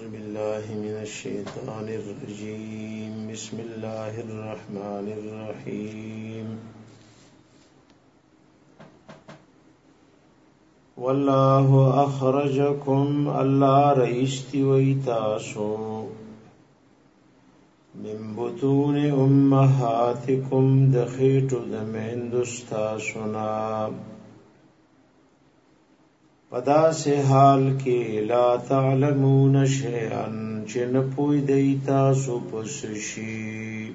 بالله من الشيطان الرجيم بسم الله الرحمن الرحيم والله أخرجكم الله رئيستي ويتاسو من بطون أمهاتكم دخيت دمين دستاسنا پدا سے حال کې لا تعلمون شيئا چې نه پوي دیتا سو پسشي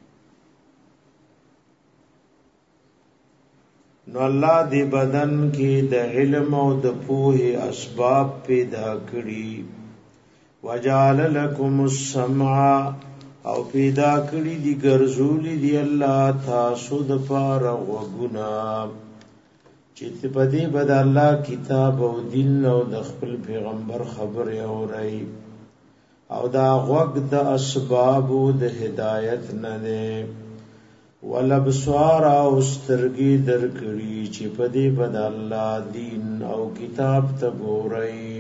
نو الله دې بدن کې د علم او د پوهې اسباب پیدا کړی وجعل لكم السمع او پیدا کړی دي ګرځولي دي الله تاسو د پاره وګنا چې په دې بد الله کتاب او دین او د خپل پیغمبر خبره اوري او دا وقت د اسباب د هدایت نه نه ولبصار او سترګي درکړي چې په دې بد الله دین او کتاب ته ګوري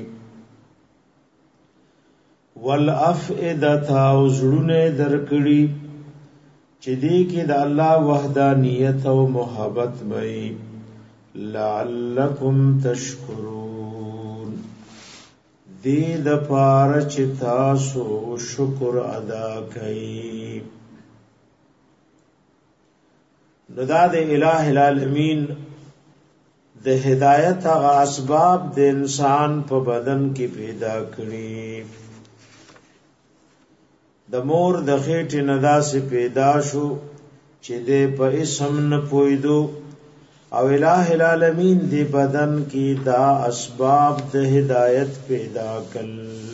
والافئده او زړونه درکړي چې دې کې د الله وحدانیت او محبت وي لعلکم تشکرون دې د پاره چې تاسو شکر ادا کړئ نو دا د الٰه العالمین د هدایت هغه اسباب د انسان په بدن کې پیدا کړي د مور د خېټې نه داسې پیدا شو چې دې په اسم نه پویدو او الٰه العالمین دی بدن کی دا اسباب د هدایت پیدا کل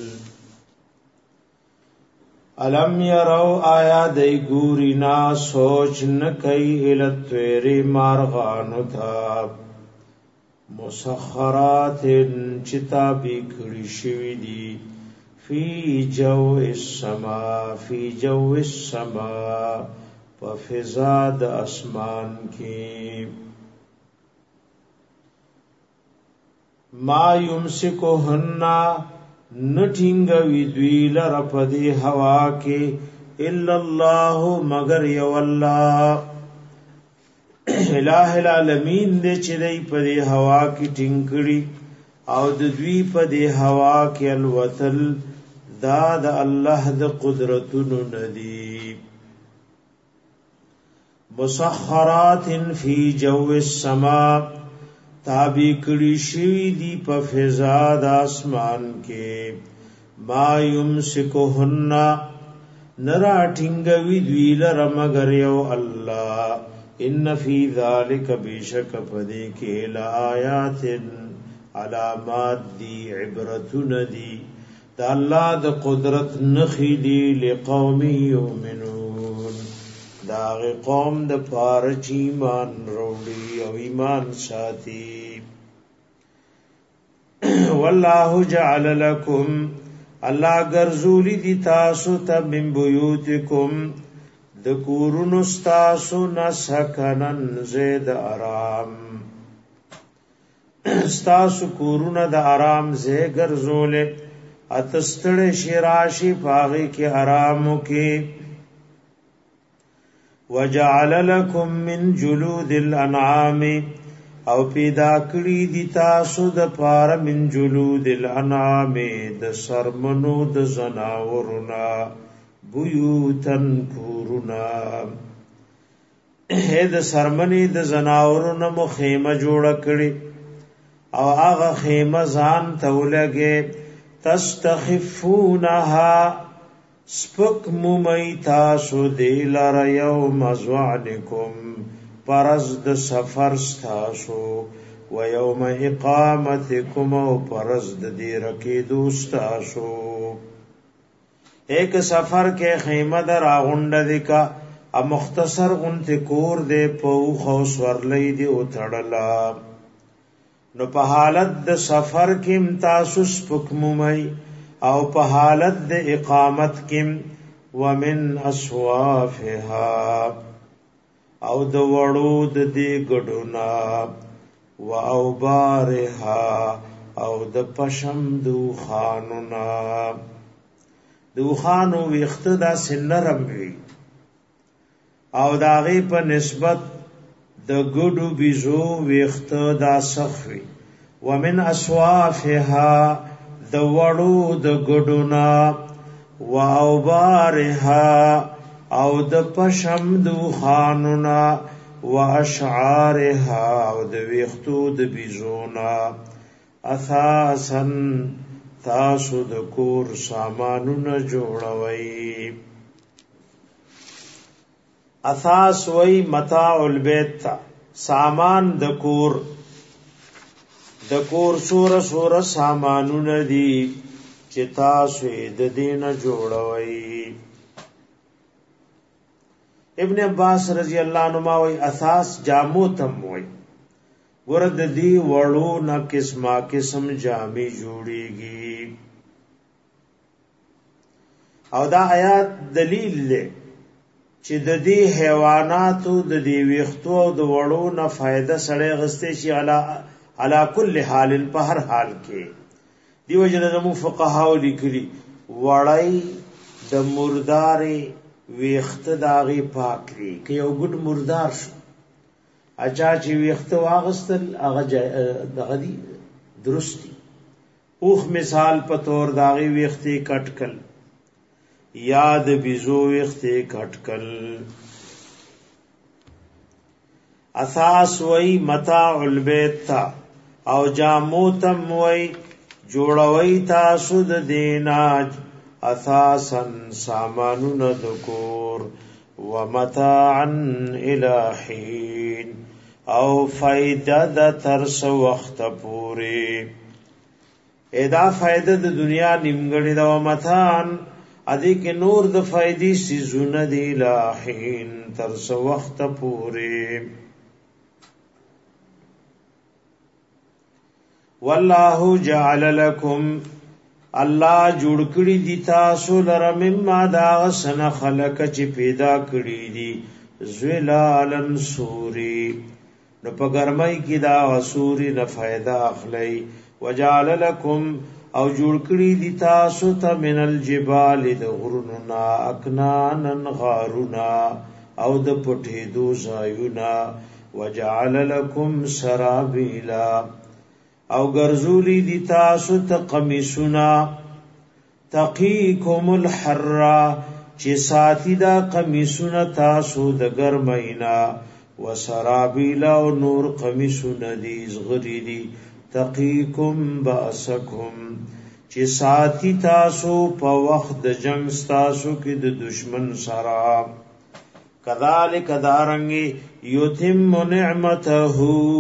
علم یرو آیا دی ګورینا سوچ نه کوي التویری مارغانو تھا مسخرات چتا بی کړي شوی دی فی جو السما په فضا د اسمان کې ما یمسکوهن نټینګوی دوی لره په دې هوا کې الا الله مگر یو الله الٰه العالمین دې چې دې په دې هوا کې ټینګړي او د دوی په دې هوا کې الوتل دا د الله د قدرتونو ندی مسخرات فی جو السما تابع کړي شوی دی په فضا د اسمان کې ما یمسکوهن نرا ټینګوي دوی لره مگر یو الله ان فی ذلک بیشک پدې کې لآیات علامات دی عبرتون دی د الله د قدرت نخې دی لقوم یؤمنون دا قوم د پاره ایمان وروړي او ایمان ساتي والله جعل لكم الله غرزولی دي تاسو ته من بیوتکم د کورونو تاسو نسکنن زید آرام تاسو کورونه د آرام زه غرزول اتستړ شراشی پاغي کې آرامو کې وجعل لكم من جلود الانعام او پیدا کړی دي تاسو د پاره من جلود الانعام د سرمنو د زناورنا بیوتن کورنا د سرمنی د زناورنا مو خیمه جوړ کړی او هغه خیمه ځان تولګه تستخفونها سپک ممی تاسو دی لار یوم ازوعنکم پرز د سفر ستاسو و یوم اقامتکم او پرز د دی رکی دوستاسو ایک سفر کے خیمه در آغنڈ دکا ا مختصر غنت کور دے پوخ او سورلی دی اتڑلا نو په حالت د سفر کم تاسو سپک ممی او په حالت د اقامت کم ومن اصوافها او د وړود دی ګډونا و اوبارها او د پشم دو خانونا دوخانو ویخت دا سنرم وی او داغی په نسبت د ګډو بيزو ویخت دا سخوي ومن اصوافها د وړو د ګډونا واوبارها او د پشم دوخانونا واشعارها او د ویختو د بيزونا اساسا تاسو د کور سامانونه جوړوي اساس وی متاع البیت سامان د کور سور سامانونه دي چې تاسو د دین جوړوي ابن عباس رضی الله عنهما وی اساس جامو تم وی ورد دی وړو نا قسمه قسم جامې جوړيږي او دا آیات دلیل له چې د دې حیواناتو د دې ویختو او د وړو نه فائدہ سړی غسته شي علا کل حال په هر حال کې دیو جنمو فقهاو لیکلي وړای د مردارې ویخت داغي پاک لري کې یو ګډ مردار شو اچا چې ویخت واغستل هغه دغه دی درستی اوخ مثال په تور داغي ویختي کټکل یاد بيزو ویخته کټکل اساس وی متاع البیت او جامو تم وی جوړوي تاسو د دیناج اساسا سامانون ذکور ومتاعا الہین او فائدہ د ترس وخت پوری ادا فائدہ د دنیا نیمګړی دا ومتاعا ادي کې نور د فائدې سيزونه دي لاحین تر څو وخت پورې والله جعل لكم الله جوړ کړی دي تاسو لره مما دا سن خلق چې پیدا کړی دي زلالن سوري نو په ګرمۍ کې دا وسوري نه فائدہ اخلي وجعل لكم او جوړ کړی دي تاسو ته منل جبال د غروننا اکنانن غارونا او د پټې دو زایونا وجعل لكم سرابیلا او ګرځولی دي تاسو ته قمیصنا تقیکم الحر چې ساتي دا قمیصنا تاسو د ګرمینا وسرابیلا او نور قمیصنا دي زغری دي تقیکم باسکم چې ساتي تاسو په وخت د جنگ تاسو کې د دشمن سره کذالک دارنګي یتم نعمته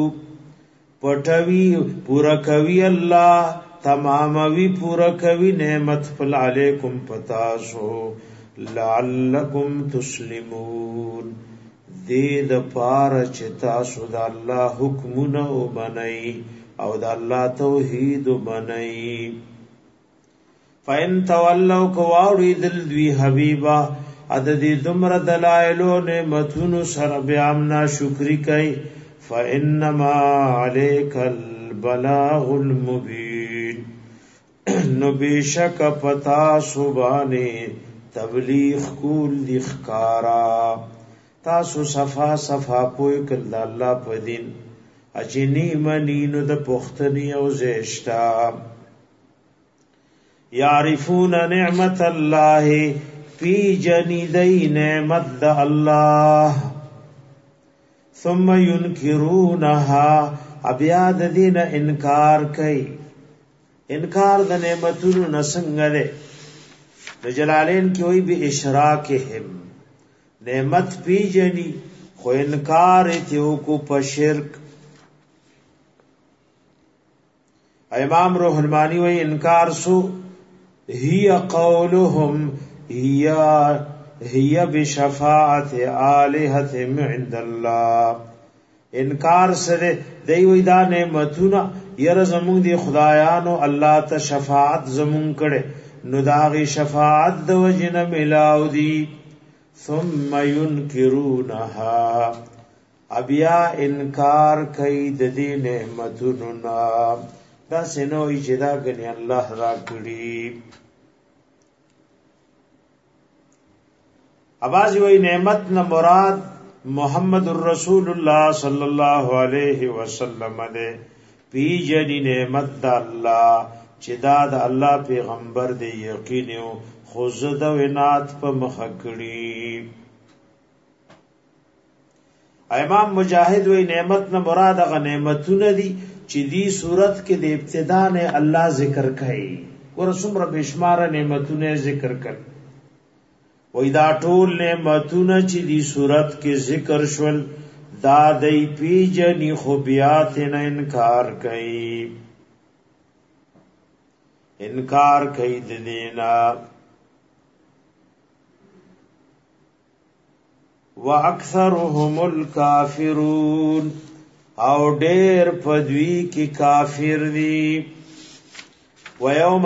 پټوي پورا کوي الله تماموي پورا کوي نعمت فل علیکم پتاسو لعلکم تسلمون دې د پاره چې تاسو د الله حکمونه وبنئ او د الله توحید وبنئ فین تولوا کواوی دل دوی حبیبا عدد دمر دلائلو نعمتونو سر بیامنا شکری کئی فانما علیک البلاغ المبین نو بیشک پتا سبانے تبلیغ کول دخکارا تاسو صفا صفا پوی کل اللہ پا دین اچنی منینو د پختنی او زیشتا یعرفون نعمت اللہ پی جنی دی نعمت دا اللہ ثم ينکرونها ابیاد دین انکار کئی انکار د نعمتونو نسنگ دے جلالین کی ہوئی بی اشراکہم نعمت پی جنی خو انکار تیو کو پا شرک امام روح المانی وی انکار سو ہی قولهم ہی بشفاعت آلہتهم عند اللہ انکار سره دی وی دا نعمتونا یر زمون دی خدایانو اللہ تا شفاعت زمون کڑے نو داغی شفاعت دو جن ملاو دی ثم ينکرونها ابیا انکار کئی دی نعمتونا دا سنوی چې دا گنی اللہ را کری اباظي وی نعمت نه مراد محمد رسول الله صلی الله علیه وسلم دے پی جنی نعمت دا الله چې دا د الله پیغمبر دی یقینو خوزد و نات په مخکړي. امام مجاهد وی نعمت نه مراد غ نعمتونه دي چې دی صورت کې د ابتدا نه الله ذکر کوي ورسمره بشمار نعمتونه ذکر کوي. وی دا ټول نعمتونه چې دی صورت کې ذکر شول دا دی پیجنی خوبیات نه انکار کوي د دینا. واکثرهم الکافرون او ډیر پدوی کی کافر دی. ویوم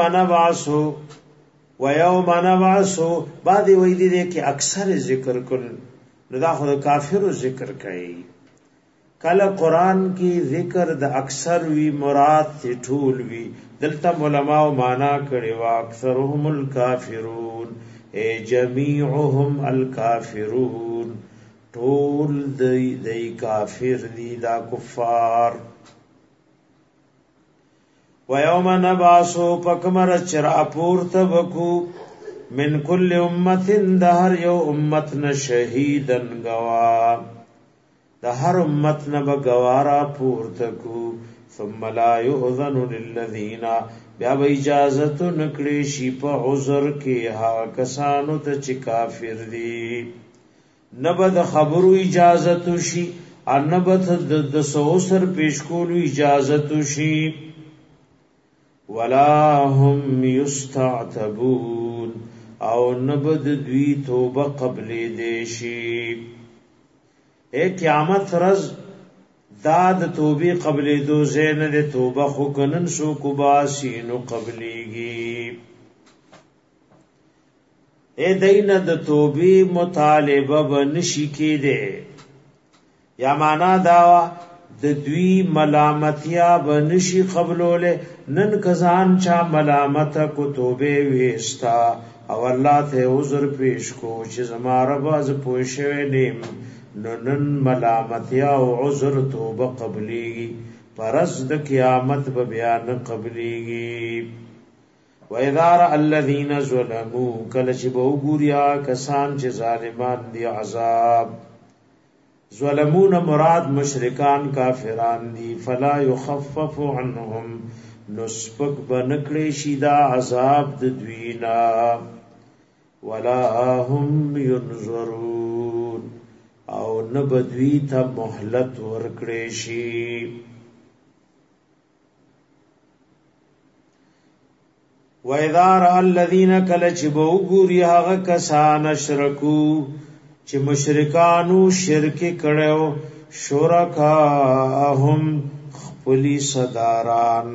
نبعثو بعد وی دی کی اکثر ذکر کن نو دا خود کافر ذکر کئی. کله قرآن کی ذکر د اکثر وی مراد تی ټول وی دلتا علماء مانا کړي وا اکثرهم الکافرون اے جمیعهم الکافرون ټول دی کافر دی دا کفار. وَيَوْمَ نَبْعَثُ پکمر چرا پورت بکو من کل امت دهر یو امت ن شهیدن گوا دهر امت ن بگوارا پورت کو ثم لا يؤذن للذین بیا به اجازت نکړي شي په عذر کې ها کسانو ته چې کافر دي نبد خبرو اجازت شي انبت د سوسر پیش کولو اجازت شي ولا هم یستعتبون او نبد دوی توبه قبل دیشی. اے قیامت رز داد توبی قبل دو زین دے توبه خوکنن سو کباسینو قبلیگی. اے دین د توبی مطالبه بنشی کی دے یا مانا داوا د دوی ملامتیا بنشی قبلوله نن کزان چا ملامت کو توبه ویستا او الله ته عذر پیش کو چې زماره باز پوښوي نیم نن ملامتیا او عذر توبه قبليږي پرز د قیامت به بیان قبليږي. واذا الذين ظلموا کله چې به وګوریا کسان چې ظالمان دي عذاب ظلمون مراد مشرکان کافران دی فلا يخفف عنهم نسبک بنکړي شي دا عذاب د دوینا ولا هم ينظرون او نبدوی ته مهلت ورکړي شي. واذا الذين كلچ بوغوري هغه کسان اشرکو چې مشرکانو شرک کړو شرکاهم خپلی صداران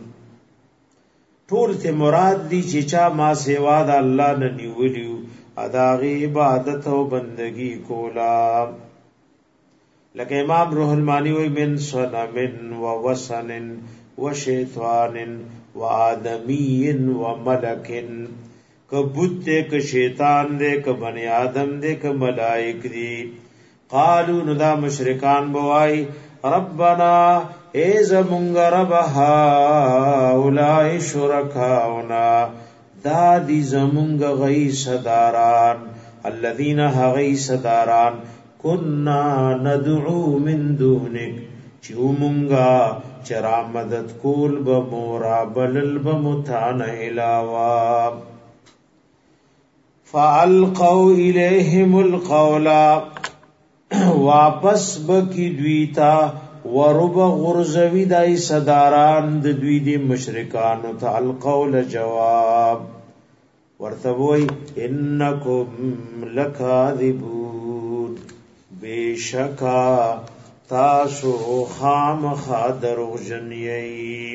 ټول ته مراد دي چې چا ما سیوا د الله نه نیولیو اداغي عبادت او بندگی کولا. لکه امام روح المانی وی من صنم و وسن و شیطان و آدمی و ملک کبوت دے ک شیطان دے ک بنی آدم دے ک ملائک دی. قالو ندا مشرکان بوائی ربنا اے زمونگ رب هؤلاء شرکاؤنا دا دی زمونگ غی صداران الذین غی صداران کننا ندعو من دونک چیو مونگا چرا مدد کول بمورا بلل بمتان علاوہ. فالقوا الیہم القول واپس بکی دویتا ورب غرزوی دای صداران د دوی دی مشرکانو ته القول جواب ورتبوی انکم لکاذبون بیشکا تاسو خامخا دروغجنیئی.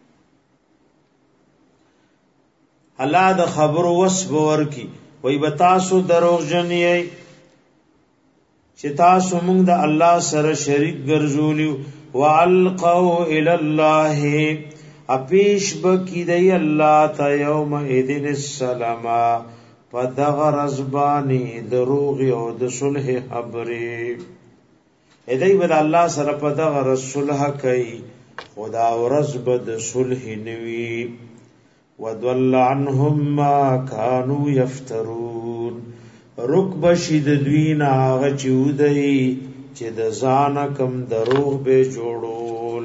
الله د خبر وسب ورکی وای بتاسو دروغجنیئی چې تاسو موږ د الله سره شریک ګرځولیو. والقوا الى الله اپیش بکی دی الله ته یوم اذن السلام په دغه رزبانی دروغ او د صلح خبرې ادای ول الله سره په دغه رسول کوي خدا ورځ به د صلح نوي ودل عنهم ما كانوا يفترون ركب شد دوینا هغه چودای چې د ځان کم دروغ به جوړول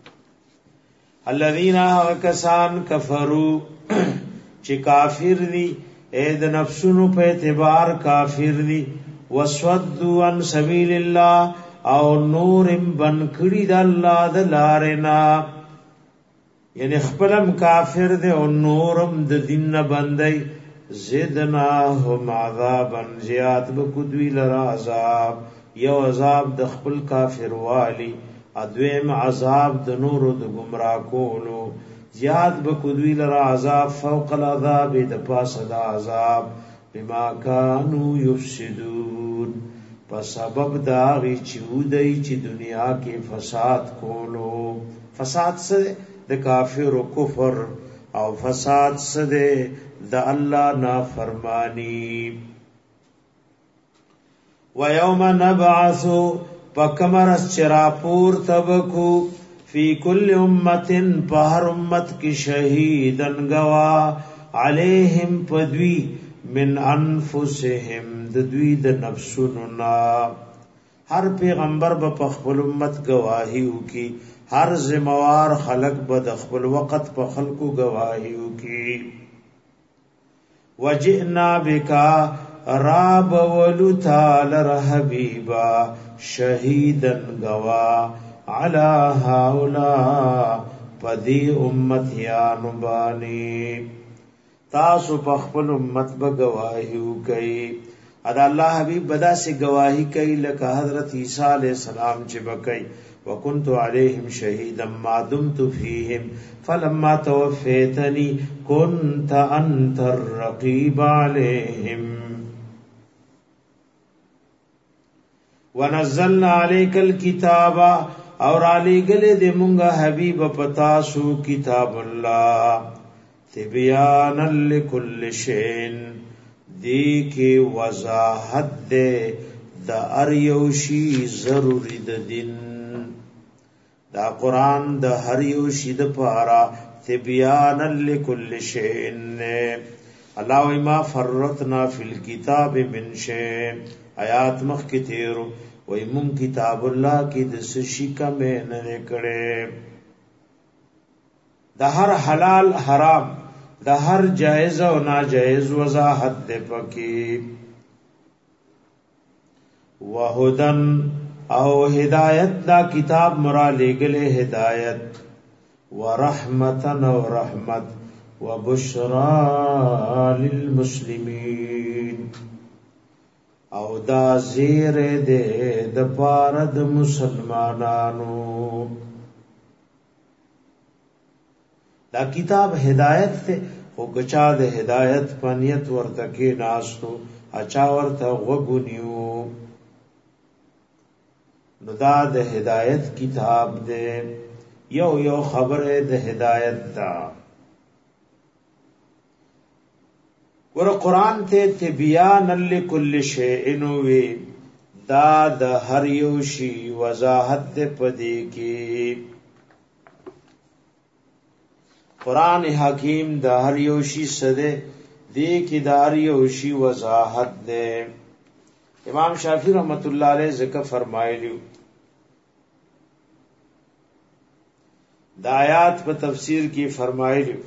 الذين كسان كفروا چې کافر دي اې د نفسونو په اعتبار کافر دي وسودوا عن سبيل الله او نورم بن کړي د الله د لارنا یعنی خپلم کافر دي او نورم د دین نه بندي زدناهم عذابا زیات بکدوی لرا عذاب یو عذاب د خپل کافر والی ادویم عذاب د نور د گمراه کولو زیاد بکدوی لرا عذاب فوق العذاب د پاس د عذاب بما كانوا يفسدون په سبب دا غي چودای چې دنیا کې فساد کولو فساد سره د کافر او کفر او فساد سره د الله نافرمانی ويوم نبعث فكمر الشراپور تبکو فی کل امت پہر امت کی شہیدن گوا علیہم پدوی من انفسهم دوی د نفسنا ہر پیغمبر با خپل امت گواہیو کی ہر ذمہوار خلق با خپل وقت پا خلقو گواہیو کی وجئنا بکا راب ولو تعالی حبیبا شہیدن گوا علی هؤلاء پدی امتیان بانی تاسو پخپل امت بگواہیو کئی ادا اللہ حبیب بدا سے گواہی کئی لکا حضرت عیسیٰ علیہ السلام چی بکئی وکنت علیہم شہیدا ما دمت فیہم فلما توفیتنی کنت انت الرقیب علیہم ونزلنا علیک الكتاب اور علی گلے دے منگا حبیب پتاسو کتاب اللہ تبیانا لکل شین دی کی وضاحت دے دا اریوشی ضروری دا دن دا قرآن دا ہریوشی دا پارا تبیانا لکل شین اللہ وما فرطنا فی الكتاب من شین آیات مخ کی تیرو وی من کتاب اللہ کی دس شکا میں نکڑے دا ہر حلال حرام دا ہر جائز و ناجائز وضاحت دے پکی وہدن او ہدایت دا کتاب مرا لے گلے ہدایت ورحمتن و رحمت وبشرا للمسلمین او دا زیر دے د پارد مسلمانانو دا کتاب ہدایت تے او گچا دے ہدایت پنیت ورتکی ناستو اچا ورتا وگنیو نو دا دے ہدایت کتاب دے یو خبر دے ہدایت دا ور قرآن تے تبیان لکل شیء وی دا د هر یو شی وضاحت پدې کې قرآن حکیم د هر یو شی سده دې کې د هر یو شی وضاحت ده امام شافعی رحمت الله علیه ذکر فرمایلیو د آیات په تفسیر کې فرمایلیو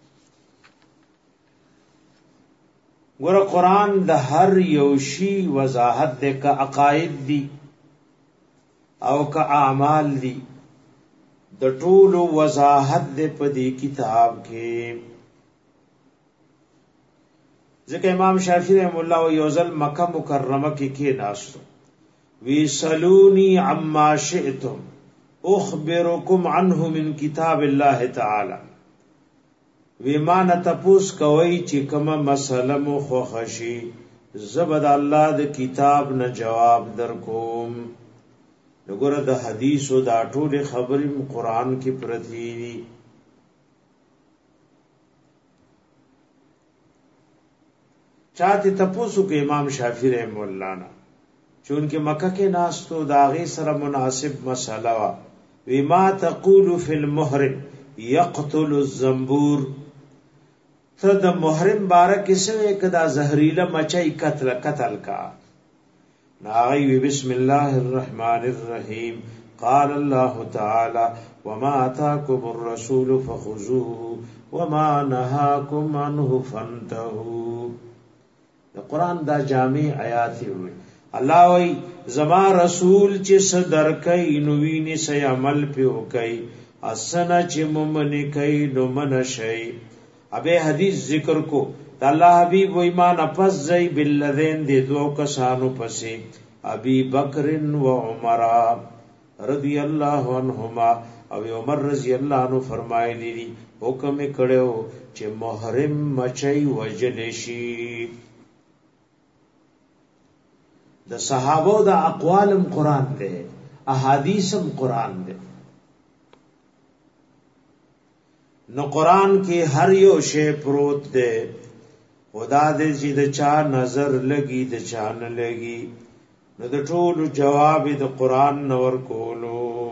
ور قرآن د هر یوشی وضاحت دے کا عقائد دی او کا اعمال دی د ټول وضاحت دے پدی کتاب کې ځکه امام شافعی رحم الله یوزل مکه مکرمه کې ناشتو وی سلونی عما شئتم اخبرکم عنه من کتاب الله تعالی ویمان تپوس کوي چې کومه مسله مو خوښي زبد الله د کتاب نه جواب درکوم وګوره د حدیثو دا ټول خبرې قرآن کې پرتی دي چاته تپوسو کې امام شافعی رحم الله نه چونکه مکه کې ناس تو داغه سره مناسب مسله وا وما تقول فی المحرم یقتل الزنبور ته د محرم بارک سره کدا زهریله مچای قتل کا ناغي بسم الله الرحمن الرحیم قال الله تعالی وما آتاكم الرسول فخذوه وما نهاكم عنه فانتهوا د قران دا جامع آیات وي الله وی زما رسول چې صدر کوي نو ویني سي عمل پیو کوي اسنه چې مومن کوي نو منشي ابه حدیث ذکر کو د الله حبیب و ایمان پس زئی بالذین دې دو کسانو پسې ابي بکر و عمر رضی الله عنهما او عمر رضی الله عنه فرمایلی دي حکم کړو چې محرم مچي وجل شي د صحابه د اقوالم قران دی احادیثم قران دی نو قران کې هر یو شی پروت دی خدا دې چې د چا نظر لګي د چا نه لګي نو د ټولو جواب د قران نور کولو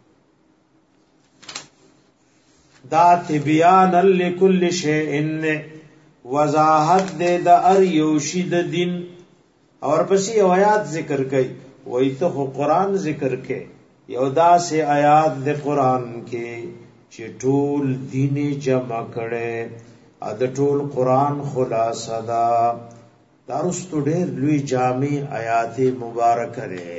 دا تبیان لكل شیء وضاحت دې د ار یو شی د دین اور پسی آیات ذکر کئی وہی تو قرآن ذکر کے یو دا سے آیات دے قرآن کے چی ټول دین جمع کڑے اد ټول قرآن خلاصہ دا دارستو ډیر لوی جامع آیات مبارک رے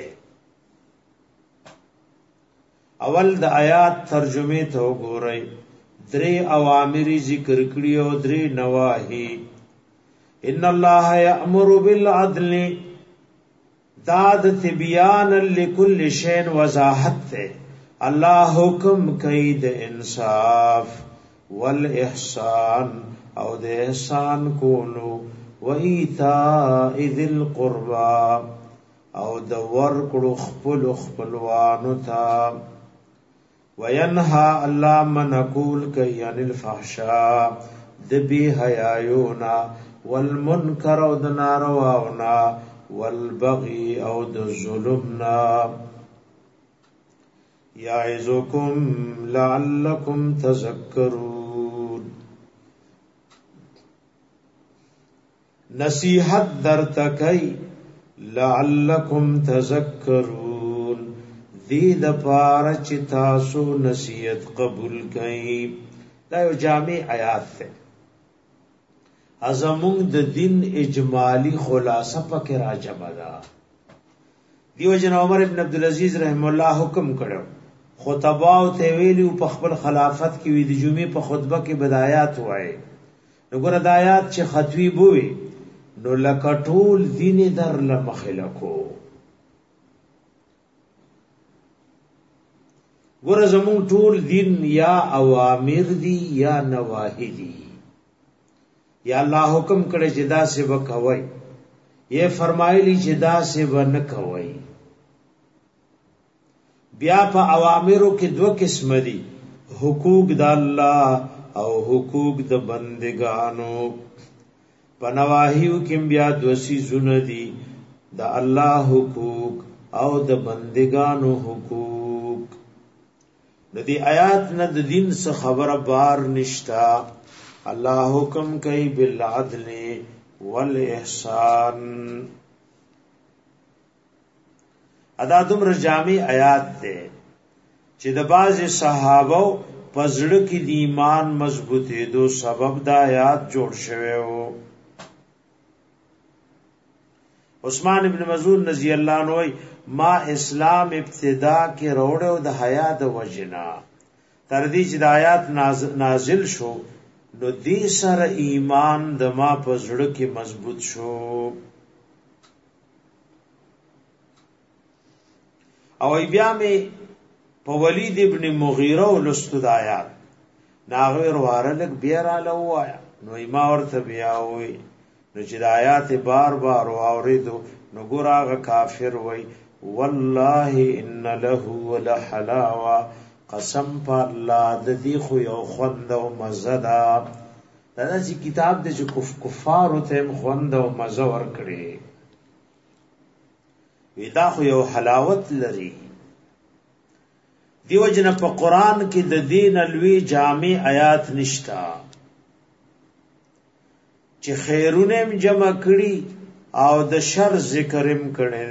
اول د آیات ترجمه ته وګورئ درې اوامر ذکر کړي او درې نواهی ان الله یأمر بالعدل داد تبیان لكل شیء وضاحت ته الله حکم کوي د انصاف والاحسان او د احسان کولو و ایتاء ذی القربى او د ورکړو خپلوانو ته وینها الله منقول کوي عن الفحشاء د بی حیاونا والمنکر او د نارواونا والبغي او د ظلمنا یعظکم لعلکم تذکرون نصیحت در تکای لعلکم تذکرون دی د پاره چې تاسو نصیحت قبول کئ دا یو جامع آیات ده ازمون د دین اجمالی خلاصه پکې راجمه ده دیو جن عمر ابن عبدالعزیز رحم الله حکم کړو خطبه او ته ویلو په خپل خلافت کې وی د جمعې په خطبه کې بدايات وای نو ګور دایات چې خطوی بوي نو لکټول دین در لمخلکو ګور زمون ټول دین یا اوامر دي یا نواهی دي یا الله حکم کړي چې دا څه وکوي یہ فرمایلی چې دا څه ونه کوي بیا په اوامرو کې دوه قسم دي حقوق د الله او حقوق د بندگانو په نواهیو کې بیا دوه سيزونه دي د الله حقوق او د بندگانو حقوق د دې آیات نه د دین څخه خبره بار نشتا الله حکم کوي بالعدل والاحسان ادا دومره جامع آیات ده چې د باز صحابه پزړه کې د ایمان مضبوطې دو سبب د آیات جوړ شوه او عثمان ابن مظعون رضی الله عنه ما اسلام ابتدا کې روړو د حیا د وجنا تر دې چې د آیات نازل شو نو دې سره ایمان د ما په زړه کې مضبوط شو او بیا مې په ولید ابن مغیره ولستو د آیات ناغیر وارلک بیا را لوایا نو ما ورته بیا وای نو چې د آیات بار بار اوریدو نو ګراغه کافر وای والله ان له ولحلاوه قسم په الله د دې خو یو خوند او مزه ده دا چې کتاب د کفار ته خوند او مزه ور کړي ودا خو یو حلاوت لري دیو جن په قران کې د دین الوی جامع آیات نشتا چې خیرونه جمع کړي او د شر ذکرم کړي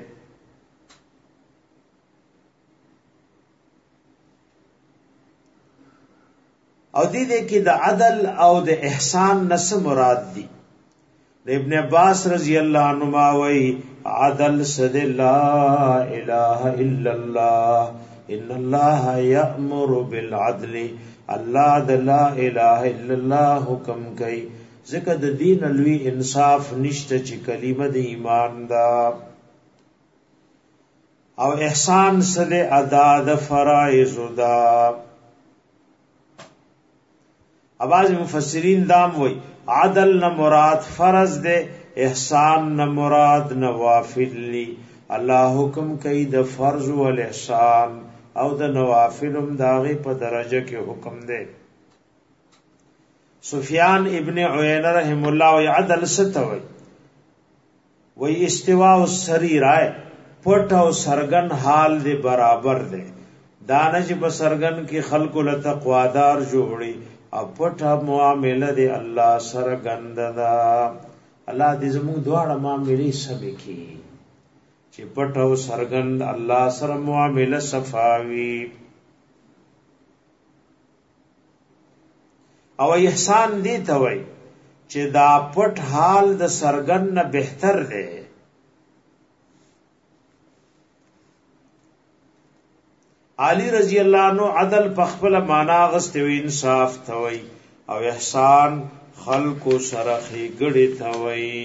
او دې کې د عدل او د احسان نس مراد دي ابن عباس رضی اللہ عنہما وی عدل صد لا الہ الا اللہ ان اللہ یأمر بالعدل اللہ د لا الہ الا اللہ حکم کئی ذکر د دین الوی انصاف نشته چې کلمه د ایمان دا او احسان صد ادا د فرائض دا اباظ مفسرین دام وی عدل نہ مراد فرض دے احسان نہ مراد نوافل لی اللہ حکم کئی د فرض والاحسان او د نوافلم داغی په درجه کې حکم دے سفیان ابن عیینہ رحم اللہ وی عدل ستوی وی استواء السریر آئے پټ او سرگن حال دے برابر دے دانج بسرگن کی خلق لتقوادار جوڑی او پټه معامله دی الله سره غنددا الله دې زموږ دواړه معاملې سمې کړي چې پټه او سرګند الله سره معامله صفاوي او احسان دی ته وای چې دا پټ حال د سرګند نه بهتر دی علی رضی اللہ عنہ عدل پخپل مانا غست و انصاف توئی او احسان خلق و سرخی گڑی توئی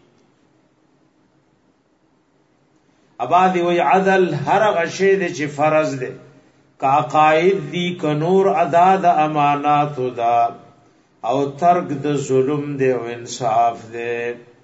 ابادی وی عدل ہر غشی دے چی فرض دے کا قائد دی کنور ادا دا امانات دا او ترک دا ظلم دے و انصاف دے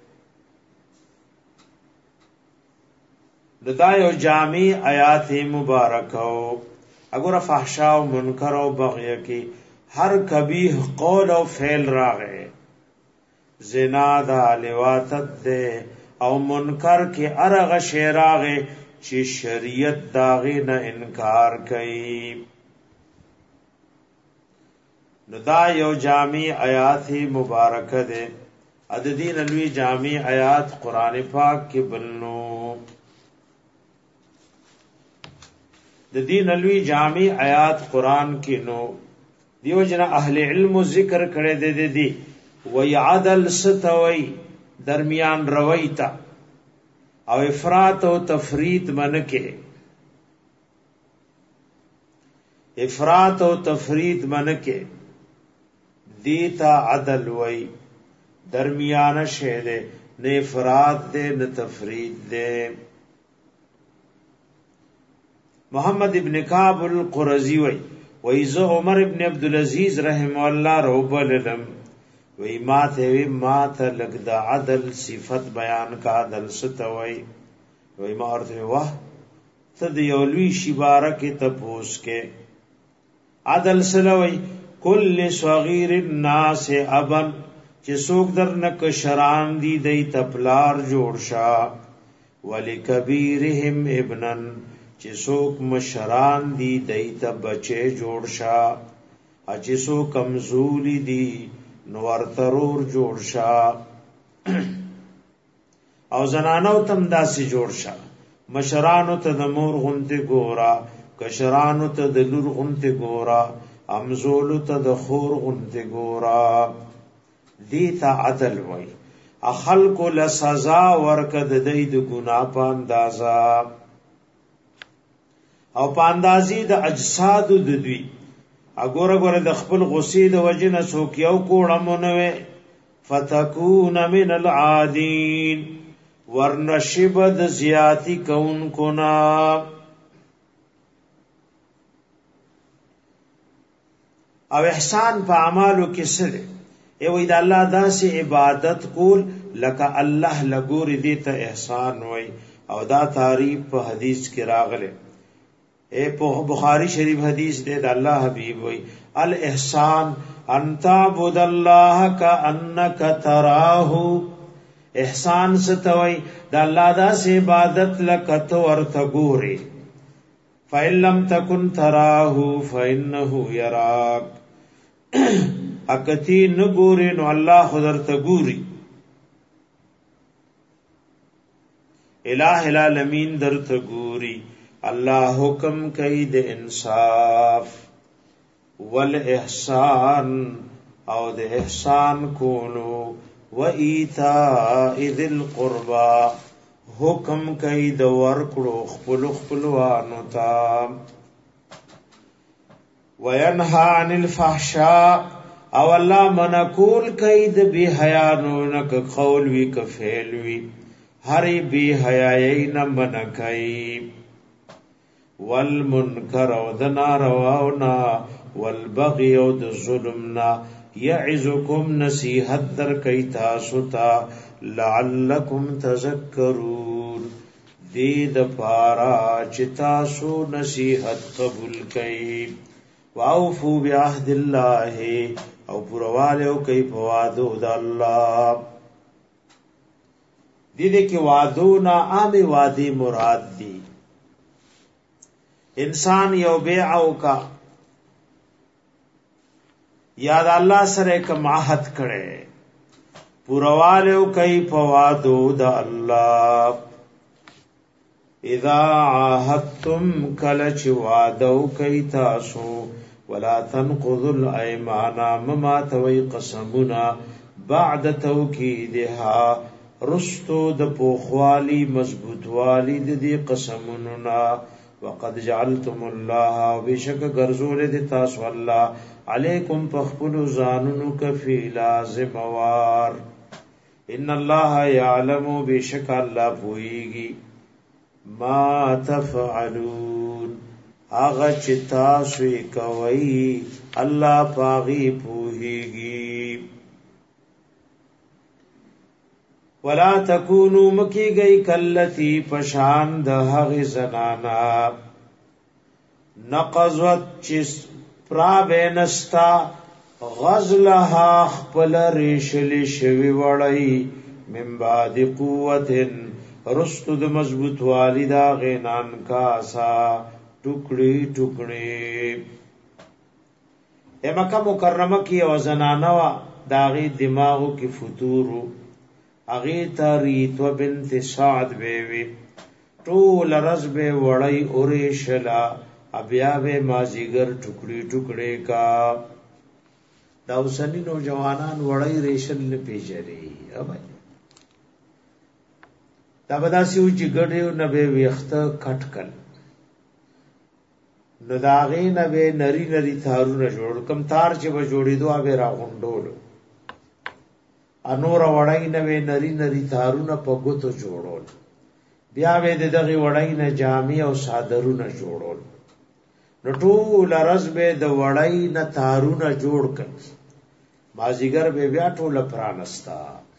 دایو جامع آیات مبارکو اگر فحشاء و منکر و بغیہ کی ہر کبیح قول و فعل راغے زنا دا لواتت دے او منکر کی ارغ شیراغے چی شریعت داغی نہ انکار کئی دایو جامع آیات مبارک دے عددین الوی جامع آیات قرآن پاک کی بلنو د دین الوی جامع آیات قرآن کی نو دیو جنا اہل علم ذکر کړي دے دی وی عدل ستوي درمیان روی تا او افراط او تفرید منکه افراط او تفرید منکه دیتا عدل وی درمیان شه دے نه افراط دے نه تفرید دے محمد ابن کعب القرظی وی زو عمر ابن عبدالعزیز رحم اللہ روبللم وی ما تا لگ دا عدل صفت بیان کا عدل ستوئی وی ما ارتوی واہ تد یولوی شبارک تپوس کے عدل سلوئی کل صغیر الناس ابن چی سوک در نک شران دی دی تپلار جوڑ شا ولی کبیرہم ابنن چې څوک مشران دي دایته بچي جوړ شا چې څوک کمزوري دي نو ورترور جوړ شا او زنانو تم داسې جوړ شا مشرانو ته د مور غونته ګورا کشرانو ته د لور غونته ګورا امزولو ته د خور غونته ګورا دیتا عدل وای اخلق لسزا ورکد دای د ګنا په اندازا او پاندازی د اجساد د دوی اګوره د خپل غصې د وجنه څوک یو کوړمونه فتكون من العادین ورنشب د زیاتی کون کنا او احسان په اعمالو کې سره ای د الله داسې عبادت کول لکه الله لګوري دې ته احسان وای او دا تعریف په حدیث کې راغله اے په بخاری شریف حدیث دے د الله حبیب وی الاحسان ان تعبد الله كأنك تراه احسان ستوي د الله داس عبادت لکته ورته ګوري فإن لم تكن تراه فإنه يراك اکتی نګوري نو الله خدرته ګوري الہ العالمین درته ګوري الله حکم کوي د انصاف والاحسان او د احسان کولو و ایتاء ذی القربى حکم کوي د ورکړو خپلوانو ته وینها عن الفحشاء او الله منکول کوي د بی حیانو نک قول وی ک فعل وی هری بی حیاي نه منکای والمنکر او د نارواونا والبغي او د ظلمنا یعظکم نصیحت در کئی تاسو تا لعلکم تذکرون دید پارا چتاسو نصیحت قبول کئی واوفو بعهد اللہ او پروالیو کئی پوادو دا اللہ دیدے کی وعدونا عام وعدی مراد دی انسان یو بیعو کا یاد الله سره کوم عہد کړي پروالیو کوي فوادو د الله اذا عاهدتم کلچ وعدو کوي تاسو ولا تنقضوا الايمان مما توي قسمنا بعد توكيدها رستو د پوخوالی مضبوطوالی د دې قسمنا وقد جعلتم الله بشک غرزول د تاسو الله علیکم فخبل زانن کفیلا زموار ان الله یعلم بشک الله پوئیږي ما تفعلون اغه چتا سوی کوي الله پاغي پوئیږي ولا تکونو مکی گئی کلتی پشان د هغه زنانا نقضت چس پرا بینستا غزلها خپل ریشلی شوی وړی من بعد قوتن رستو د مضبوط والدا غینان کاسا ټوکړي ټوکړي مکه مکرمه کی او زنانه وا داغي دماغو کی فتورو اغیتا ریتو بنت سعد بیوی طول رزب وڑی اوریشلا ابیاب مازیگر ٹکڑی ٹکڑے کا داوسنی نوجوانان وڑی ریشل نپیجری دا بداسیو چی گڑیو نبی ویخت کٹکل نداغی نبی نری نری تارو نجوڑ کم تار چی بجوڑی دو آبی را غنڈولو انور وړای نه نری نری تارونه په ګوتو جوړول بیا به دغه وړای نه جامع او صادرونه جوړول نو ټول رز به د وړای نه تارونه جوړ کړ مازیګر به بیا ټول پرانستا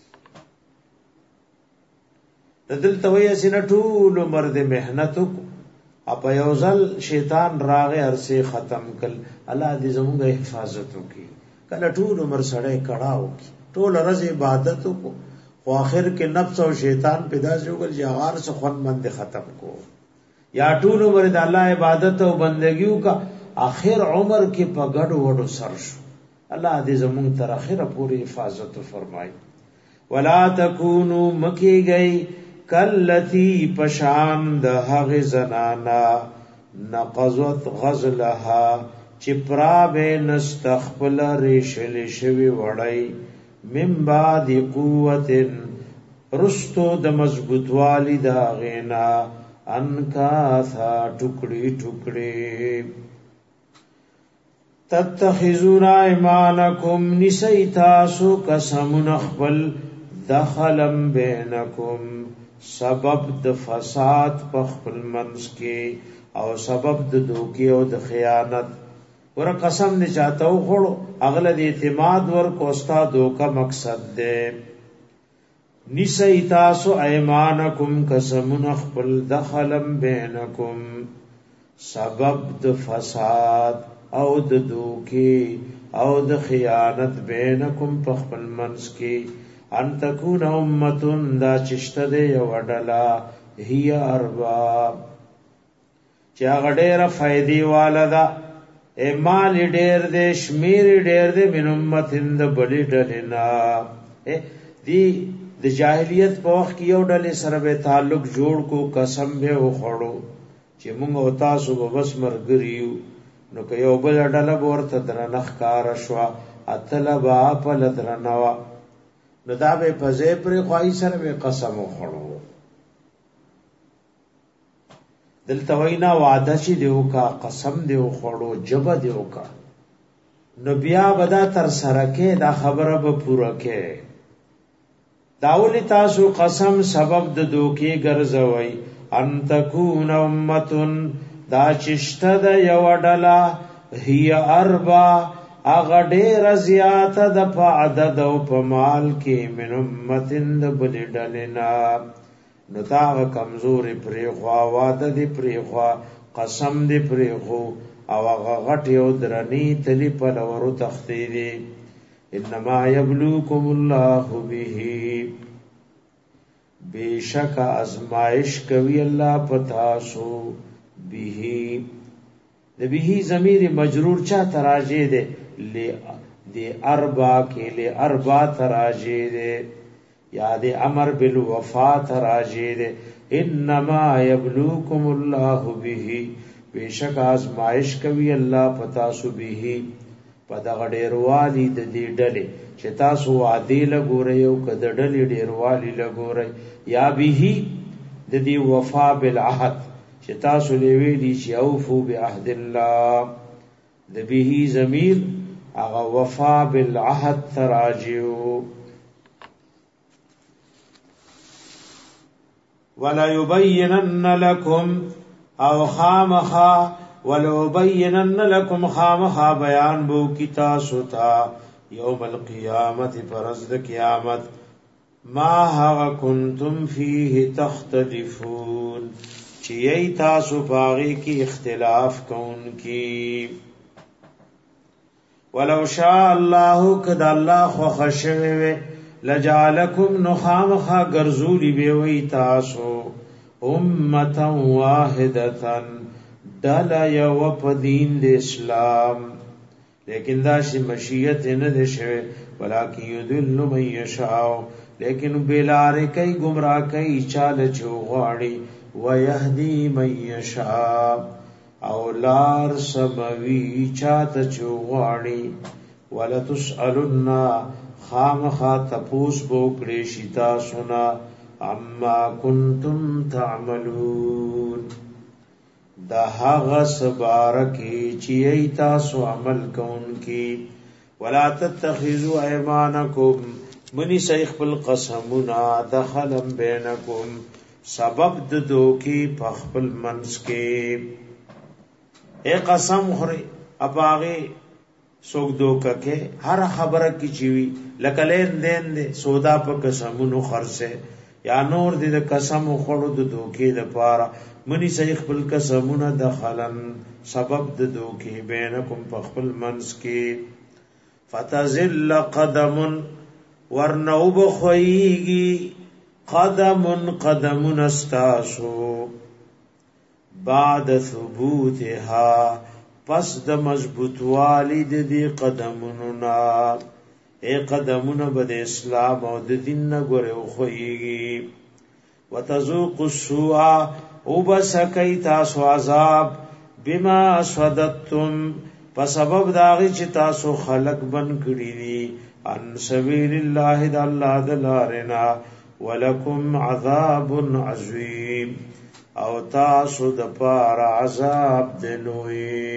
دلته وای اسنه ټول مرد مهنت اپ یوزل شیطان راغه ارسه ختم کل الله دې زموږ حفاظت وکي کله ټول عمر سړی کړهو ټول رز عبادت کو خو اخر کې نفس او شیطان پیدا شوګل جهار سے خون بند ختم کو یا ټول عمر د الله عبادت او بندګیو کا اخر عمر کې پګړ وډو سر شو الله دې زموږ تر اخره پوری حفاظت فرمایي ولا تکونو مکی گئی کلتی پشان د هغه زنانا نقضت غزلها چپرا به نستخبل ریشل شوی وړی من بعد قوت رستو د مضبوط والی دا غینا انکا تھا ٹکڑی ٹکڑی تتخذون ایمانکم نسیتاسو قسم نخبل دخلم بینکم سبب د فساد پخپل منس کې او سبب د دوکي او د خیانت ور قسم نه چاته وخړو اغله د اعتماد ور کوستا دوکا مقصد ده نسیتاسو ایمانکم قسم نخبل دخلم بینکم سبب د فساد او د دوکي او د خیانت بینکم پخپل منس کی ان تکون امتون دا چشته دی یو ډلا هي ارباب چا غډېر فائدې والدا مال ډېر دې شمیر ډېر دې من امتین د بلی ډلینا دی د جاهلیت په وخت کې یو ډلې سره به تعلق جوړ کو قسم به وخړو چې موږ او تاسو به بس مرګریو نو که یو بل ډله ورته درنخ کار شوا اتلبا په لدرنوا نو دا به پځې پر خوای سره به قسم وخړو دلته وینا وعده چې دیو کا قسم دیو خړو جب دیو کا نو بیا بدا تر سره کې دا خبره به پوره کې داولی تاسو قسم سبب د دوکي ګرځوي ان تکون امتن دا چشته د یو ډلا هي اربا اغه ډیر زیات د په عدد او په مال کې من امتن د بل ډلنا نو تا کمزوري پرې خوا واده دي پرې خوا قسم دي پرې خو او هغه غټ یو درنی تلی په لورو تختی دي انما یبلوکم الله به بیشک ازمائش کوي الله پتاسو به د به ضمیر مجرور چا تراجه ده ل اربع کې ل اربع تراجه ده یاد امر بالوفا تراجه ده انما یبلوکم الله به بیشک ازمائش کوي الله پتاسو به پدغه ډیروالی د دې ډلې چې تاسو وعده لګورئ او کده ډلې ډیروالی لګورئ یا به د دې وفا بالعهد چې تاسو لوي دي چې اوفو بعهد الله د به ضمیر هغه وفا بالعهد تراجعو ولا يبينن لكم او خامخا ولو بینن لکم خامخا بیان بو کی تاسو تا یوم القیامت پرز د قیامت ما هغه کنتم فیه تختلفون چی ای تاسو باغی کی اختلاف کون کی ولو شاء الله کد الله خو خشوه لجعلکم نخامخا گرزولی بیوی تاسو امتا واحدتا دالا یو په دین د اسلام لیکن دا شی مشیت نه ده شوی ولکه یذل من یشاء لیکن بلار کوي گمراه کوي چال چوغاړي ويهدي من یشاء او لار سموي چاته چوغاړي ولتسالن خامخا تپوس بو کړي شتا سنا اما کنتم تعملون دا هغه سبارکی چې ای تاسو عمل کون کی ولا تتخذوا ايمانكم منی شیخ بالقسمنا دخلم بینکم سبب د دوکي پخپل منس کې اے قسم خوري اپاغه سوک دوکه کې هر خبره کی چوي لکلین دین دې سودا په قسمونو خرڅه یا نور دې د قسم خورو د دوکي د پاره منی شیخ بل قسمونه دخلن سبب د دوکي بینکم پخپل منس کې فتزل قدم ورنو بخویږي قدم استاسو بعد ثبوتها پس د مضبوط والد دی قدمونو نا اے قدمونه بد اسلام او د دین نه ګره خویږي وتذوق السوء او بسکی تاسو عذاب بما صددتم په سبب داغي چې تاسو خلق بن کړی دي ان سبیل الله د الله د لارنا ولکم عذاب عظیم او تاسو د پار عذاب دلوي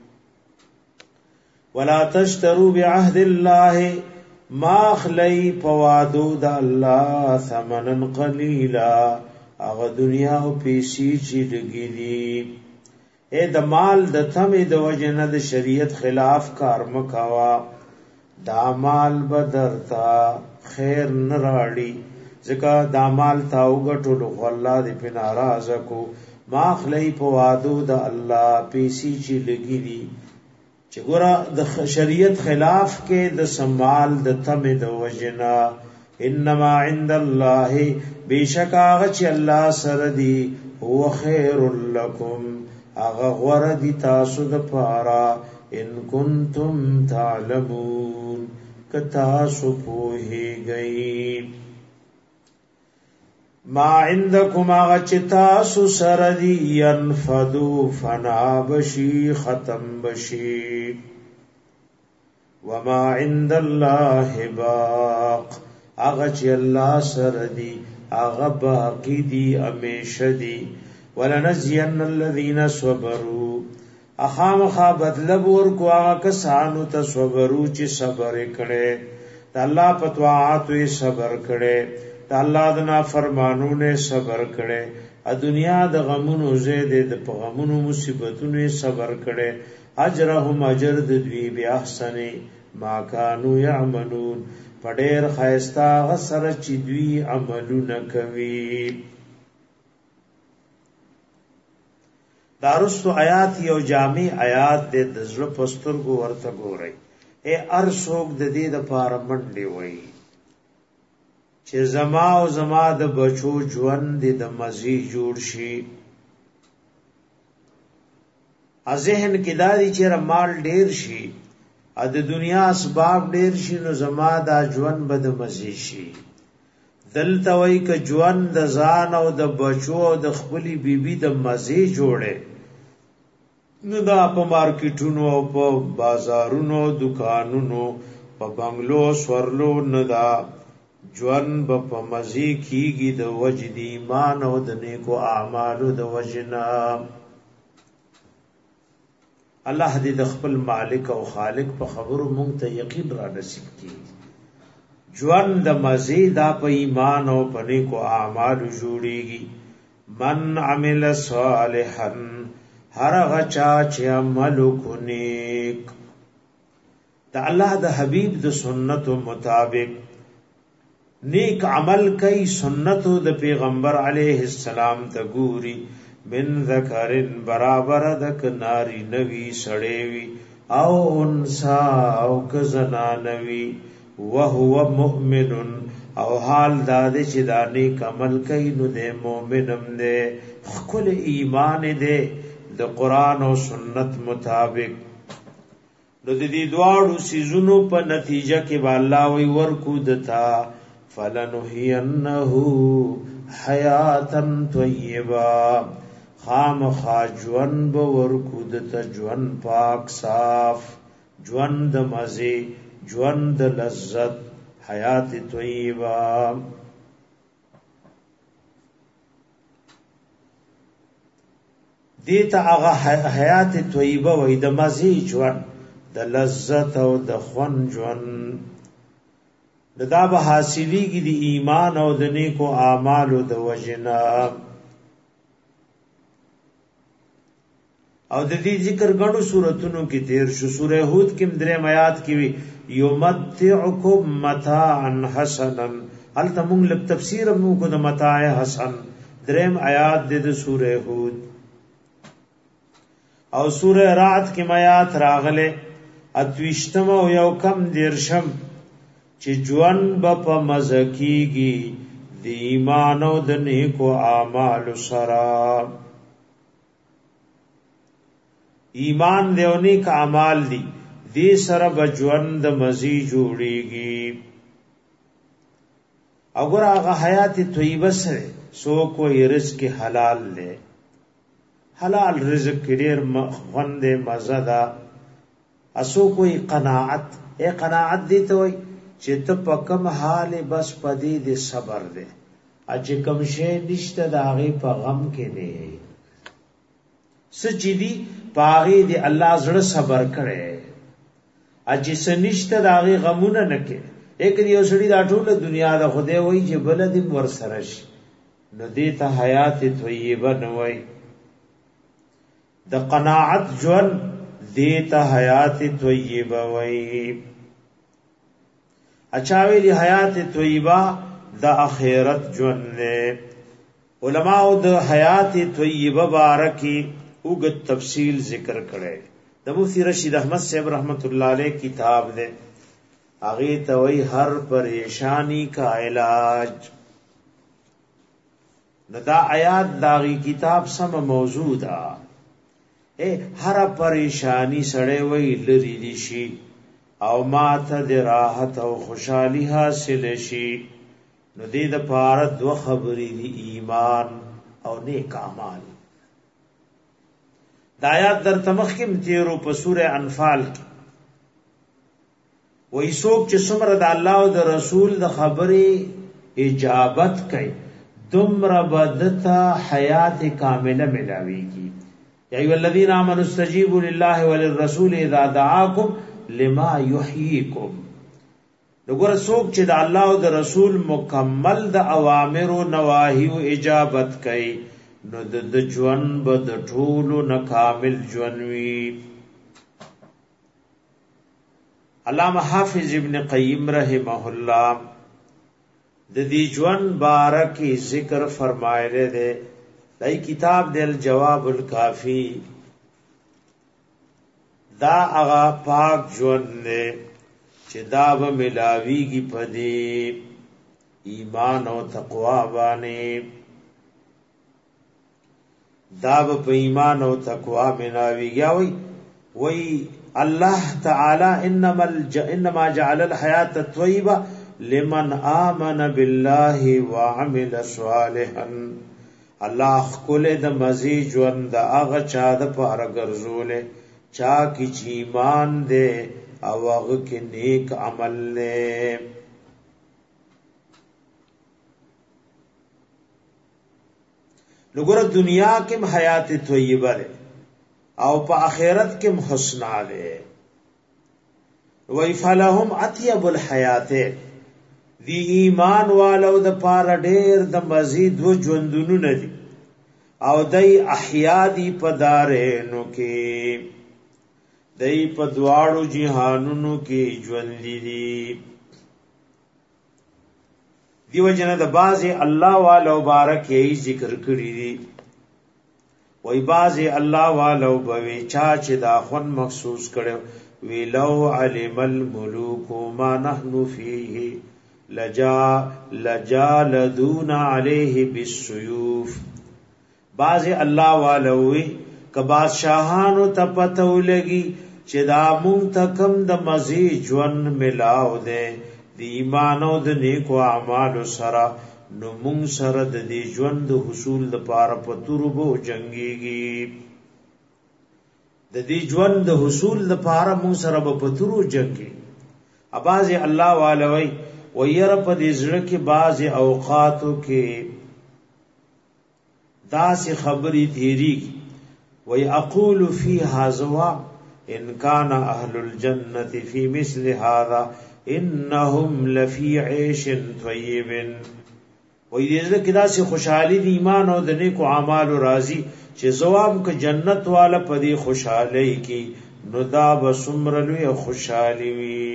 ولا تشتروا بعهد الله ما خلی پوادو د الله ثمنن قلیلا هغه دنیا او پیسې چې لګیدي اے د مال د تمه د وجنه د شریعت خلاف کار مکوا دا مال بدرتا خیر نراړي ځکه دا مال تا وګټلو الله دې په ناراضه کو ما خلی په وادو د الله پیسې چې لګیدي چې ګوره د شریعت خلاف کې د سمال د تم د وجنا انما عند الله بشکاغ چې الله سره دی هو خیر لكم اغه غره دی تاسو د پاره ان کنتم تعلمون کتا سو پوهیږئ ما عندكم اغه چې تاسو سره دی ينفدو فنا بشي ختم بشي وما عند الله باق اغه چې الله سره دی اغه باقی دی همیشه دی ولنزين الذين صبروا اخام خا بدلب ورکو هغه کسانو ته صبرو چې صبر کړي د الله په طاعت یې صبر کړي د الله د نافرمانونو صبر کړي ا دنیا د غمونو زید د غمونو مصیبتونو صبر کړي اجرهم اجر د دوی بیا احسن ما كانوا يعملون پډیر خیستا غسر چې دوی عملونه کوي دارستو آیات یو جامع آیات د زړه پسترګو ورته ګورئ اے ارسوک د دې د پاره منډي وای چې زما او زما د بچو ژوند د مزي جوړ شي ا ذهن کې دادی چې مال ډیر شي ا د دنیا اسباب ډیر شي نو زما دا ژوند بد مزي شي دلته وای ک ژوند د ځان او د بچو او د خپلې بیبي د مزي جوړه نو دا په مارکیټونو او په بازارونو دکانونو په بنگلو سورلو نه دا ژوند په مزي کیږي د وجد ایمان او د نیکو اعمالو د وجنا الله دې د خپل مالک او خالق په خبرو مونږ ته یقین را نصیب کړي ژوند د مزیدا په ایمان او په نیکو اعمال جوړيږي من عمل صالحا هر غچا چې عمل کوونیک د الله د حبيب د سنتو مطابق نیک عمل کوي سنتو د پیغمبر علیه السلام ته ګوري من ذکرن برابر د کناری نوی سړیوي او انسا او کزنا نوی وهو مؤمن او حال داده چې دانی کمل کوي نو د مؤمنم ده خپل ایمان ده د قران او سنت مطابق نو د دې دواړو سيزونو په نتیجه کې الله وی ورکو دتا فلنحینه حیاتا طیبا خام خاجون به ورکو دتا جوان پاک صاف جوان د مزه جوان د لذت حیات طیبہ دیتا هغه حیات طیبہ وې د مزه جوان د لذت او د خوان جوان دا به حاصلېږي د ایمان او د نیکو اعمالو د وجنا او د دې ذکر غنو سوراتونو کې تیر شو سورہ ہود کې درې آیات کې وی یمتعکم متاعا حسنا هل تمون لب تفسیر مو کو د متاع حسن درې آیات د سورہ ہود او سورہ رعد کې آیات راغله اتوشتم او یو کم دیرشم چې جوان په مزکیږي د ایمان او د نیکو اعمال سره ایمان دیونی کا اعمال دی دی سره بجوند مزی جوړیږي اگر هغه حیات طیبه سره سو کوئی رزق حلال لے حلال رزق ډیر خوند مزه دا اسو کوئی قناعت اے قناعت دی ته وای چې ته په کوم حال بس پدې دې صبر دې اج کوم شی نشته دا غي په غم کې نه سچدي پاغي دی الله زړه صبر کړي اج سنشت داغي غمونه نکي یک دی وسړي دا ټول دنیا د خدای وای چې بل دې ور سره شي نو دې ته حیات طیبه نه وای د قناعت جون دې ته حیات طیبه وای اچاوی دی حیات طیبه د اخرت جون نه علماء د حیات طیبه بارکی اوګ تفصیل ذکر کړي د مفتی رشید احمد صاحب رحمت الله علیه کتاب ده هغه ته وی هر پریشانی کا علاج. نو دا آیات داغي کتاب سم موضوع ده. هر پریشانی سړی وی لری دي شي او ماته د راحت او خوشحالي حاصل شي. نو دې د پاره دو خبرې دي، ایمان او نیک اعمال. د آیات در تمخ کې تیرو په سوره انفال کې وای څوک چې څومره د الله او د رسول د خبرې اجابت کوي دومره بدتا حیات کامله ملاويږي. یا ایو الذین آمنوا استجیبوا لله وللرسول اذا دعاکم لما یحییکم. وګوره څوک چې د الله او د رسول مکمل د اوامر او نواهی او اجابت کوي نو د ژوند به د ټولو نه کامل ژوند وي. علامه حافظ ابن قیم رحمه الله د دې ژوند بارکی ذکر فرمایله ده. دای کتاب د الجواب الکافی دا هغه پاک ژوند نه چې دا به ملاویږي په دې ایمان او تقوا باندې. دا په ایمان او تقوا ملاویږي. وای الله تعالی انما جعل الحیات الطیبه لمن آمن بالله وعمل صالحا. الله خپل د مزي ژوند د هغه چا د پاره ګرځولې چا کی چې ایمان دې او هغه کې نیک عمل نه. لګوره دنیا کې حیات طیبه ده او په آخرت کې حسنا ده. وای فلهم اطيب الحیات دی ایمان والو د پاره ډېر د مزید و ژوندونو نه دي او دای احیا دی په دارینو کې دای په دواړو جهانونو کې ژوند دي. دیو جن د بازي الله والو بارک یې ذکر کړی دي. وای بازي الله والو به چا چې دا خون مخصوص کړو وی لو علم الملوک ما نحن فيه لجالدون عليه بالسيوف. بازي الله والوي ک بادشاہانو ته پته ولګي چې دا مونږ ته کم د مزي ژوند ملاو دي د ایمان او د نیکو اعمالو سره نو مونږ سره د دې ژوند د حصول لپاره په توربو جنگيږي. د دې ژوند د حصول لپاره مونږ سره په تورو جنگي. اباظه الله والوي وير په دې ځړه کې بعض اوقاتو کې داسې خبرې تیری وي اقول فيها زوا ان كان اهل الجنه في مثل هذا انهم لفي عيش طيب. وي دې کې داسې خوشحالي د ایمان او د نیکو اعمالو راضي چې زوام ک جنت والا په دې خوشحالي کې نو دا بسمرلوي خوشحالي وي.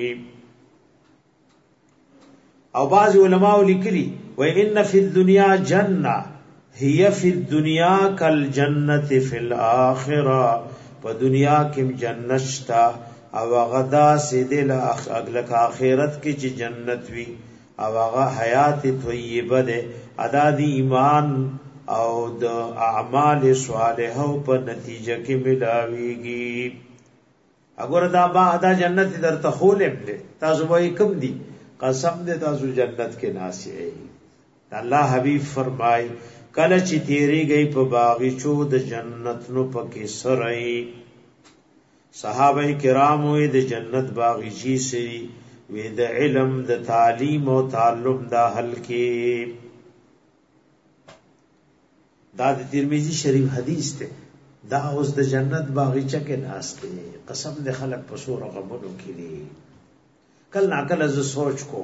او بعض علماء لیکلي و ان فی الدنیا جنہ هي فی الدنیا کالجنۃ فی الاخرہ. په دنیا کې جنت شتا او غدا سیدل اغلق آخرت کې چې جنت وی او هغه حیات طیبه ده ادا دی ایمان او د اعمال صالحو په نتیجه کې ملاويږي. اگر دا با دا جنت درته خولم ده تاسو وای کوم دی قسم دې تاسو جنت کې ناشئ. الله حبیب فرمای کله چې تیری گئی په باغچو د جنت نو پکې سرای. صحابه کرام وې د جنت باغچی سری وې د علم د تعلیم او تعلم دا حل کې. دا د ترمذی شریف حدیث ته دا اوس د جنت باغچه کې ناشته قسم دې خلق په سور غمونو کې دي. کل ناکل از سوچ کو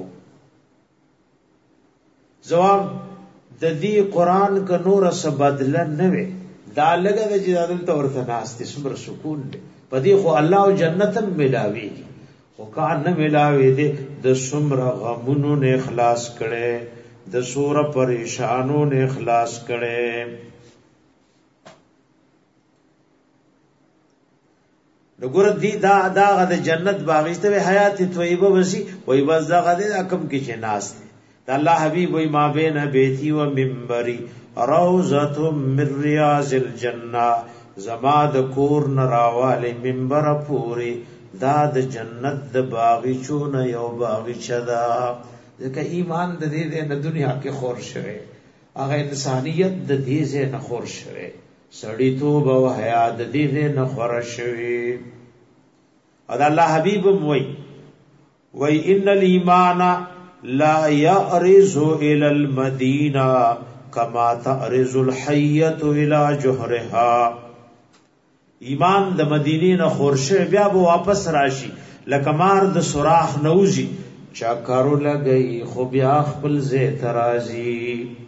جواب د دې قران ک نور س بدل نه وي دا لګه د جدادل ته ورته ناشته صبر سکون دې پدې خو الله او جنتم ملاوي او کار نه ملاوي دې د سمر غمونو نه اخلاص کړي د سور پریشانو نه اخلاص کړي. نګور دی دا د جنت باغشته حیات طیبه وسی وای بس دا غد کم کې چې ناس دي الله حبیب وای ما بین بیتی و منبری روضه من ریاض الجنه زما د کور نراواله منبر پوری دا د جنت د باغچونه یو باغچه ده ځکه ایمان د دې د دنیا کې خور شوه هغه انسانیت د دې زه نه خور شوه سړی توب او حیا د دې نه خور شوه او الله حبیب وای ان الايمان لا يعرض الى المدينه كما تعرض الحيه الى جحرها ایمان د مدینې نه خورشه بیا به واپس راشي لکه مار د سوراخ نوځي چا کارو لګي خو بیا خپل زه ترازی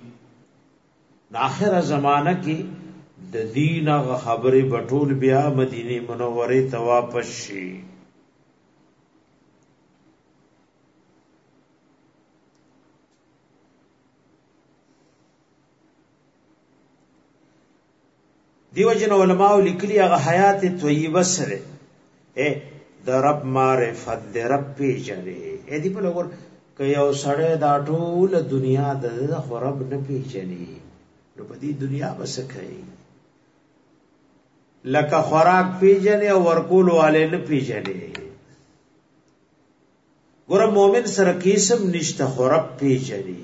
اخر زمانہ کې د دین غ خبره بټول بیا مدینه منوره ته واپس شي دیو جن علماء لیکلی هغه حیات طیبه سره د رب معرفت د رب پیژنې دې په لور ک یو سړی دا ټول دنیا د رب نه پیژنې نو په دې دنیا بس کوي لکه خوراک پیژنې او ورکول والے نه پیژنې ګور مؤمن سره کیسم نشته خو رب پیژنې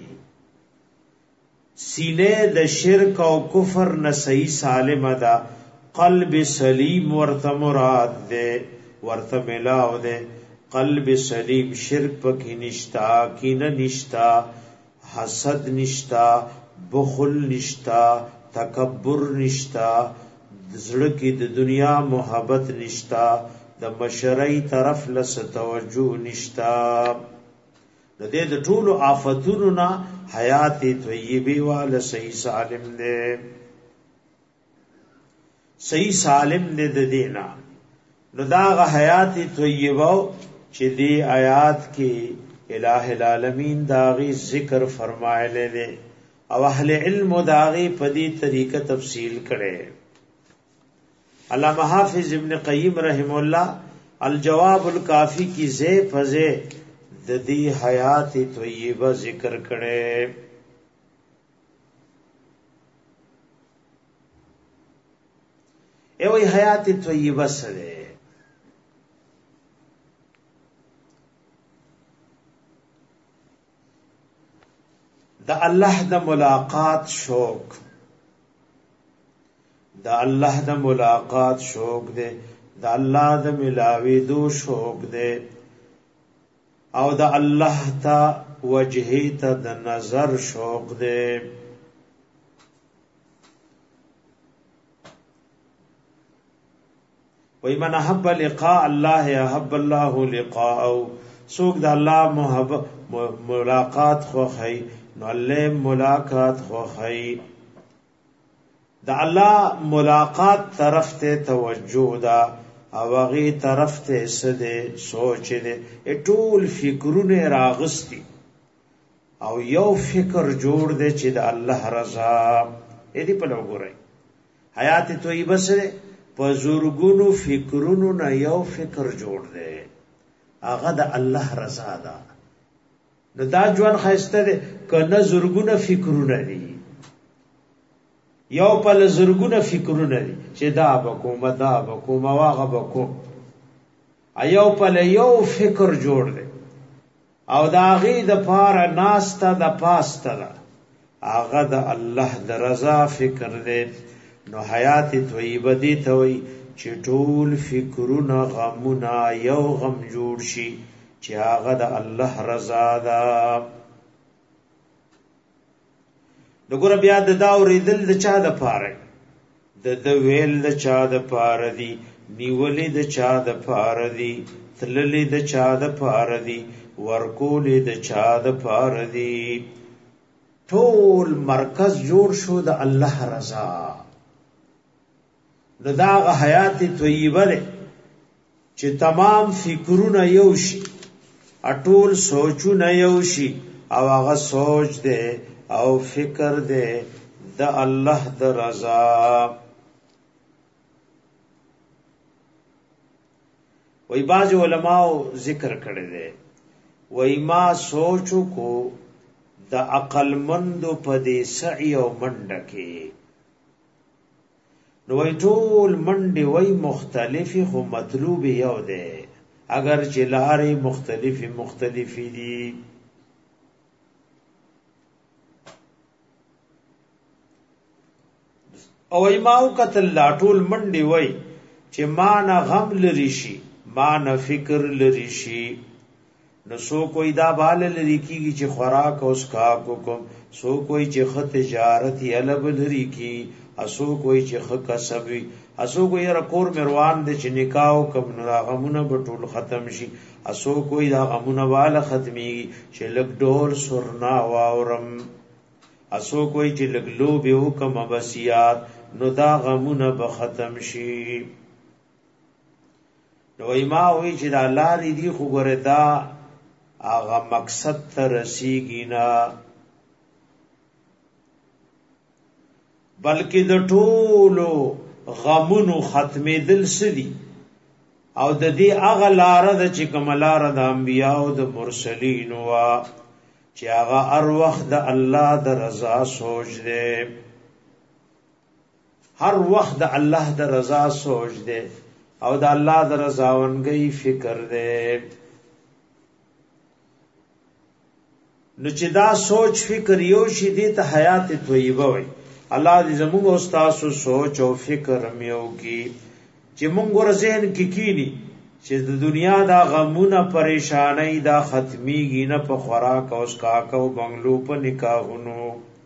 سینه د شرک او کفر نه صحیح سالم ده قلب سلیم ورته مراد ده ورته ملاو ده قلب سلیم شرک پکې نشتا کینه نشتا حسد نشتا بخل نشتا تکبر نشتا زړه کې د دنیا محبت نشتا د مشرعي طرف لس توجه نشتا د دې د ټولو آفتونو نه حیات طیبه والا صحیح سالم دے صحیح سالم دے د دینا نو دا غ حیات طیبه چې دی آیات کې الہ العالمین داغي ذکر فرمایله دي او اهل علم داغي په دې طریقه تفصیل کړي علامہ حافظ ابن قیم رحم الله الجواب الکافی کی زے فزے د دې حیات طیبه ذکر کړي وی حیات طیبه سره د الله د ملاقات شوق د الله د ملاقات شوق دے د الله د ملاوي دو شوق دے او د الله تا وجهه ته د نظر شوق دے وای من حب لقاء الله يحب الله لقاءه سوق د الله محبت ملاقات خو خی نو الله ملاقات خو خی د الله ملاقات طرف ته توجه دا او غي طرف ته سده سوچ دې ټول فکرونه راغستی او یو فکر جوړ دې چې د الله رضا دې په لګورای حیات طیبه سره پزورګونو فکرونو نه یو فکر جوړ دې هغه د الله رضا ده نو دا ژوند خسته ده کنه زورګونو فکرونه دي یو په زورګونو فکرونه دي چې دا بکوم واغه بکوم ایو په یو فکر جوړ دې او دا غي د پار ناسته د پاسته هغه د الله د رضا فکر دې نو حیات طیبه دي ته وي چې ټول فکرونه غمونه یو غم جوړ شي چې هغه د الله رضا ده دغه بیا د دا اوریدل د چا د پاره د ویل د چا د پاره دی نیولې د چا د پاره دی تللې د چا د پاره دی ورکولې د چا د پاره دی ټول مرکز جوړ شو د الله رضا دا حیات طیبه ده چې تمام فکرونه یو شي اټول سوچونه یو شي او هغه سوچ ده او فکر ده د الله د رضا وای باز علماء ذکر کړی دی وای ما سوچو کو د عقل مندو په دې سعی او منډه کې نو وای ټول منډه وای مختلفي خو مطلوب یو دی اگر چې لارې مختلفي دي او ایماو قتل لا ټول منډي وای چې ما نه غم لري شي ما نه فکر لري شي نو سو کوئی دا بال لري کیږي چې خوراک او اسکا کوم سو کوئی چې خ تجارت یلب لري کی اسو کوئی چې خ کسب وي اسو کوئی رکور مروان د چې نکاح کوم نو غمونه به ټول ختم شي اسو کوئی دا غمونه والا ختمي چې لګ ډول سرنا واورم اسو کوئی چې لګ لو به حکم بسیات نو دا غمونه به ختم شي نو ما وی چې دا لارې دی خو ګره دا هغه مقصد ته رسیږي نه بلکې د ټولو غمونو ختمې دل سدي او د دې هغه لار د چې کوم لار د انبیاء او د مرسلین وا چې هغه هر وخت د الله د رضا سوچ دی هر وخت د الله د رضا سوچ دی او د الله د رضاونګي فکر دی نو چې دا سوچ فکر یو شي دی ته حیات طیبه وي الله دې زموږ استاد سوچ او فکر میو کی چې موږ ور ذهن کې کینی چې د دنیا دا غمونه پریشانای دا ختميږي نه په خوراک او اسکاک او بنگلو په نکاحونو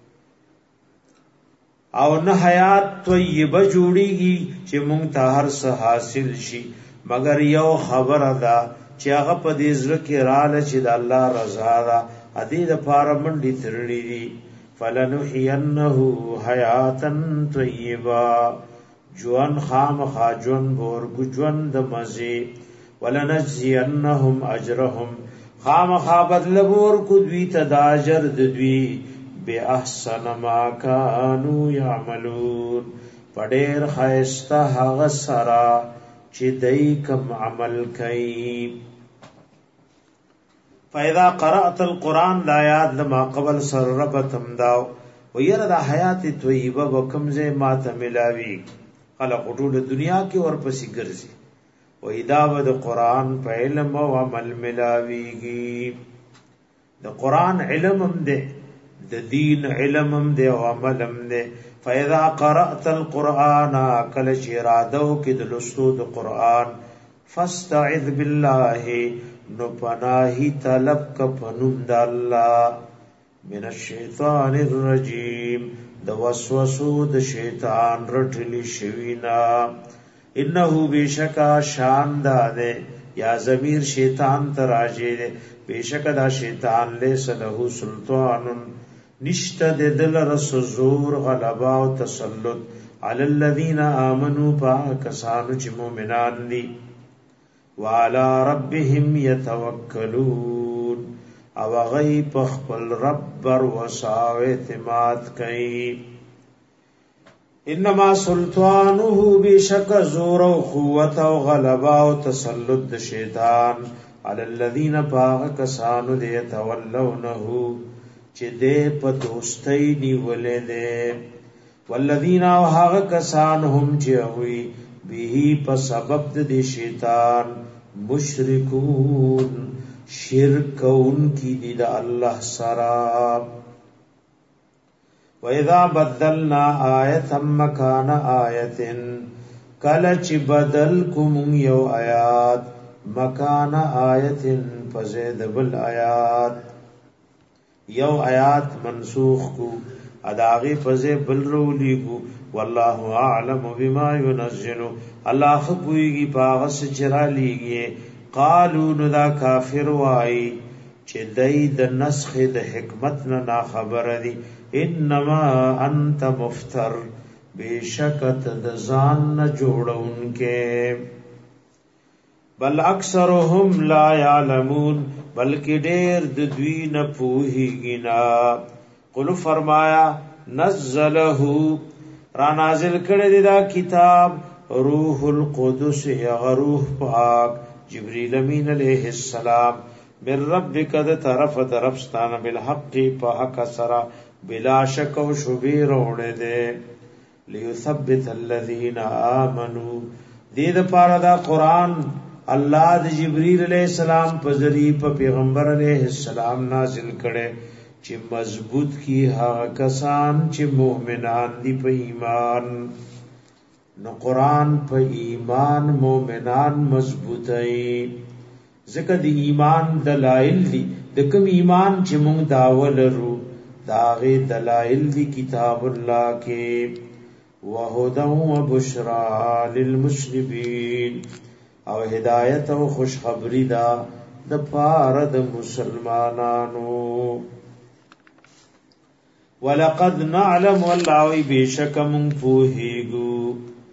او نه حیات طیبه جوړیږي چې موږ ته هر څه حاصل شي مگر یو خبره ده چې هغه په دې ځل کې رااله چې د الله رضا ده ادي د پاره منډي ترړي دي فلنحینه حیاتا طیبا جوان خام خاجون بور گجون د مزي ولنجزینهم اجرهم خام خابد لبور کو دوی تداجر د دوی بے احسن ما کانوا یعملون پډیر خیستا هغه سرا چې دای کوم عمل کوي فاذا قرات القران لا یاد لما قبل سربتم داو ويره د حیات طیبه وکمزه ماته ملاوی خلق ټول دنیا کې اور پسې ګرځي و ادابه د قران په علم او عمل ملاویږي د قران علم هم ده د دین علم هم ده او عمل هم ده فاذا قرات القران کل شرادو کې د لستو د قران فاستعذ بالله نو پناهی طلب کا پنوم د الله من الشیطان الرجیم د وسوسو د شیطان رټلی شوینا انه بشکا شان ده یا ضمیر شیطان تراجه ده بشکا دا شیطان لیس له سلطان نشته د دل رس زور غلبا او تسلط علی الذین آمنوا پاکسانو چې مؤمنان دي وعلى ربهم يتوکلون او غیب خپل رب بر وساو اعتماد کوي انما سلطانه بشک زور او قوت او غلبا او تسلط د شیطان علی الذین پاکسانو دي تولونه چې دې په دوستۍ نیولې ده والذین او هغه کسان هم چې وي به په سبب د شیطان مشرکون شرکون کی دی دا الله سرا و اذا بدلنا آیت مکان آیت کلچ بدل کم یو آیات مکان آیت فزید بل آیات یو آیات منسوخ کو اداغی فزید بل رولی کو والله اعلم بما ينزل الله خپويږي پاغس چرالیږي قالو نو دا کافر وای چې دای د نسخ د حکمت نه خبر دي انما انت مفتر بشکت د ځان نه جوړونکې بل اکثرهم لا يعلمون بلکې ډېر د دوی نه پوهیږي نا قل فرمایا نزله را نازل کړی دا کتاب روح القدس یا روح پاک جبريل امین علیہ السلام من ربک د طرف درفستان بالحق په حق سرا بلا شک او شبی روړه دے لیثبت الذین آمنوا دې د پاره دا قران الله د جبريل علیہ السلام په ذریعہ په پیغمبر علیہ السلام نازل کړي چې مضبوط کی هغه کسان چې مؤمنان دي په ایمان نو قران په ایمان مؤمنان مضبوطයි ځکه د ایمان دلائل دي د کوم ایمان چې موږ داولرو داغه دلائل دي کتاب الله کې وهدى وبشرى للمسلمين او هدایت او خوشخبری دا د پاره د مسلمانانو ولقد نعلم والله بشک من فوهیگو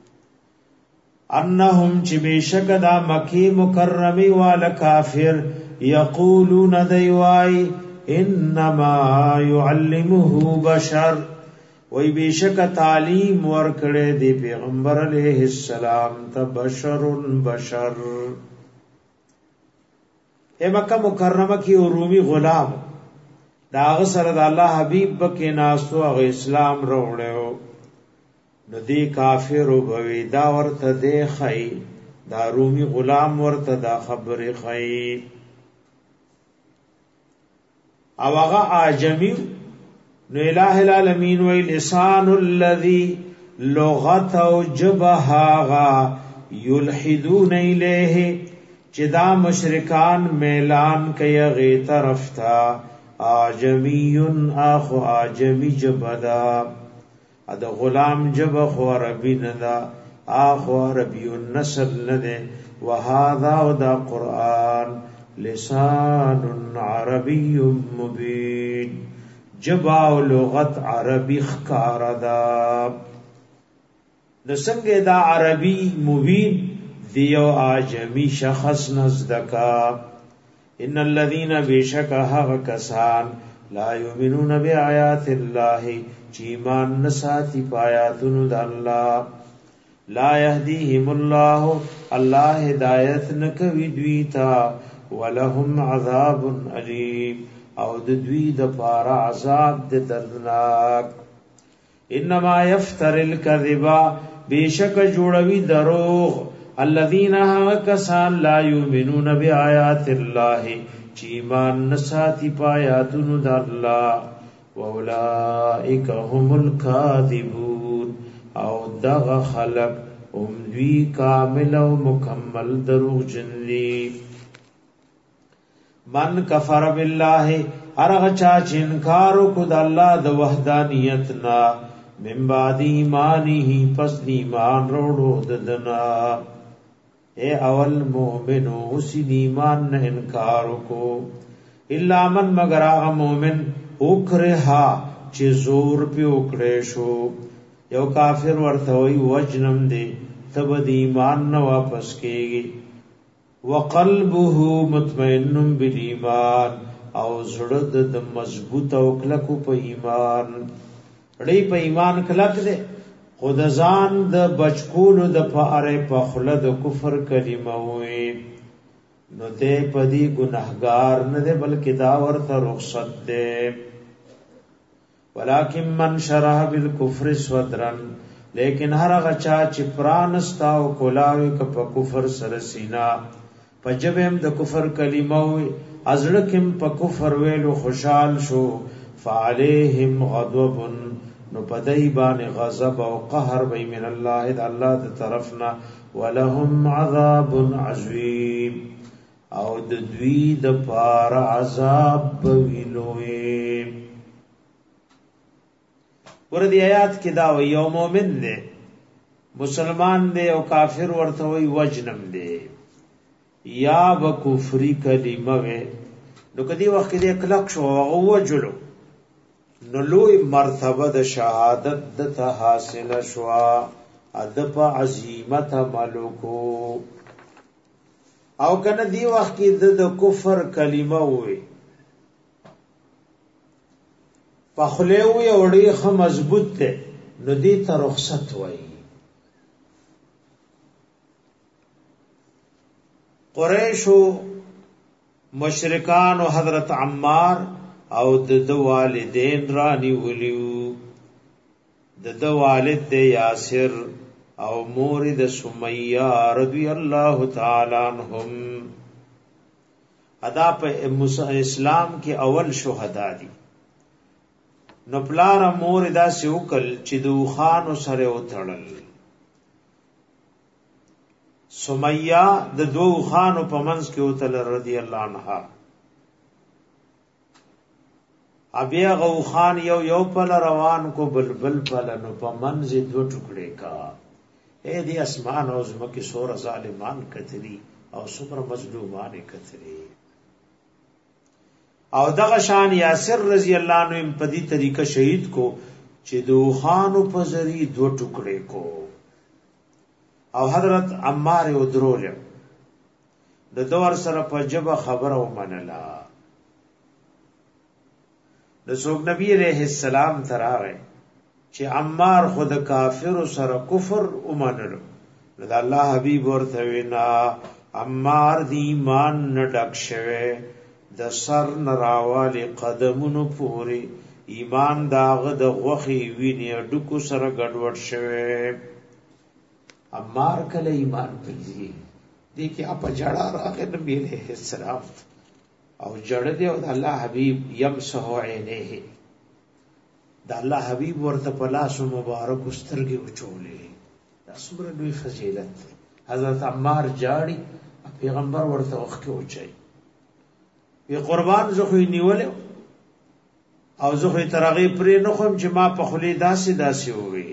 انهم چې بشک دا مکی مکرمی وال کافر یقولون دیوای انما يعلمه بشر وی بشک تعلیم ورکړه دی پیغمبر علیہ السلام ته بشر اے مکہ مکرمه کی رومی غلام داغ سره د الله حبیب بکې ناسو هغه اسلام وروړو نو دی کافر وبوي دا ورته دی خی دا رومي غلام ورته دا خبره خی او هغه اعجمی نو الہ العالمین وی لسان الذی لغت او جبهاغا یلحدون الیه چې دا مشرکان میلان کوي غی طرف تا اعجمیون اخو اعجمی جبدا اد غلام جب خو عربی ندا اخو عربی النسل نده وهذا دا قرآن لسان عربی مبین جبا و لغت عربی خکاردا نسنگ دا عربی مبین دیو اعجمی شخص نزدکا ان الذين بشكها كسان لا يؤمنون بآيات الله چیمان نساتی پایاتن د الله لا يهديهم الله الله هدایت نکوي دویتا ولهم عذاب الیم او د دوی د پارا عذاب د دردناک انما يفتر الكذب بشک جوړوي دروغ الذين كسان لا يؤمنون بآيات الله چیمان نساتی پایاتن د الله واولئک هم الكاذبون او دغ خلق دوی کامل او مکمل دروغ جنلی من کفر بالله ارغ چا چې انکار کو د الله د وحدانیت نا من بعد ایمانه پس ایمان وروړو ددنا اے اول مومنو اسی ایمان نه انکار کو الا من مگر هغه مومن اوکرها چې زور په وکړې شو یو کافر ورته وی وجنم دی تب د ایمان نه واپس کېږي وقلبه مطمئن بالایمان او زړه د مضبوط او کلکو په ایمان اړې په ایمان کلک دی خود ځان د بچکولو د پاره په خلد کفر کلمه وي نو دې پدی گناهګار نه دی بلکې دا ورته رخصت دی ولکن من شرح بالکفر صدرن لیکن هر هغه چا چې پرانستا او کولاوي ک په کفر سره سینا پجبم د کفر کلمه وي ازړکم په کفر ویلو خوشحال شو فعليهم غضب نو پدای باندې غضب او قهر وی من الله د الله د طرفنا ولهم عذاب عظیم او د دوی د پار عذاب ویلوي ورته آیات کې دا وی یو مؤمن دی مسلمان دی او کافر ورته وی وجنم دی یا بکفری کلمه وی نو کدی وخت دې کلک شو او وجلو نو لوی مرتبه د شهادت د ته حاصل شوا ادب عظیمت ملکو او کنه دی وخت کې د کفر کلمه وي په خله وي اوري خه مضبوط ده نو دی ته رخصت وای قریشو مشرکان او حضرت عمار او د والدین رانی ولیو د والد د یاسر او مور د سمیہ رضی الله تعالی عنهم ادا په اسلام کې اول شهدا دي. نو پلار مور دا سوکل چې د خان سره وتړل. سمیہ د دو خانو په منځ کې وتل رضی الله عنها. ابیا غو خان یو پل روان کو بلبل پل نو په منځ دو ټوکړي کا. اے دی اسمان او زمکه سور ظالمان کتلی او څومره مظلومان کتلی. او دغه شان یاسر رضی الله عنه په دې طریقه شهید کو چې دو خانو په ذری دو ټوکړي کو. او حضرت عمار او درول د دوار سره په جبه خبره ومنلا. د څوک نبی علیہ السلام تراغه چې عمار خود کافر سره کفر ومنلو. د الله حبیب ورته وینا عمار دی ایمان نه ډک شوه د سر نراواله قدمونو پوری ایمان داغه د غوخي ویني ډکو سره ګډوډ شوه. عمار کله ایمان پېږي دي کې اپ جړه راغې نبی عليه السلام او جړه دی او الله حبيب يمسح عينيه. د الله حبيب ورته په لاس مبارک سترګې وچولې. دا څومره لوی فضیلت. حضرت عمار جاړي پیغمبر ورته وخت وچي وی قربان زه خو نیول او زه خو ترغه پرې نه خوم چې ما په خلی داسې وي.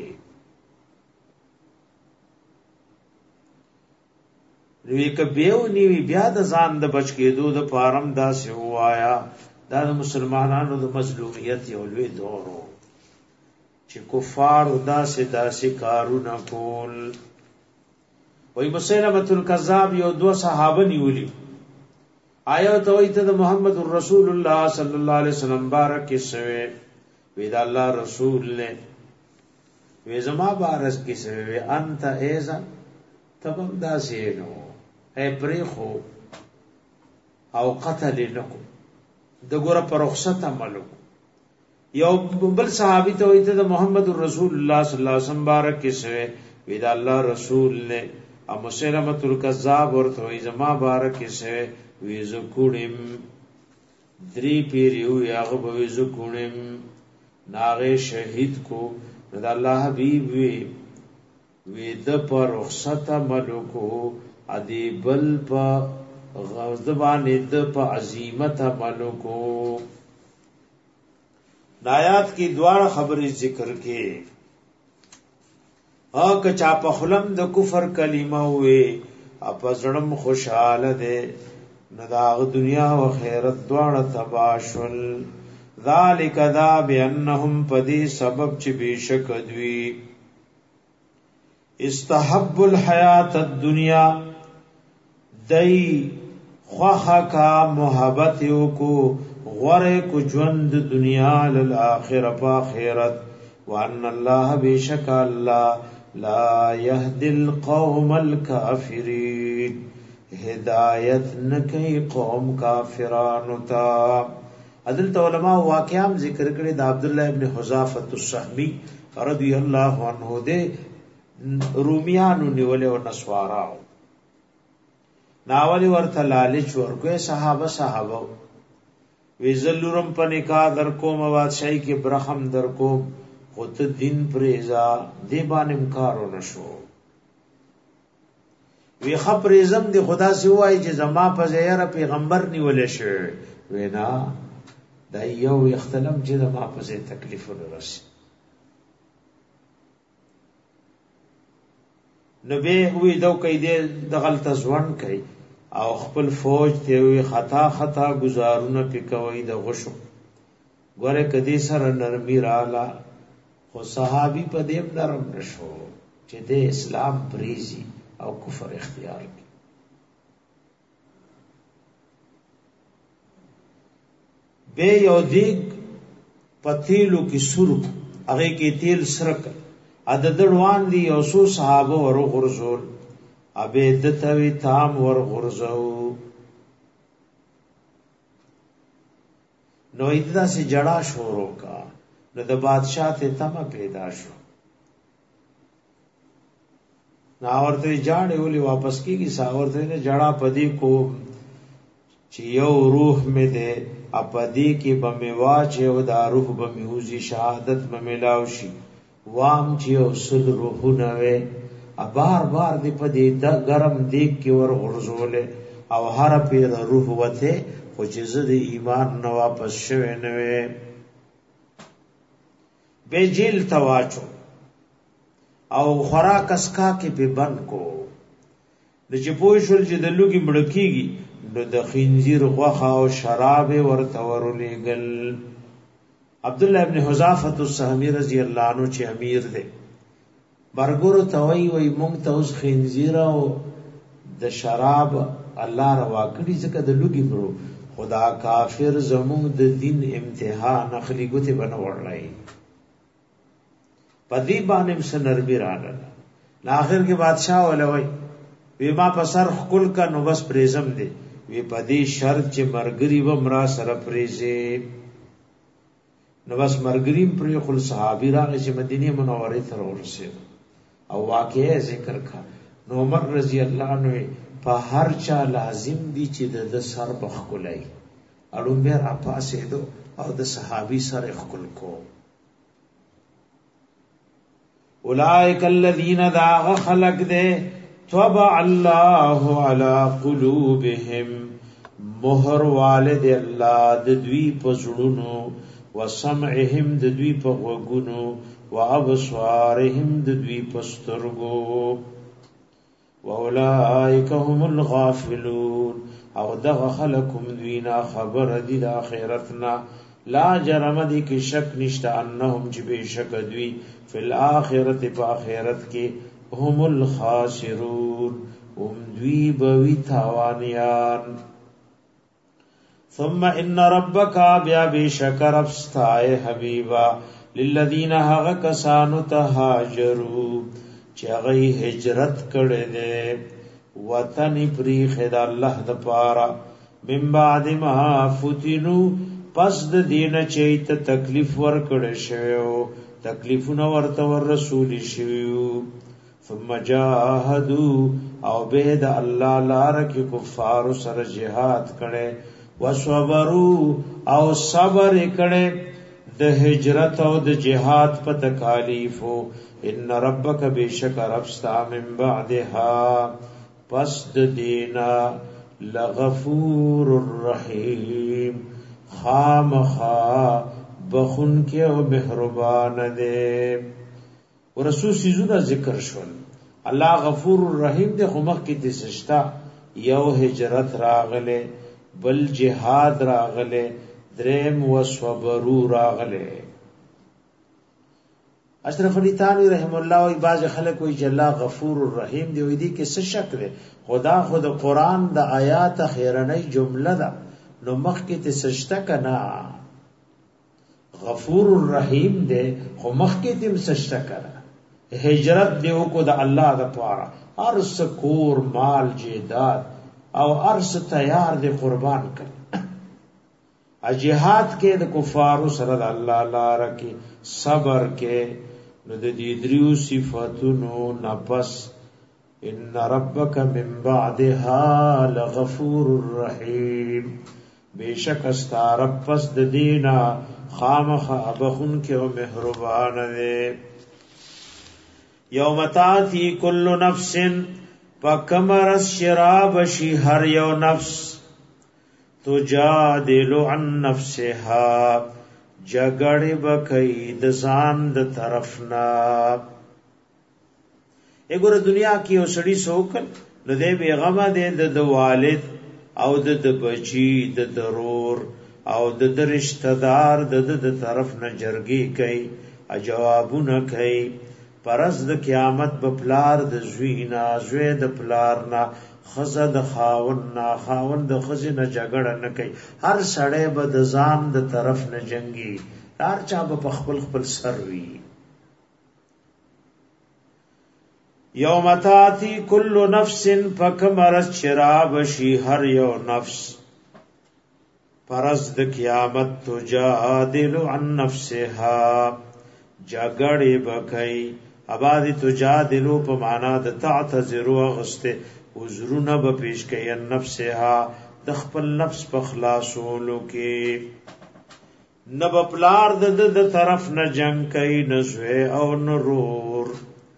نوې کبيو نیوی بیا د ځان د بچ کېدو د پارم داسې وایا. دا د مسلمانانو د مظلومیت یو لوی دورو چې کفار داسې کارونه کول. وای مسلمه الکذاب یو دو صحابه نیولی. آیا ته وای ته د محمد رسول الله صلی الله علیه وسلم بارک سوی وی دا الله رسول له وی زما بارک کی سوی انت ایزا تبم داسې نو اے پریخو او قتل نکو د ګوره پر رخصت عملو. یو بل صحابي ته وایته د محمد رسول الله صلی الله علیه وسلم بارک سوی وی دا الله رسول له ا مسلمه الکذاب ورته وی زما بارک سوی وی زکوړم دری پیریو یاغه به زکوړم ناغه شهید کو د الله حبیب وی د پر رخصت ملکو ادی بل په غضبان د په عظمت ملکو. نایات کی دوار خبرې ذکر کې ا کچا په خلم د کفر کلمه وې اپ زړم خوشاله ده نداغ دنیا و خیرت دواړه تباشل. ذالک ذا بانهم پدی سبب چې بشک دوی استحب الحیات الدنیا دای خواخا کا محبت یو کو غره کو ژوند دنیا للآخرة پاخرت. وان الله بشک الله لا يهدي القوم الكافرين هدایت نکي قوم کافرانو تا. عدل علماء واقعام ذکر کړي د عبد الله ابن حذافه الصحبي رضی الله عنه ده رومیانو نیول او نسواراو ناولی ورته لالچ ورکوې صحابه وی زلورم په نکاح در کوم بادشاہي کې برخم در کوم خود دین پریزا دی باندې انکار نشو. وی خبرزم دی خدا سی وای چې زما په زیاره پیغمبر نیول شي وینا دا یو اختلام چې زما په زی تکلیف ورسي. نبی وی دو کوي د غلط ځوان کوي او خپل فوج ته وی خطا گزارونه پکوي د غشو ګوره کدي سره نرمي رااله خو صحابي په دې نرم نشو چې د اسلام پریزي او کفر اختیار کی. به یو دیگ پتیلو کی سرک هغه کې تیل سرک عدد روان دي او سو صحابه ورو غرزول ابیدتوی تام ورغرزو نو ایددا سی جڑا شورو کا نو د بادشاہ ته تم پیدا شو ناورته جاړې ولي واپس کیږي ساورته نه جڑا پدی کو چې یو روح مې ده اپدی کې بموا چې او دا روح بموزي شهادت مملاو شي وام چې او سل روح نه وې بار بار دی پدی د گرم دیک کې ور غرزول او هر پیر روح وته خو چې زه د ایمان نه واپس شوه نه وې به جیل تواچو او خوراک اسکا کې به بند کو د چې پوه شول چې د لوګي مړکیږي نو د خنزیر غوخه او شراب ورته ورولېګل عبد الله ابن حذافه السهمي رضی الله عنه چې امیر دی برګورو توي وي مونږ ته اوس خنزیر او د شراب الله روا کړی ځکه د لوګي برو خدا کافر زمونږ د دین امتحان اخلي ګوته بنو وړلای پدی باندې سنربی راغله اخر کې بادشاہ ولوي وی ما پسر خپل کا نو بس پریزم دی وی پدی شرط چې مرګري و مرا سره پریزه نو بس مرګریم پر خپل صحابي راغی چې مدینه منوره ته ورسېد او واقعي ذکر کا نو عمر رضی الله عنه په هر چا لازم دی چې د سر بخ کولای اړم به را پاسې دو او د صحابي سره خپل کو اولئک الذین داغ خلق دے طبع اللہ علی قلوبهم مہر والد اللہ ددوی پزړونو وسمعهم ددوی پغوګونو وابصارهم ددوی پسترګو واولئک هم الغافلون او دغ خلقم دوینا خبر دی د اخرتنا لا جرم دی کی شک نشتا انهم چې بشک دوی فی الاخرت پا آخرت کے هم الخاسرون دوی بوی تاوانیان ثم ان ربک بیا بشک ربستائے حبیبا للذین حق کسانو تهاجروا چغی ہجرت کړه دے وطن پریخ د الله د پارا من بعد ما فتنو پس د دین چیت تکلیف ور کړه شوی تکلیفونه ورته ور رسول شیو ثم جاهدوا او به د الله لار کې کفار سره jihad کړي وصبروا او صبر کړي د هجرت او د jihad په تکالیفو ان ربک بیشک ربستا من بعدها پس د دینا لغفور الرحیم خامخا بخون کے او مہربان دے ورسو سیزونا ذکر شول اللہ غفور الرحیم دے خمق کی تسشتا یو ہجرت راغلے بل جہاد راغلے درم وصبرو راغلے اشرف علی تھانوی رحم اللہ وی باز خلق وی جلا غفور الرحیم دے وی دی کہ سشک دے خدا خود قرآن دا آیات خیرنی جملہ دا نو مخ کی تسشتا کنا غفور الرحیم دے خو مخی تیم سشتا کرا ہجرت دیو کو دا اللہ دا پارا ارس کور مال جیداد او ارس تیار دے قربان کر جہاد کے دا کفارو سرد اللہ لارا کی صبر کے نو دی دریو صفتنو نپس ان ربک من بعدها لغفور الرحیم بے شک استارب پس دینا خامخ ابخن کے و مہربان دے یوم تاتی کل نفس پکمر شراب شی ہر یو نفس تجادلو عن نفسها جگڑ بکی دزان د طرفنا اگور دنیا کی او سڑی سوکل نو دے بیغمہ دے د والد او د بچی د ضرور او د رشتہ دار د طرف نه جرګي کوي جوابونه کوي پرز د قیامت په پلار د زوینا زوی د پلار نه خزه د خاون نه خاون د خزه نه جګړه نه کوي هر سړی به د ځان د طرف نه جنگي هر چا به خپل خپل سر وي یوم تاتی کل نفس فکمرت شراب شی هر یو نفس پرز د قیامت تجادل عن نفسها جګړې بکای ابادی تجادلو په معنا د تعتذرو غسته عذرونه به پیش کوي نفسها د خپل نفس په خلاصولو کې نب پلار د طرف نه جنگ کوي نزوه او نرور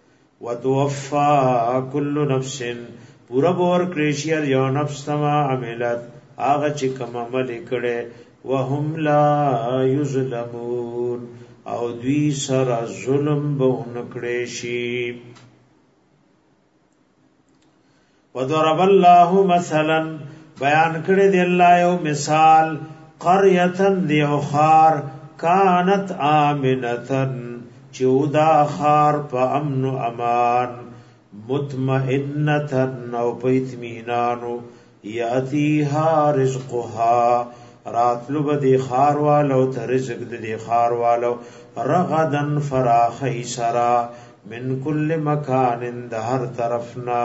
وتوفى كل نفس پورا بور کریشیر یو نفس تما عملت آغا چی کم عمل کڑے وهم لا یظلمون او دوی سر ظلم بون کڑیشی وضرب الله مثلا بیان کړی دی الله یو مثال قريهن دیو خار کانت امنتن چودا خار په امن و امان مطمئنتن او په اطمینانو یاتیها رزقها راتلو بدی خار والو ته رزق دی خار والو رغدن فراخی سرا من کل مکان د هر طرفنا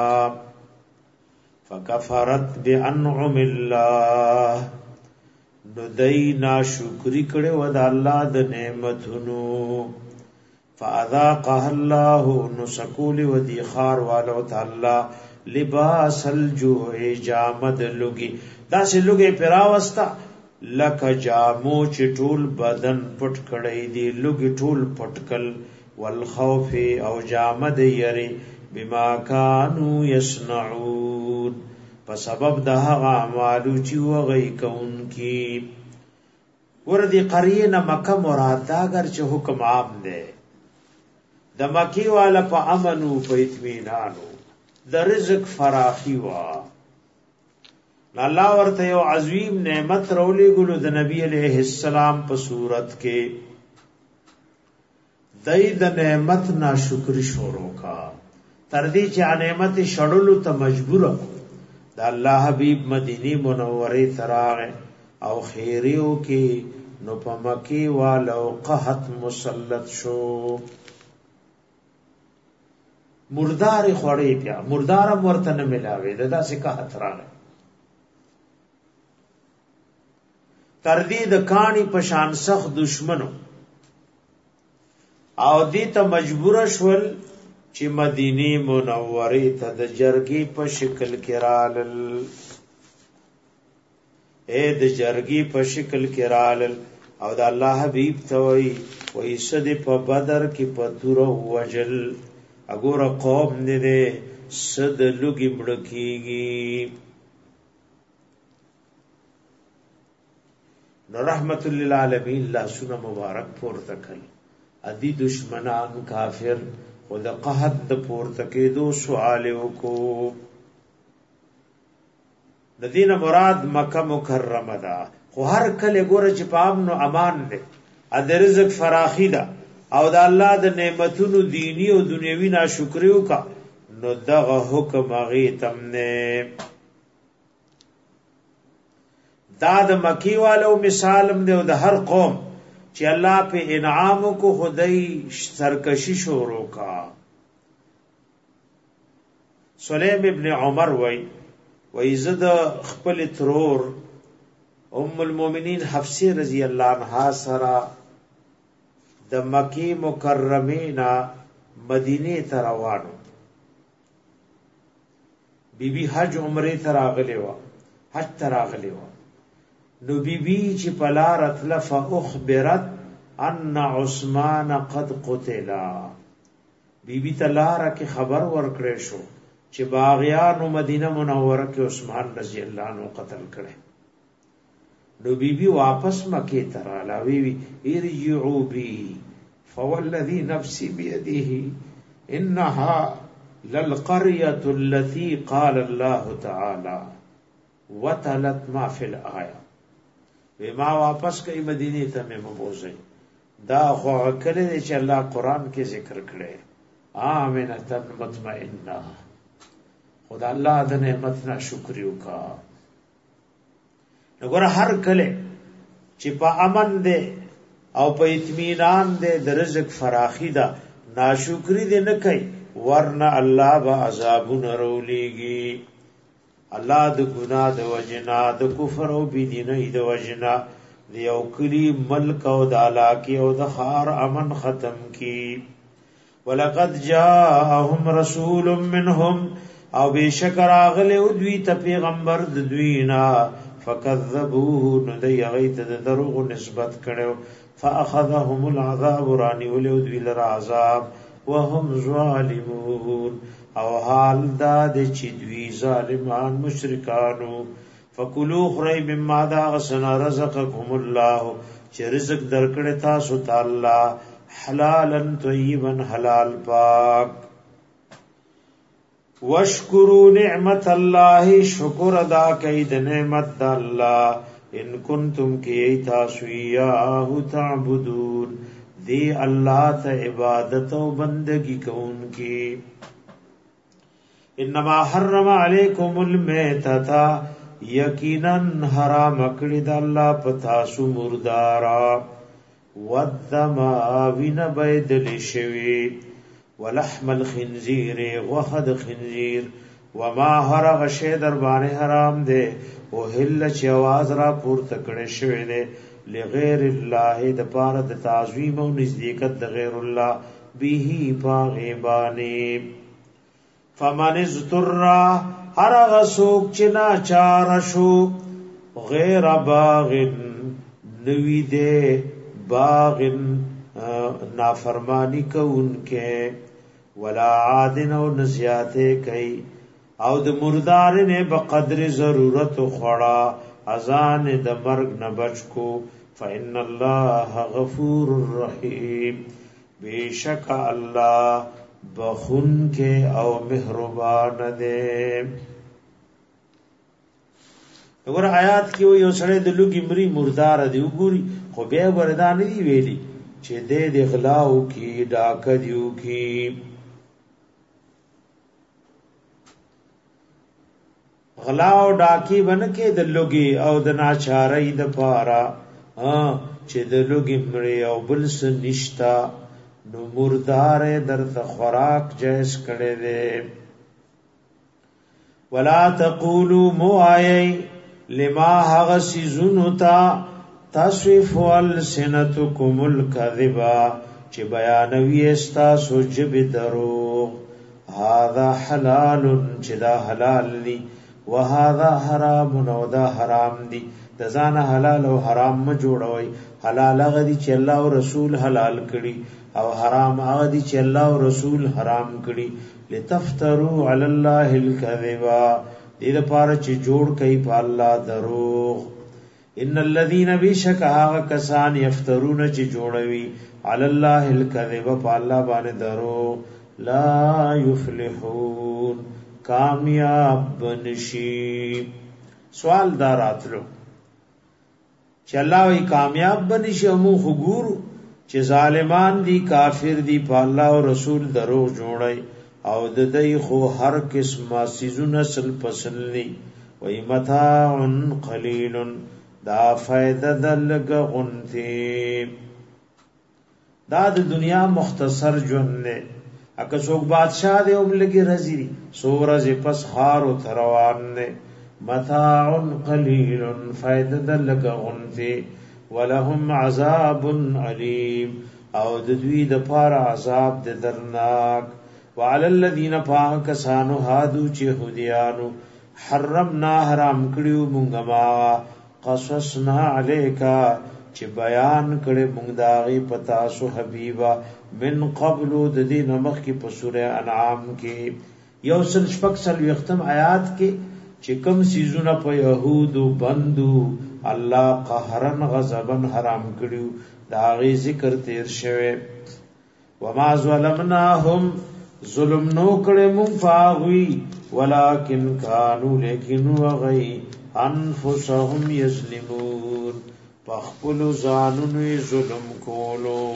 فکفرت بانعم الله نو دای ناشکری کړي و د الله د نعمتونو فاذاقها الله نسکول و دی خار والو تعالی لباس الجوع جامد لګي دا سه لګي پراوستا لک جامو چټول بدن پټ کړي دی لګي ټول پټکل والخوف او جامد یری بما كانوا يصنعون په سبب د هغه اعمالو چې وغي کون کی وردی قریه نه مکه مراد دا اگر چې حکم عام ده د مکی والا په امن او په اطمینانو د رزق فراخی وا الله ورته یو عظیم نعمت رولې ګلو د نبی علیہ السلام په صورت کې دای د نعمت ناشکری شروع کا تر دې چې نعمت شړلو ته مجبور د الله حبیب مدینی منوره تراغه او خیریو کې نو په مکی والو قحط مسلط شو مردار خوړې بیا مردار ورته نه ملاوي دا څه قحط راغی تر دې د کانی په شان سخت دشمنو او دې ته مجبور شول چې مدینه منوره ته د جرګي په شکل کې رالل د جرګي په شکل کې رالل او د الله حبيب ته وای صد په بدر کې پتور وجل اګور قوم نه دې صد لګي مړکیږي نو رحمت للعالمین لا سونه مبارک پورته کړ ادي دشمنان کافر او د قحط د پورته کېدو سوال وکړو د دین مراد مکه مکرمه ده خو هر کله ګوره چې په امن او امان ده د رزق فراخی ده او د الله د نعمتونو دینی او دنیوي ناشکری وکا نو دغه حکم هغه تم نه دا د مکی والو مثالم دی او د هر قوم چې الله په انعام کو خدای سرکشی شروع کا سلیم ابن عمر وای زد خپل ترور ام المؤمنین حفصه رضی الله عنها سره د مکی مکرمینا مدینه ته روانو بیبي حج عمره ته راغلی و حج ته راغلی و نو بیبي چې پلار اتلف اخبرت ان عثمان قد قتلا بیبي تلار کې خبر ورکړې شو چې باغیانو مدینه منوره کې عثمان رضی الله عنه قتل کړي نو بیبي واپس مکه ته رالاوي ارجعوا بي فوالذي نفسي بيده انها للقريه التي قال الله تعالى وتلت ما في الايه ما واپس کئی مدینی ته مې مبوزي دا خو کله چې الله قران کې ذکر کړي امنه مطمئنه خدا الله د نعمت نه شکر وکا وګوره هر کله چې په امن ده او په اطمینان ده د رزق فراخی ده ناشکری ده نه کوي ورنه الله به عذابونه رولیږي. الله د ګناه د وجنا د کفر او بيدینۍ د وجنا د یو کلی ملک او د علاقه او د خار امن ختم کی. ولقد جاءهم رسول منهم او بشکر اغله او دوی ته پیغمبر د دوینا فکذبوه نو د یغیت د دروغ نسبت کړو فاخذهم العذاب رانی ولو دوی لر عذاب وهم ظالمون او حال دا د چې دوی ظالمان مشرکانو. فکلوا خری مما دا غسنا رزقکم الله چې رزق درکړی تاسو تعالی حلالا طیبا حلال پاک. واشکروا نعمت الله شکر ادا کئ د نعمت الله ان کنتم کی تاسو یاه تعبدون دی الله ته عبادت او بندگی کون کی. انما حرم علیکم المیتۃ یقینا حرام کړی د الله پتا سو مردارا والدم وین بيدل شوی ولحم الخنزير وحد خنزير وما هرغ شی در باندې حرام دے او هل چې आवाज را پورته کړي شوی دے لغیر الله د پاره د تعظیم او نزدېکت د غیر الله به پاغبانی. فمن اضطر هرغ سوک چې ناچار شو غیر باغ نوی دے باغ نافرمانی کونکے ولا عادن او نزیاته کئی او د مردار نے بقدر ضرورت خوڑا اذان د مرگ نہ بچ کو فإن الله غفور رحیم بیشک اللہ بخون کے او مہربان دے. وګوره آیات کې یو سړی د لوګي مری مردار دی وګوري خو به وردان دی ویلي چې د غلاو کې ډاک دیو کې غلاو ډاکی بنکه د لوګي او د ناچارۍ د پارا چې د لوګي مری او بل س نشتا نو مردار درته خوراک جائز کړي دي. ولا تقولوا موای لما هغسزنتا تصف السنتکم الكذبا چې بیانوي استا سوجب دروغ هذا حلال چې دا حلال دي وهذا حرام نو دا حرام دي. د ځان حلال او حرام ما جوړوي. حلال هغه دي چې الله او رسول حلال کړي او حرام هغه دي چې الله او رسول حرام کړي. لتفتروا علی الله الكذبا دې لپاره چې جوړ کوي په الله دروغ. ان الذين بشک هغه کسان یفترون چې جوړوي علی الله الكذب په الله باندې دروغ لا یفلحون کامیاب بنشي. سوال داراتلو چې الله وی کامیاب بنشي مو خګور چې ظالمان دي کافر دي په الله او رسول دروغ جوړي او د دې خو هر قسمه سيزونه سل پسل ني وای متاع قليل دا فائدہ دلګ غنتی دا د دنیا مختصر ژوند نه. اګه څوک بادشاہ دی او لګي رزي سورز پس خار او تروان نه. متاع قليل فائدہ دلګ غنتی ولهم عذاب علیم او د دوی د پاره عذاب د درناک. وعلى الذين فاكسانو هادو چې هديانو حرمنا حرام کړیو مونږه ما قصصنا عليكا چې بیان کړي مونږ داغي پتا سو حبيبا من قبل د دې نمخ کې په سوره انعام کې یو سل شپږ سل ختم آیات کې چې کوم سيزونه په يهودو بندو الله قهرن غضبن حرام کړیو داغي ذکر تیر شوه. وما ظلمناهم ظلم نو کړه مون فاغوی ولکن کانوا لیکن وغی انفسهم یظلمون فخپل ظانن ظلم کولو.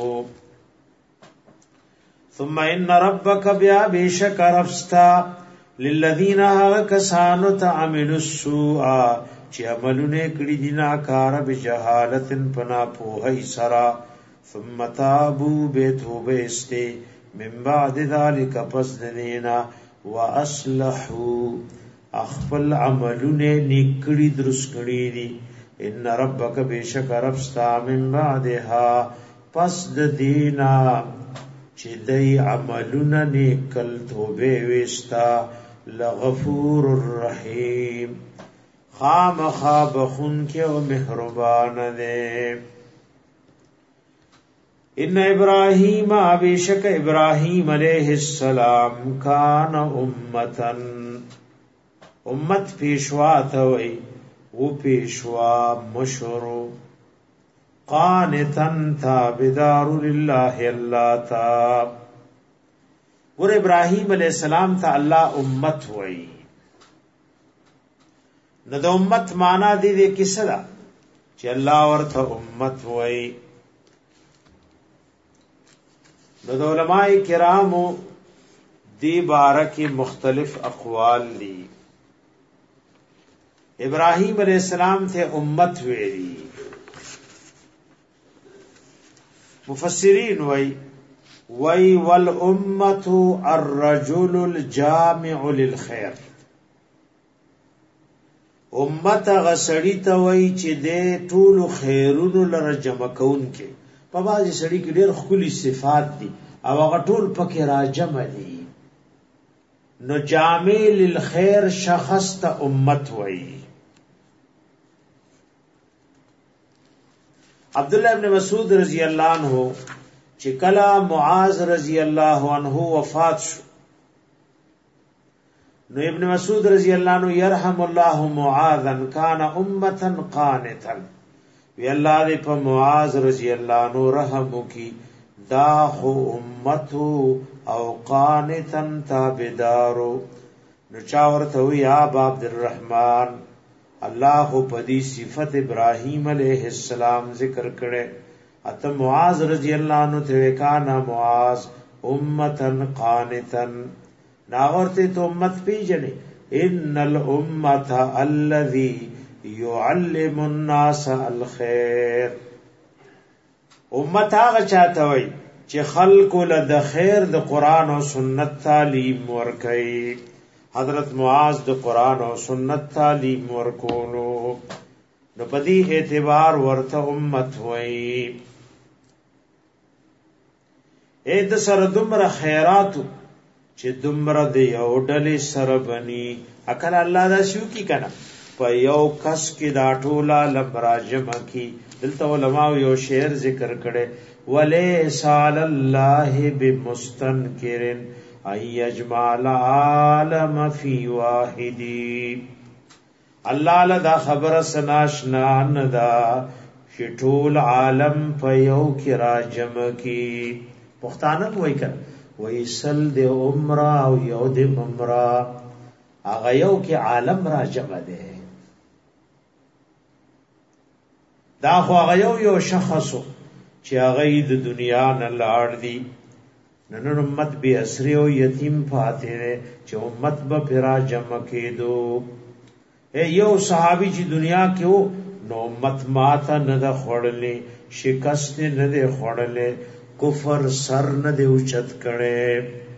ثم ان ربک بیا بیشک رفستا للذین کسانوا تعملوا السوء چې عملونه کړي دي ناکار به جهالت پنا پوهی سرا ثم تابوا بتوبه استه من بعد ذلك پس دینا واصلحوا اخفل عملون نکړي درس کړي دي ان ربک بیشک رب ستا من بعدها پس دینا چې دای عملون نکل توبه وستا لغفور الرحیم خامخا بخون کے و مہربان دے ان ابراہیم بیشک ابراہیم علیہ السلام کان امتن امت پیشوا توئی وہ پیشوا مشرو قانتن تابدار للہ اللہ تا اور ابراہیم علیہ السلام تا اللہ امت ہوئی نو د امت معنا دی د کیسه دا چې الله ورته امت وای نو د علماء کرامو دی بارکی مختلف اقوال دی ابراہیم علیہ السلام ته امت ویلی مفسرین وای والامه الرجل الجامع للخير امت غسړی ته وای چې د ټولو خیرونو لره جمع کون کې په بازي سړی کې ډېر خولي صفات دي او هغه ټول پکې را جمع دي نو جامع للخير شخص ته امت وای عبد الله ابن مسعود رضی الله عنه چې کلا معاذ رضی الله عنه وفات شو نو ابن مسعود رضی اللہ عنہ یرحم اللہ معاذا کان امتا قانتا وی اللہ دے پا معاذ رضی اللہ عنہ رحم کی داخو امتو او قانتا تابدارو نو چاورتو یا عبد الرحمن اللہ پدی صفت ابراہیم علیہ السلام ذکر کرے اتا معاذ رضی اللہ عنہ تے کان معاذ امتا قانتا ناورتے تو امت پی جنے ان الامت الذی يعلم الناس الخير امت آغا چاہتا ہوئی چه خلق لد خیر د قرآن و سنت تعلیم ورکی حضرت معاذ د قرآن و سنت تعلیم ورکونو نو پدی اعتبار ورته امت ہوئی اید سر دمر خیراتو چې دومره د یو ډلې سره بني اکل الله دا شو کی کنه په یو کس کې دا ټوله لبراجم کی دلته علماء یو شعر ذکر کړي ولیس علی الله بمستنکر ایجمع العالم فی واحدی الله لدا خبر سناشنا ندا چې ټول عالم په یو کې راجم کی پښتانه وای کړه ویسل د عمره او یو د عمره هغه یو کې عالم را جمع ده دا خو هغه یو شخصو چې هغه د دنیا نه لاړ دی نن امت به اسری او یتیم فاتحه چې امت به پرا جمع کېدو یو صحابي چې دنیا کې وو نو امت ماته نه د خړلې شکست نه د خړلې کفر سر نه دی اوچت کړي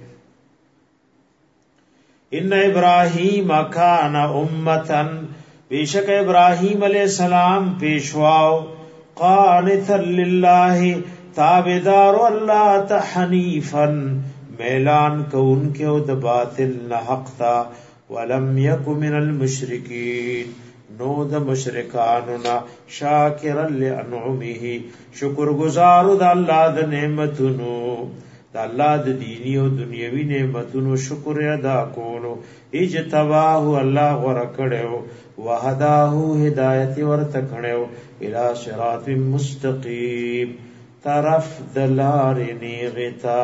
ان ابراهیم کان امتن بیشک ابراهیم علیہ السلام پیشواو قانتا للہ تابدار اللہ تحنیفا میلان کون کے او د باطل نہ حق تا ولم یک من المشرکین نو د مشرکاننا شاکرا لانعمه شکر گزارو د الله د نعمتونو د الله د دینی او دنیوي نعمتونو شکر ادا کولو اجتباه الله ورکړو وهداه هدایت ورته کړو الی صراط مستقیم طرف دلار نیغتا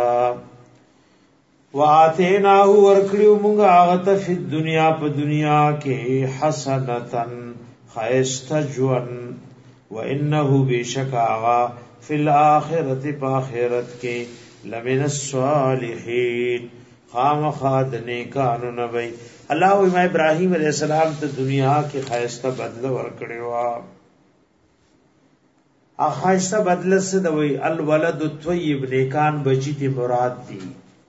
واتیناه ورکړو موږ هغه ته په دنیا په دنیا کې حسنتن خیست جوان وانه بشکا فی الاخرۃ باخرت کې لمن الصالحین خامخاد نیکانو نبی الله او ابراهیم علیہ السلام ته دنیا کې خیسته بدله ورکړو اخایسته بدل څه دوی الولد الطیب نیکان بچی تی مراد دی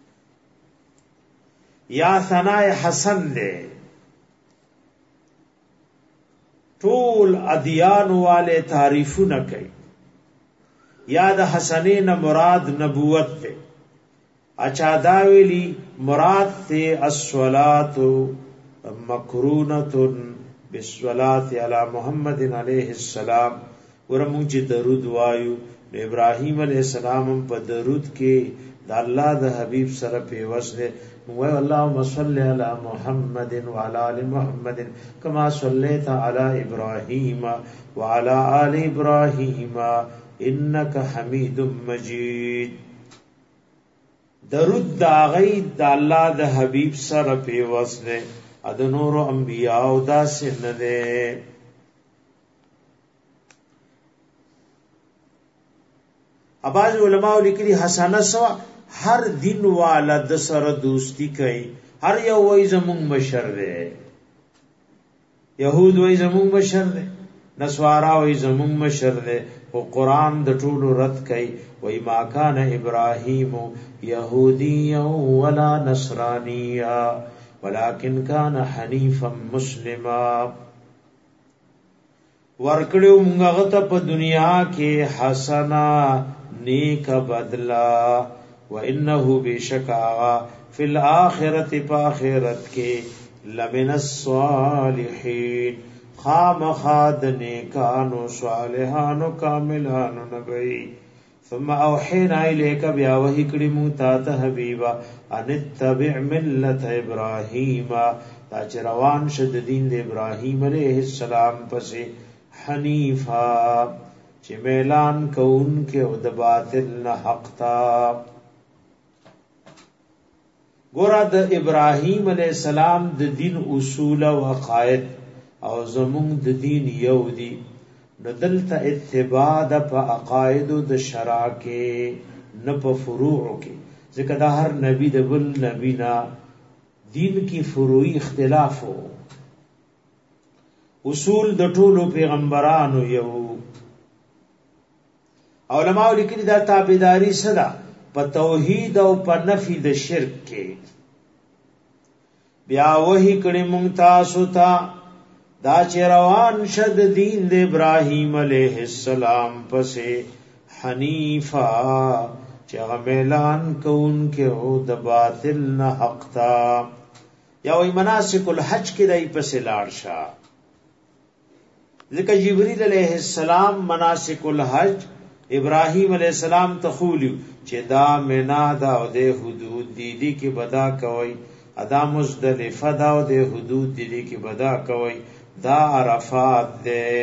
یا ثناء حسن دے ټول ادیان والے تعریفونه کوي یا د حسنین مراد نبوت ته اچھا دا ویلی مراد ته الصلاۃ مقرونۃ بالصلاۃ علی محمد علیہ السلام ورمون چې درود وایو ابراهیم علیہ السلام په درود کې د الله د حبیب سره پیوسته و اللهم صل علی محمد وعلى ال محمد كما صليت على ابراهيم وعلى ال ابراهيم انك حمید مجید. درود دا غید د الله د حبیب سره پیوسته د نور انبیاء او دا سن ده. اباظ علماء لیکلي حسنه سوا هر دین والا د سره دوستی کوي هر یو وای زمون مشر ده يهود وای زمون مشر ده نسوارا وای زمون مشر ده او قران د ټولو رد کوي وای ما کان ابراهیم يهوديا ولا نصرانيا ولكن كان حنيفا مسلما. ورکړو موږ ته په دنیا کې حسنا نیک بدلا وانه بشکا فی الاخرۃ فاخرت کې لمن الصالحین خامخاد نیکانو صالحانو کاملانو نبی. ثم اوحینا الیک بیا وحی کړي مو ته حبیبا ان تتبع ملت ابراهیم تا چې روان شد دین د ابراهیم علیہ السلام پسې حنیفا چې میلان کون کې او د باطل نه حق تا. ګور د ابراهیم علیہ السلام د دین اصول او عقاید او زمون د دین یو دی نو دلته اتباع د په عقاید د شرع کې نه په فروع کې ځکه دا هر نبی د بل نبی نا دین کی فروعی اختلاف ہو اصول د ټولو پیغمبرانو یو. علماء لیکلي دا تابعداري صدا په توحید او په نفی د شرک کې بیا وਹੀ کړي مونږ تاسو ته دا چې روان شد دین د ابراهیم علیہ السلام پسې حنیفا چې اعلان کون کې او د باطل نه حق تا. یا وی مناسک الحج کې دای پسې لاړ شه ځکه جبرئیل علیہ السلام مناسک الحج ابراهیم علیہ السلام تخولیو چې دا مینا دا او د حدود دی کې بدا کوي ادا مزدلفه دا او د حدود دی کې بدا کوي دا عرفات دے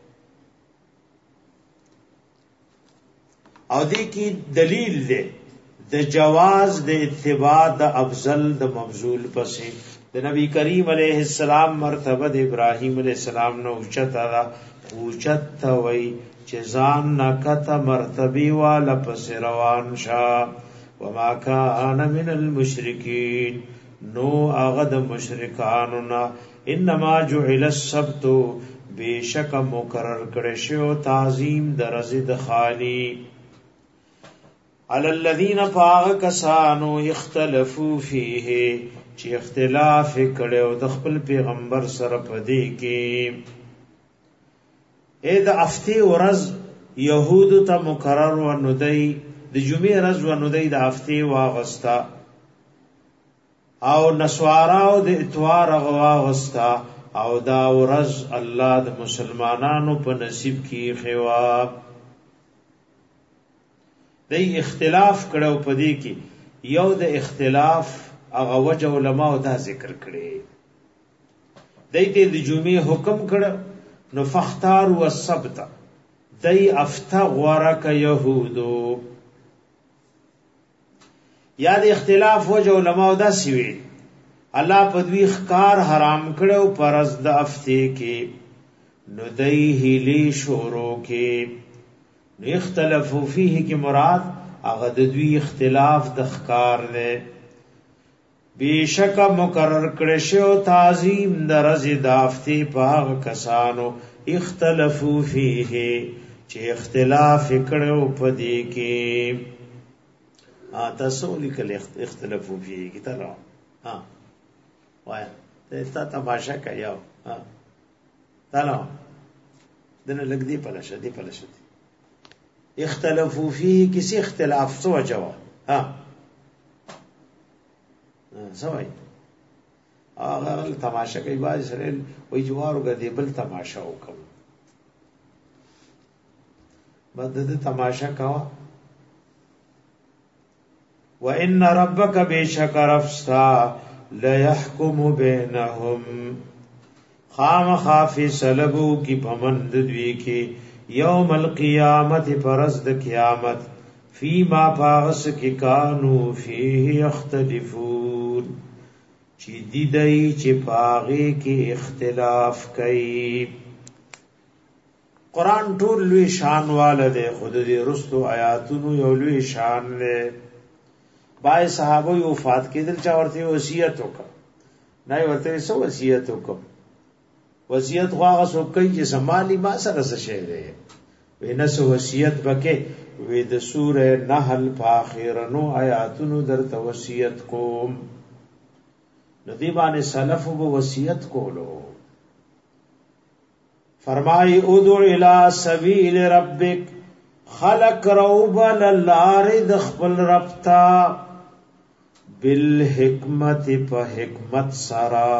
او دی کی دلیل دے د جواز د اتباع د افضل د مبذول پسې د نبی کریم علیہ السلام مرتبه د ابراهیم علیہ السلام نو اوچت وی چې ځان نکته مرتبه والا پس روان شا. وما کان من المشرکین نو هغه د مشرکانو نه انما جعل السبت بیشک مقرر کړي شو تعظیم درزه د خالی علی الذین فاغ کسانو اختلافو فیه چې اختلاف کړي د خپل پیغمبر سره پدې کې اې د افتی ورځ يهود ته مقرر و ندی د جمعې ورځ و ندی د افتی واغستا او نسواراو د اتوار غواغستا او دا ورځ الله د مسلمانانو په نصیب کې خوا د اختلاف کړو پدې کې یو د اختلاف هغه وجه علماء دا ذکر کړي دایته د جمعې حکم کړو نو فختار و السبت دای افتا غورک یهودو یا د اختلاف وجه علماء دا سوي الله په دوی ښکار حرام کړو پرز د افتی کې نو دای هلی شورو کې نو اختلافو فيه کې مراد هغه د دوی اختلاف د ښکار نه بیشک مقرر کړی شو تعظیم د رز د افتی په هغه کسانو اختلافو فيه چې اختلاف کړو پدې کې تاسو لیکل اختلافو فيه کی تعالی وایا ته تماشا کایو تعالی دنه لګ دی پلشه اختلافو فيه کسی اختلاف سو جواب سوای هغه تماشا کوي باز سره وای جوارو غدي بل تماشا وکم بده تماشا کوا وان ربک بشک رفسا لا يحكم بينهم خام خافي سلبو کی پمند دوی کی یوم القیامت پرز د قیامت فيما پاغس کی کانو فيه يختلفون چی دی دای چی پاغی کی اختلاف کئی قرآن ټول لوی شان والده خود دی رستو آیاتونو یو لوی شان لے بای صحابه یو وفات کېدل چا ورته وصیت وکړه نه ورته سو وصیت وکړه وصیت خواغه سو کوي چې سمالی ما سره څه شی دی وینه سو وصیت وکې وې د سوره نحل په اخرنو آیاتونو درته وصیت کوم ندی باندې سلف وو وصیت کولو فرمای ادع الی سبیل ربک خلق روبل لار د خپل رب تا بالحکمت په حکمت سرا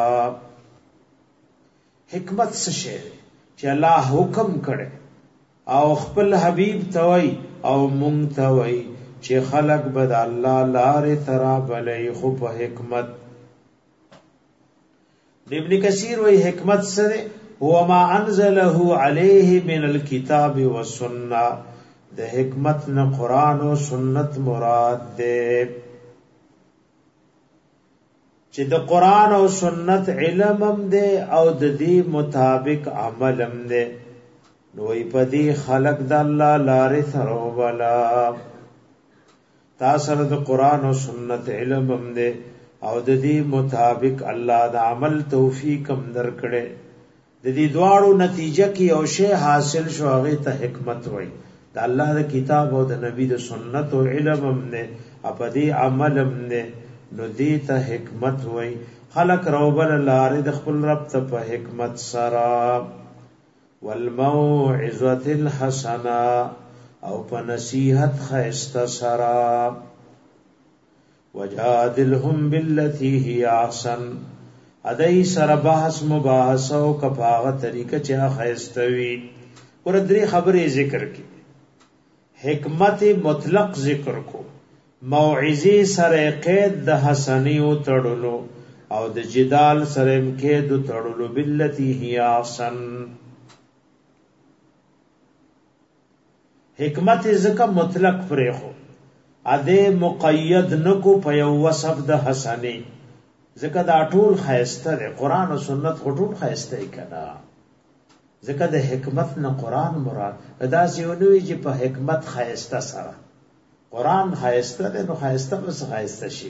حکمت څه شی چې الله حکم کړي او خپل حبیب توي او مونږ توي چې خلق بد الله لار ترا بلې خو په حکمت ابن کثیر وی حکمت سره هو ما انزله عليه من الكتاب والسنه د حکمت نه قران او سنت مراد ده چې د قران او سنت علم هم ده او د دې مطابق عمل هم ده نوې پدې خلق د الله لارې سره ولا تاسو د قران او سنت علم هم ده او د دې مطابق الله د عمل توفیق هم درکړي د دې دواړو نتیجه کې او شی حاصل شو هغه ته حکمت وایي د الله د کتاب او د نبی د سنت او علم هم نه اپدی عمل هم نه نو دې ته حکمت وایي خلق روبل لارې د خپل رب ته په حکمت سره والموعظه الحسنه او په نصیحت خیسته سره وجادلهم بالتي هي احسن ادای سره بحث مباحثه او کفاغه طریقه چې خیستوي ور درې خبرې ذکر کی حکمت مطلق ذکر کو موعظه سره قید د حسنی او تړلو او د جدال سره قید تړلو بالتي هي احسن حکمت ذکر مطلق پرې خو اده مقید نکو په یو وصف د حسنی ځکه دا ټول خیسته ده قران او سنت ټول خیسته کنا ځکه د حکمت نه قران مراد دا سيونوي چې په حکمت خیسته سره قران خیسته ده نو خیسته بس خیسته شي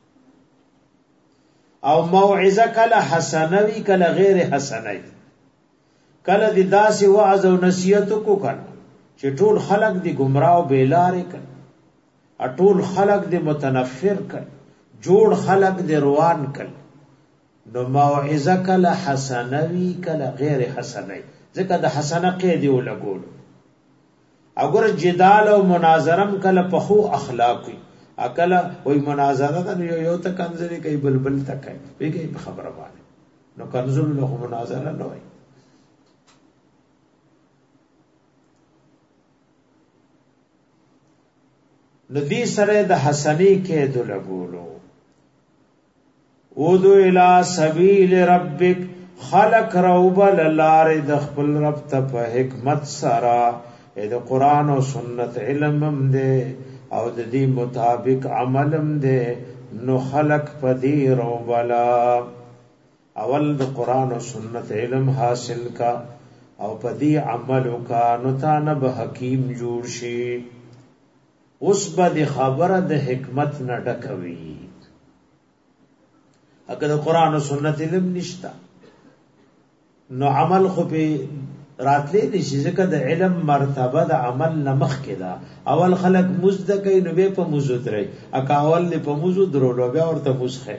او موعظه کله حسنه وی کله غیر حسنه کله د داسې وعظ او نصیحت کو کنا چې ټول خلق دی گمراه او بیلاره کنا اټول خلق دې متنفر کړ جوړ خلق دې روان کړ نو موعظه کله حسنوي کله غیر حسنوي ځکه د حسنه قید یو لګول اگر جدال او مناظرم کله په خو اخلاقي اکله وای مناظره د یو ته کنځري کوي بلبل تکای ویږي خبره باندې نو کنزل له مناظره نه وای ندی سره د حسنی کې د لګولو ودو الی سبیل ربک خلق روبل لار د خپل رب ته په حکمت سره د قران او سنت علم هم ده او د دې مطابق عمل هم ده نو خلق پدی روبلا اول د قران او سنت علم حاصل کا او پدی عمل کا نو تانه به حکیم جوړ شي اوس به د خبره د حکمت نه ډکوي اګه د قران او سنت علم نشتا نو عمل خو په راتلې دي چې ځکه د علم مرتبه د عمل نمخ کړه اول خلق مزد کوي نو به په مزد دري اکا اول په مزد درولو بیا ورته مزخه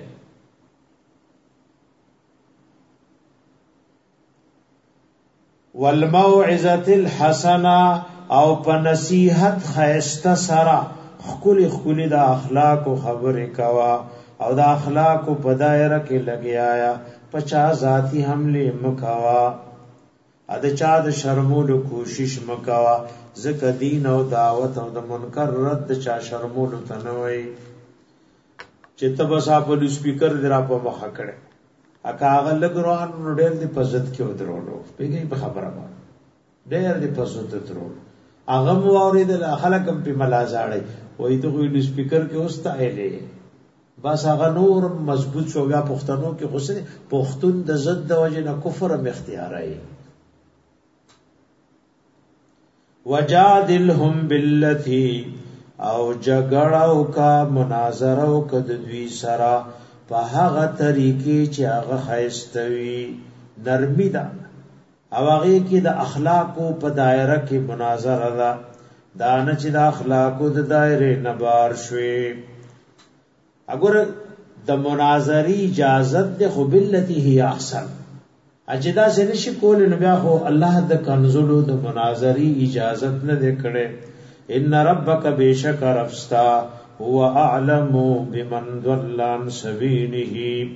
والموعظه الحسنه او په نصیحت خیسته سره خکل د اخلاق او خبره کوا او د اخلاق په دایره کې لګیایا 50 ذاتی حمله مکوا ا د چا د شرمولو کوشش مکوا ځکه دین او دعوت او د منکر رد چا شرمولو تنوي چې تبصا په سپیکر درا په مخه کړه اکا غل ګروان ډېر دی پزت کې ودرولو پیګي په خبره ما ډېر دی پزت درولو هغه مو اوریدل خلکم په ملازاړي وې ته وی سپیکر کې اوستا ایلې بس هغه نور مضبوط شو بیا پښتنو کې غوسه پښتون د زد د وجه نه کفر م اختیارای وجادلهم باللتی او جګړاو کا مناظره او کد دوی سرا په هغه طریقې چې هغه خیستوي نرمی ده او هغه کې د اخلاقو په دایره کې مناظره ده دا نه چې د اخلاقو د دایره نبار شوي اگر د مناظری اجازت ده خو باللتی هي احسن اجدا سے نشي کول نو بیا خو الله د کنزلو د مناظری اجازت نه دکړي ان ربک بیشک رفستا هو اعلم بمن ضل عن سبیله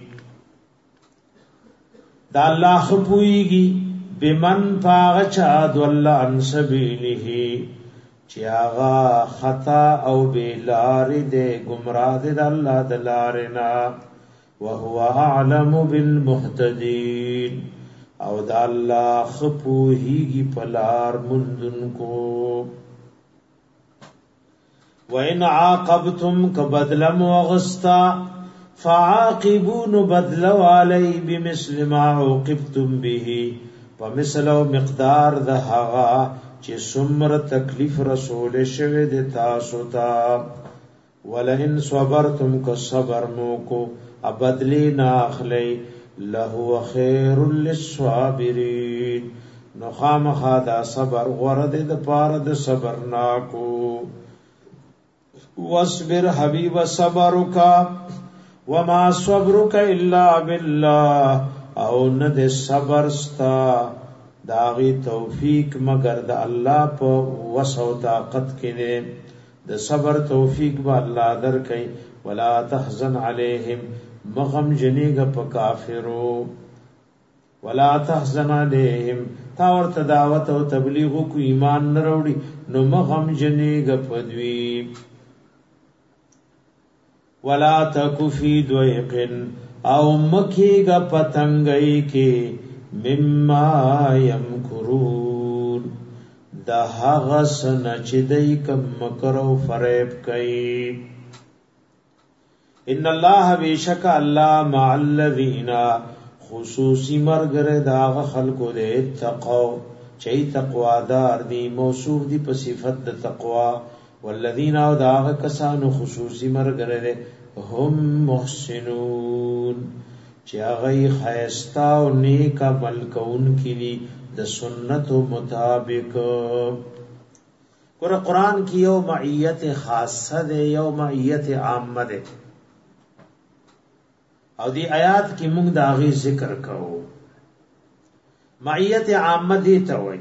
دا الله خپويږي بمن پاغچا ضل عن سبیله چې هغه خطا او بیلار دې گمراه دې د الله د لارنا وهو اعلم بالمهتدين او د الله خپوهیږي پلار مندن کو وان عاقبتم كبدلم وغستا فعاقبون بدلوا علی بمثل ما عوقبتم به ومثل مقدار د هغه چې څومره تکلیف رسول شوه د تاسو ته ولئن صبرتم که صبر مو کو ابدلی ناخلی لهو خیر للصابرین نو خامخا دا صبر غرد د پاره د صبر ناکو واصبر حبیب صبرک وما صبرک الا بالله او نه د صبر ستا داغي توفیق مگر د الله په وسو طاقت کې نه د صبر توفیق به الله درکې ولا تحزن عليهم مغم جنېګ په کافرو ولا تحزن عليهم تا ورته دعوت او تبلیغ کو ایمان نه وروړي نو مغم جنېګ په دوی ولا تکفی دویقن او مکیګ پتنګي کې مما یمکرون دا هغه سن چې دای کوم مکر او فریب کوي ان الله بیشک الله مع الذین خصوصی مرګره دا خلقو دې تقوا چې تقوا دار دي موصوف دي په صفت د تقوا والذین او دا کسانو خصوصی مرګره هم محسنون چې هغه خیستا او نیک عمل کون کړي د سنت مطابق قرآن کی یو معیت خاصه ده یو معیت عامه ده او دی آیات کی موږ دا غي ذکر کوو معیت عامه دي ته وای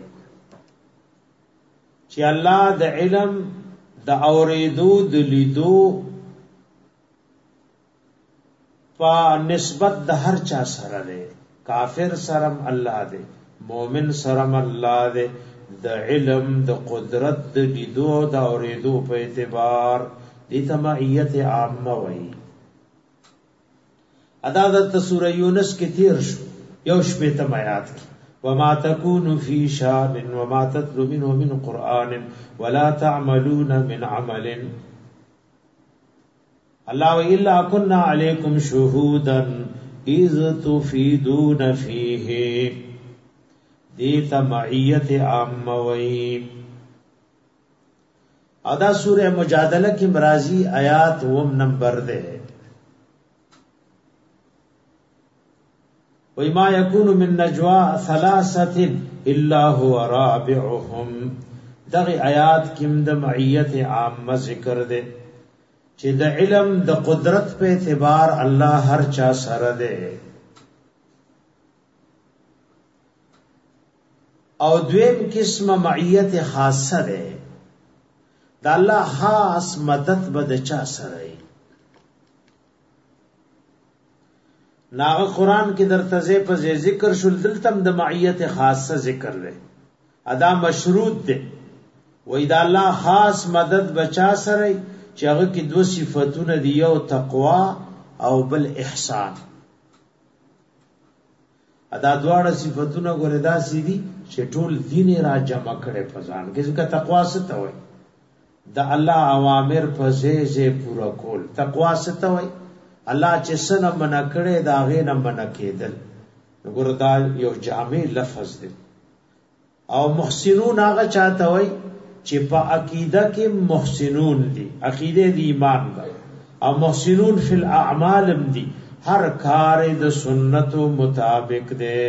چې الله د علم د اوریدو د لیدو په نسبت د هر چا سره ده کافر سرم الله ده مومن سرم الله ده د علم د قدرت د لیدو د اوریدو په اعتبار دې تمعیت عامه وای ادا د سوره یونس کې تیر شو یو شپه تم آیات کې وما تكون في شان وما تتلو منه من قرآن ولا تعملون من عمل الله الا كنا عليكم شهودا اذ تفيدون فيه دې تمعیت عامه وای ادا سوره مجادله کې مرাজি آیات وم نمبر ده وما يكون من نجوا ثلاثه الا هو رابعهم. دغه آیات کې د معیت عامه ذکر ده چې د علم د قدرت په اعتبار الله هر چا سره ده، او دویم قسم معیت خاصه ده، د الله خاص مدد بد چا سره. ناغه قران کې در تزه په ذکر شول، دلتم د معیت خاصه ذکر لې ادا مشروط ده. وې دا الله خاص مدد بچا سره چې هغه کې دو صفاتونه دي، یو تقوا او بل احسان. ادا دواړه صفاتونه ګوره دا سيدي چې ټول دین را جمع کړي فزان کې. ځکه تقوا څه ته وایي؟ د الله اوامر په ځای پورا کول. تقوا څه ته وایي؟ الله چې سنه منع کړي دا غي نه منع کېدل. وګوره دا یو جامع لفظ دی. او محسنون هغه چاته وای چې په عقیده کې محسنون دي، عقیده دی ایمان ده، او محسنون فی الاعمال دي، هر کار د سنتو مطابق ده.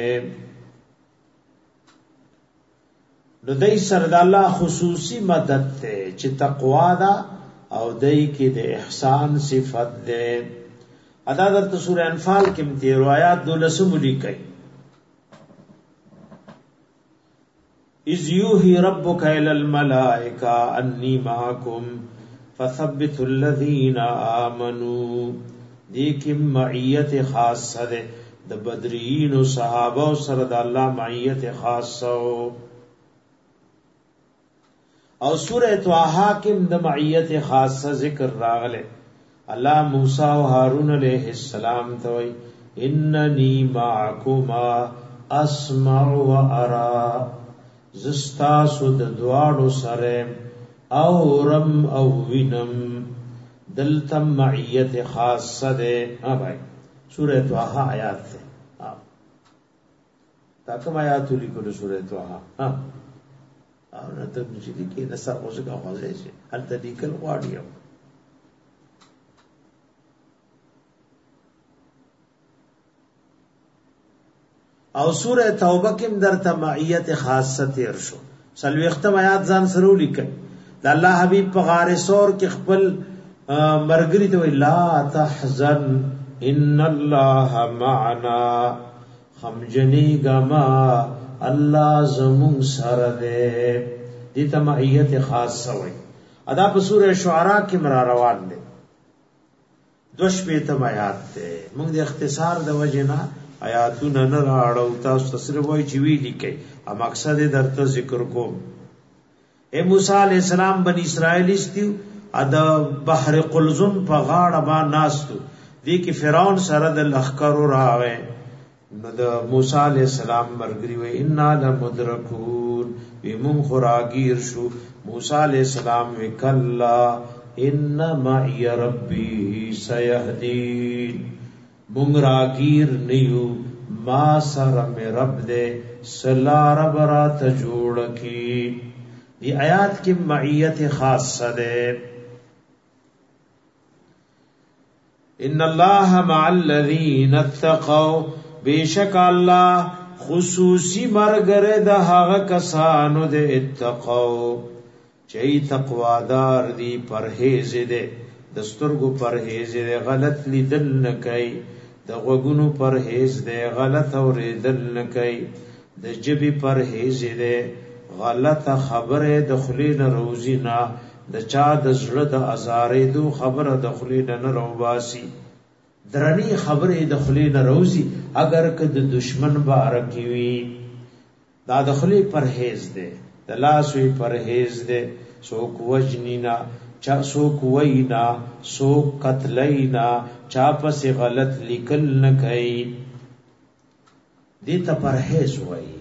نو دای سره د الله خصوصی مدد ده چې تقوا ده، او دای کې د احسان صفت ده. ادا درته سورہ انفال کې د روایت 12 لیکي، اذ یوحی ربک الی الملائکہ انی معکم فثبتوا الذین آمنوا. دیکھم معیت خاصه ده د بدرین او صحابه سره د الله معیت خاصه. او سورہ طه کې د معیت خاصه ذکر راغله. الله موسی او هارون علیہ السلام ته وی اننی معکما اسمع و ارى، زستا سود دواړو سره اورم او وینم. دلتم معیت خاصه ده. ها بھائی سورہ طه آیات ده. تا کوم آیات لیکل سورہ طه؟ ها او نه ته چې کې نصر اوسه کا خوځي شي هل ته لیکل غواړي. او سورہ توبه کې درته معیت خاصه تیر شو. سلوختم آیات ځان سره لیکل. د الله حبیب په غار سور کې خپل مرګري ته لا تحزن ان الله معنا، خمجنی گما الله زمون سره ده. دې ته معیت خاصه وي. ادا په سورہ شعراء کې مرا روان دي 2 آیات ده. موږ د اختصار د وجنا آیاتونه نه راړو، تاسو صرف وای چې وی لیکي. ا مقصد درته ذکر کوم. اے موسی علیہ السلام بنی اسرائیل استیو ادا بحر قلزم په غاړه با ناستو. دې کې فرعون سره د لخر راغې. نو د موسی علیہ السلام مرګري وای ان لمدرکون، ومن خراگیر شو. موسی علیہ السلام وکلا ان معی ربی سیهدین، مونږ راگیر نیو ما سره مې رب دې سلا رب را ته جوړ کی. دی آیات کې معیت خاصه ده. ان الله مع الذین اتقوا، بیشک الله خصوصی مرګره د هغه کسانو د اتقوا چې تقوادار دي، پرهیز دي، دستورګو پرهیز دي، غلط لیدل نه کوي، د غوګونو پرهیز دی، غلط اوریدل نه کوي، د جبی پرهیز دی، غلط خبره د خلی نه روزي نه، د چا د زړه د ازارې دو خبره د خلی نه روباسي، درنی خبره د خلی نه روزي اگر که د دشمن بارکی وي. دا د خلی پرهیز دی، د لاسوی پرهیز دی. سوک وجنینا، چا سوک وینا، سوک قتلینا، چا پس غلط لیکل نه کوي. دیتا پرهیز وای.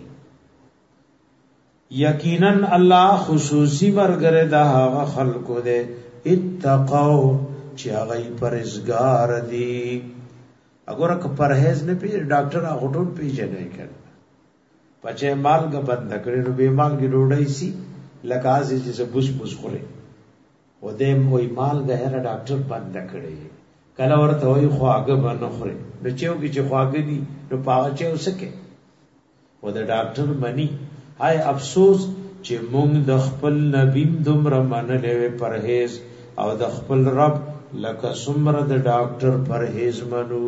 یقینا الله خصوصی مرګره دا هغه خلقو دے اتقوا چې هغه پرهیزګار دي. اگر که پرهیز نه پی ډاکټر هغه ټول پیژنې کړي. پچې مالګ بند کړي نو به مالګ ډوډۍ سي لکه ازي چې بوس بوس خوري. و دې وای مالګ هر ډاکټر بند کړي. کله ورته وای خواږه باندې خوري نو چېو کې چې خواږه دي نو پاغه چېو سکے و د ډاکټر منی هاي افسوس چې مونږ د خپل نبی دومره منلې پرهیز او د خپل رب لکه څومره د ډاکټر پرهیز منو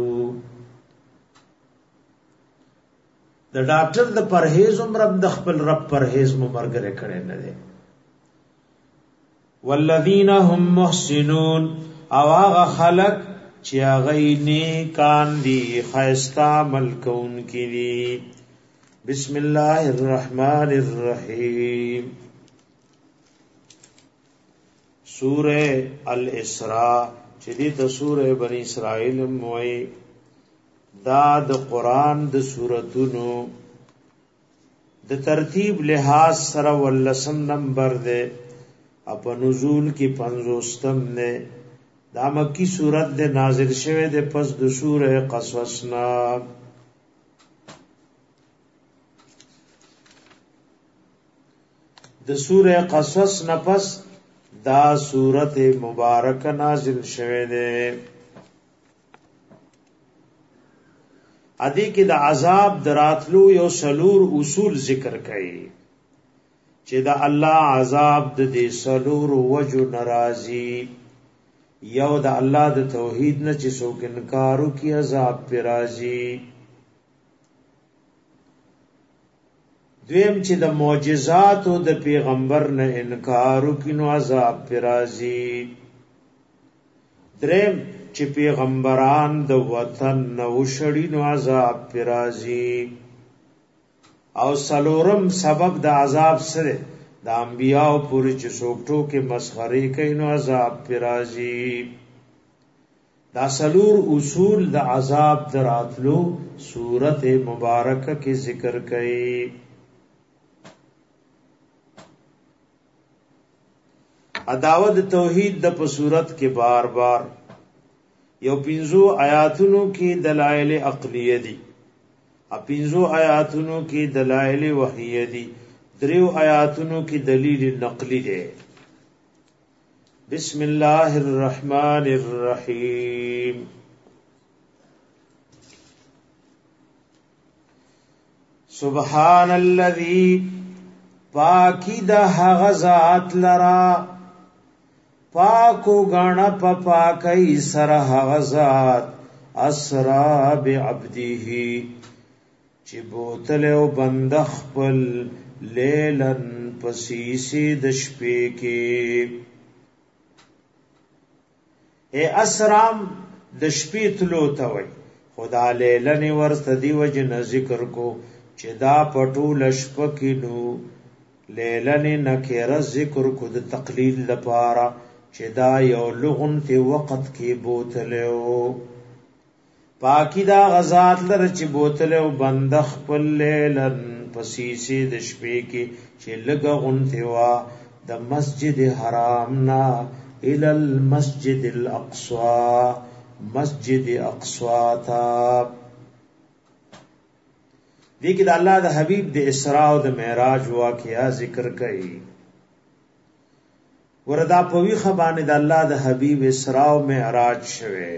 د ډاکټر د پرهیز عمر د خپل رب پرهیز مو مرګره کړي نه دي والذین هم محسنون او هغه خلق چې هغه نیکان دي خیستا عمل کوونکي دي بسم الله الرحمن الرحیم سورہ الاسراء چې دې ته سورہ بنی اسرائیل موي دا د قران د سوراتونو د ترتیب لحاظ سره ولسم نمبر ده اپ نزول کی 50م نه دا مکی سورت ده نازل شوه ده پس د سورہ قصص نا د سورہ قصص نه پس دا سورت مبارک نازل شوه ده ادي کې د عذاب دراتلو یو سلور اصول ذکر کړي چې دا الله عذاب د دې سلور وجو ناراضي یو د الله د توحید نه چې څوک انکارو کی عذاب پر راضي دویم چې د معجزات او د پیغمبر نه انکارو کی نو عذاب پر راضي دریم چې پیغمبران د وطن نو شړی نو عذاب پر راضي او سلورم سبب د عذاب سره د انبیاء پوری چې څوکټو کې مسخري کوي نو عذاب پر راضي دا سلور اصول د عذاب دراتلو سورته مبارکه کې ذکر کړي عداوت توحید د په صورت کې بار بار یو پنځو آیاتونو کې دلائل عقلیه دي اپنځو آیاتونو کې دلائل وحیه دي دریو آیاتونو کې دلیل نقلی دي بسم الله الرحمن الرحیم سبحان الذي پاکی د هغه ذات لرا پاکو غانا پاکای سره هغه ذات اسرا بعبده چې بوتل او بند خپل لیلن پسیسی د شپې کې اے اسرام د شپې تلو ته وای خدا لیلن ورته دی وجه ذکر کو چې دا پټو لشپ کې نو لیلن نکره ذکر کو د تقلیل لپاره چې دا یو لغون ته وخت کې بوتلو پاکی دا غزات لر چې بوتل او بند خپل لیلن پسیسی د شپې کې چې لګه غونته وا د مسجد حرام نا ال المسجد الاقصى مسجد اقصا تا دې کې د الله د حبیب د اسراء او د معراج واقعیا ذکر کړي وردا په وی خبانه د الله د حبیب اسراء او معراج شوه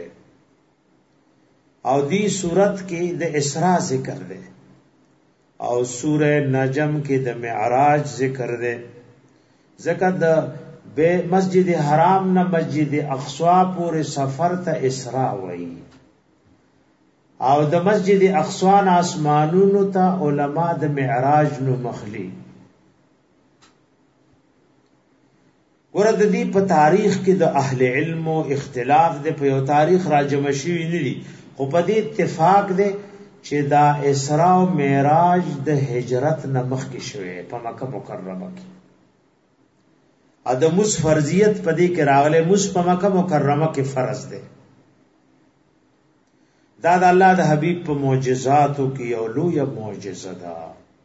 او دی صورت کې د اسراء ذکر ده او سوره نجم کې د معراج ذکر ده ذکر د مسجد حرام نه مسجد اقصا پورې سفر ته اسراء وایي او د مسجد اقصا نه اسمانونو ته علما د معراج نو مخلي ورته دی په تاریخ کې د اهل علم او اختلاف ده په یو تاریخ راجم شي نه دي خو په دې اتفاق ده چې دا اسراء او معراج د هجرت نه مخکې شوه په مکه مکرمه کې ادموس فرضیت په دې کې راغله مس په مکه مکرمه کې فرض ده دا د الله د حبیب په معجزاتو کې یو لوی معجزه ده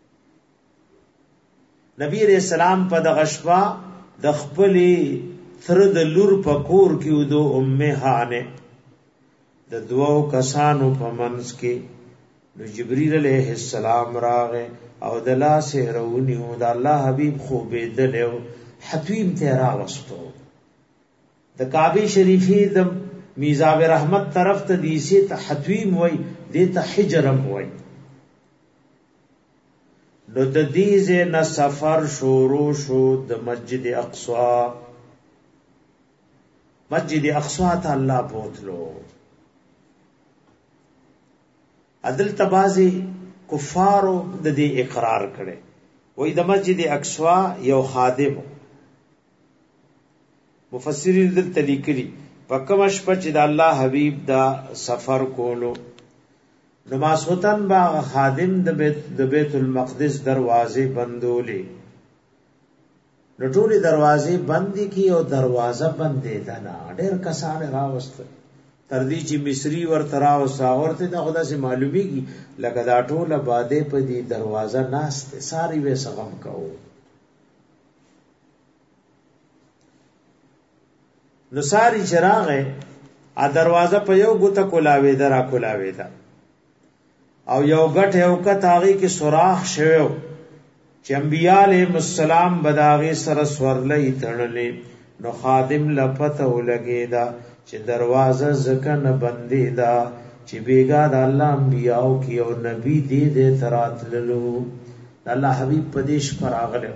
نبی رسول الله په د غشوا د خپلې تر د لور په کور کې ودو هانه د دوو کسانو په منځ کې نو جبرئیل علیہ السلام راغه او د لاسه رونی او د الله حبیب خو به دلو حتویم ته راوستو د کعبه شریفه د میزاب رحمت طرف ته دیسی ته حتویم وای دیتا حجرم وای. نو د دې نه سفر شروع شو د مسجد اقصا. مسجد اقصا ته الله بوتلو. عدل تبازی کفارو د دې اقرار کړي وای د مسجد اقصا یو خادم مفسرین دلته لیکلي پکم شپه چې د الله حبیب دا سفر کولو نماسوتن با خادم د بیت المقدس دروازه بندولې نټولې دروازه بندي کی او دروازه بندې ده نه ډېر کسان راوست تر دې چې مصری ورته راوست اورته دا خدا سي معلومیږي لکه دا ټوله باندې په دې دروازه ناشته ساری وې سغم کوو. نو ساری چراغه ا دروازه په یو ګوته کولاوي درا کولاوي دا او یو غټ یو کتاغي کې سوراخ شوو چې انبیاء علیهم السلام بداغي سره سورلې تړلې نو خادم لپته ولګي دا چې دروازه زکه نه بندي دا چې بیګا د الله انبیاء کې او نبی دې تراتللو الله حبیب پدیش پر اغله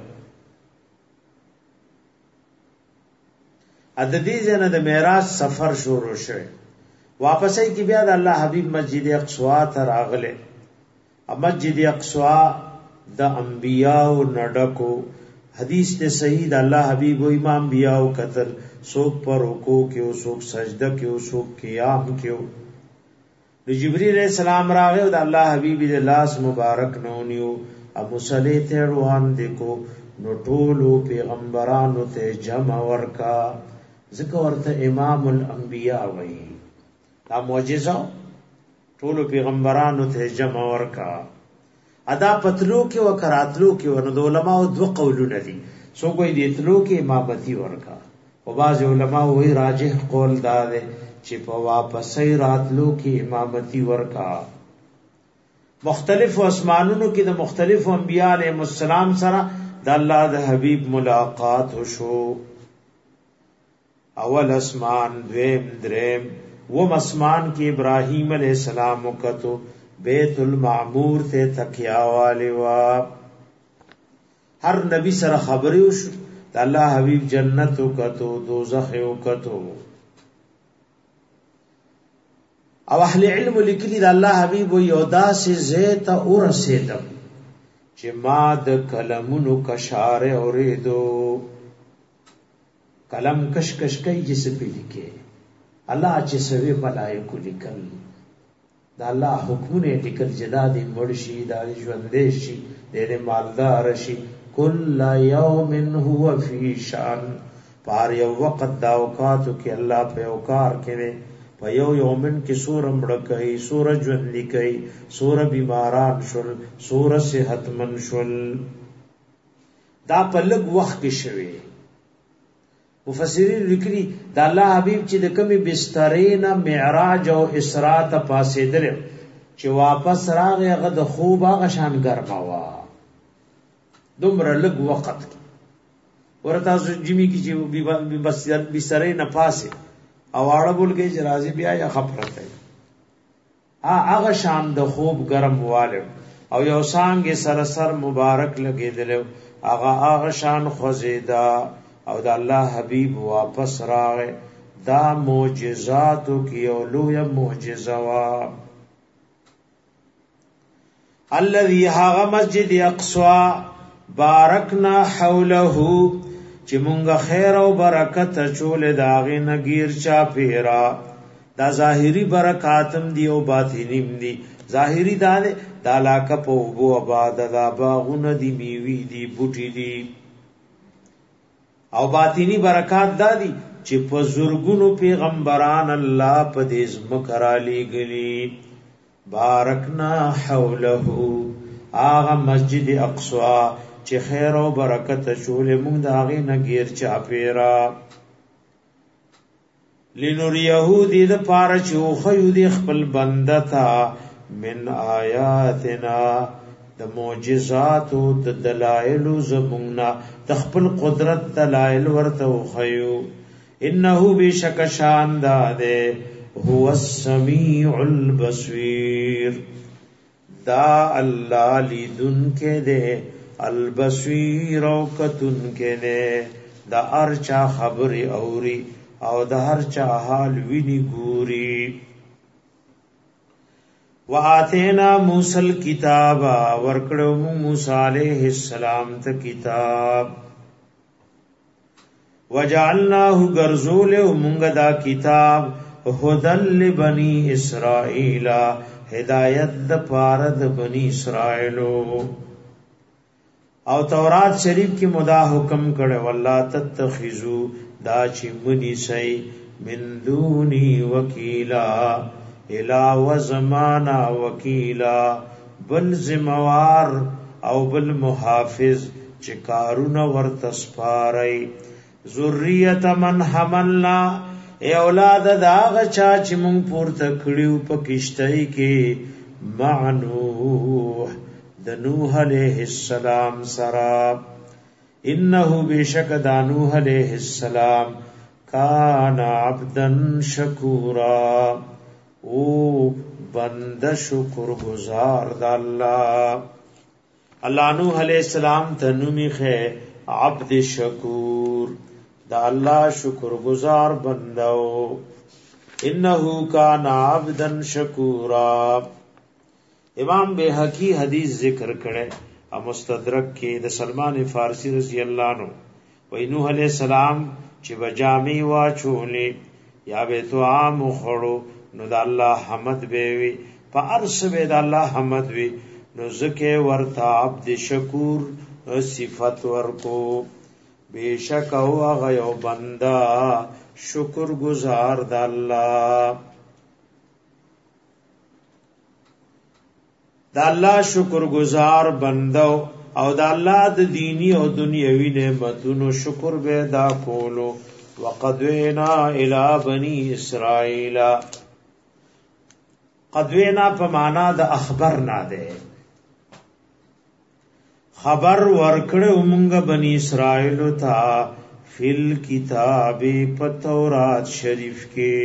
عددی زنه د معراج سفر شروع شوه واپسې کې بیا د الله حبیب مسجد اقصا ته راغله. مسجد اقصا د انبیاء نډکو حدیث ته صحیح د الله حبیب او امام انبیاء قتل سوک پر رکوع کې او سوک سجده کې او سوک قیام کې او جبرئیل علیہ السلام راغه او د الله حبیب د لاس مبارک نونیو ابو صلی ته روان دکو نو ټولو پیغمبرانو ته جمع ورکا ذکر ورته امام الانبیاء وای دا معجزه ټولو پیغمبرانو ته جمع ورکا ادا پتلو کې او کراتلو کې ورنه د علماء دو قولونه دي سو کوئی دیتلو کې امامتی ورکا او بعض علماء وی راجح قول دا ده چې په واپسې راتلو کې امامتی ورکا. مختلف اسمانونو کې د مختلف انبیاء علیهم السلام سره د الله د حبیب ملاقات وشو. اول اسمان دویم دریم و مسمان کی ابراہیم علیہ السلام کتو بیت المعمور تے تکیا والے وا ہر نبی سره خبرې وشو د الله حبیب جنت کتو دوزخ کتو او اهل علم لیکلی د الله حبیب یو داسې زیت او رسیدم چې ما د کلمونو کشاره اوریدو کلم کشکش کوي جس په لیکي الله چې سوي ملائکه لیکل دا الله حکمونه لیکل جدا دي مرشي دا ژوندې شي دې مالدار شي کل یوم هو فی شان پار یو وخت دا اوقاتو کې الله په اوکار کړي په یو یومن کې سور مړ کوي سور ژوند کوي سور بیماران شول سور صحتمن شول دا په لږ وخت کې شوي. مفسرین لیکلي د الله حبیب چې د کمی بسترینه معراج او اسراء ته پاسېدل چې واپس راغی هغه د خوب هغه شان ګرما وا دومره لږ وخت ورته جمی کی چې بسترینه پاسې او اړه بول کې چې راځي بیا یا خبرته هغه شان د خوب ګرم واله او یو څنګه سر مبارک لګیدل هغه شان خوځیدا او د الله حبیب واپس راغه دا معجزاتو کی او لوی معجزه وا. الذي هاغ مسجد اقصا بارکنا حوله چې مونږه خیر او برکت چول داغه نگیر چا پیرا دا ظاهری برکاتم دی او باطینیم دی. ظاهری دا علاقه په وبو آباد دا باغونه دی میوي دی بوټي دی او باطینی برکات دادی چې په زورګونو پیغمبران الله په دې ځمکه را لېږلي. بارکنا حوله هغه مسجد اقصا چې خیر او برکت شول موږ د هغه نګیر چا پیرا لنور يهودي د پاره چې خو يهودي خپل بندتا من آیاتنا د معجزات او د دلائل زمونږه د خپل قدرت دلائل ورته خو انه بشک شان داده هو السمیع البصیر دا اللہ لیدن کے دے البصیر او کتن کے دے دا ارچا خبر اوری او دا هرچا حال وینی گوری وآتینا موسی الکتاب ورکڑو موسی علیہ السلام تا کتاب وجعلناه غرزول منگ دا کتاب هدل لبنی اسرائیل ہدایت دا پارد بنی اسرائیلو او تورات شریف کی مدا حکم کڑے واللہ تتخذو دا چی منی سی من دونی وکیلا الہ و زمانا وکیلا بل زموار او بل محافظ چکارون ورتسپاری ذریت من حملنا اے اولاد داغ چاچ مونگ پورتا کڑیو پا کشتائی کے مع نوح دا نوح علیہ السلام سراب انہو بیشک دا نوح علیہ السلام کان عبدا شکورا او بند شکر گزار دا اللہ نوح علیہ السلام تنمی خے عبد شکور دا اللہ شکر گزار بندو انہو کان عبدا شکورا امام بیہقی حدیث ذکر کرے مستدرک کی د سلمان فارسی رضی اللہ عنہ و نوح علیہ السلام چې بجامی واچولی یا به تو عام خړو نو د الله حمد به وی په ارس به د الله حمد وی نو زکه ورتا عبد شکور صفت ورکو بیشک او هغه یو بندا شکر گزار د الله دا اللہ شکر گزار بندو او دا اللہ دا دینی او دنیاوی نعمتونو شکر بیدا کولو وقدوینا الى بنی اسرائیل قدوینا پا مانا دا اخبرنا دے خبر ورکڑ امنگ بنی اسرائیل تا فی الکتاب پا تورات شریف کے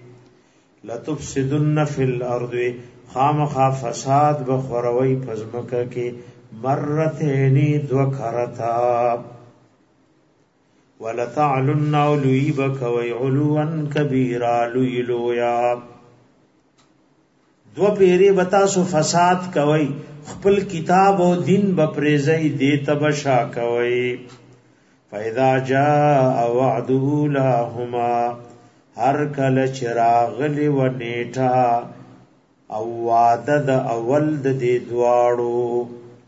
لتفسدن فی الارض خامخا فساد بخوروی پزمکا کے مرتینی دوکرتا ولتعلن علوی بکوی علوان کبیرا لوی لویا دو پیری بتاسو فساد کوي خپل کتاب او دین بپریزی دیتا بشا کوي فاذا جاء وعد اولاهما هر کل چراغلی و نیٹا او وعدد اول دی دواړو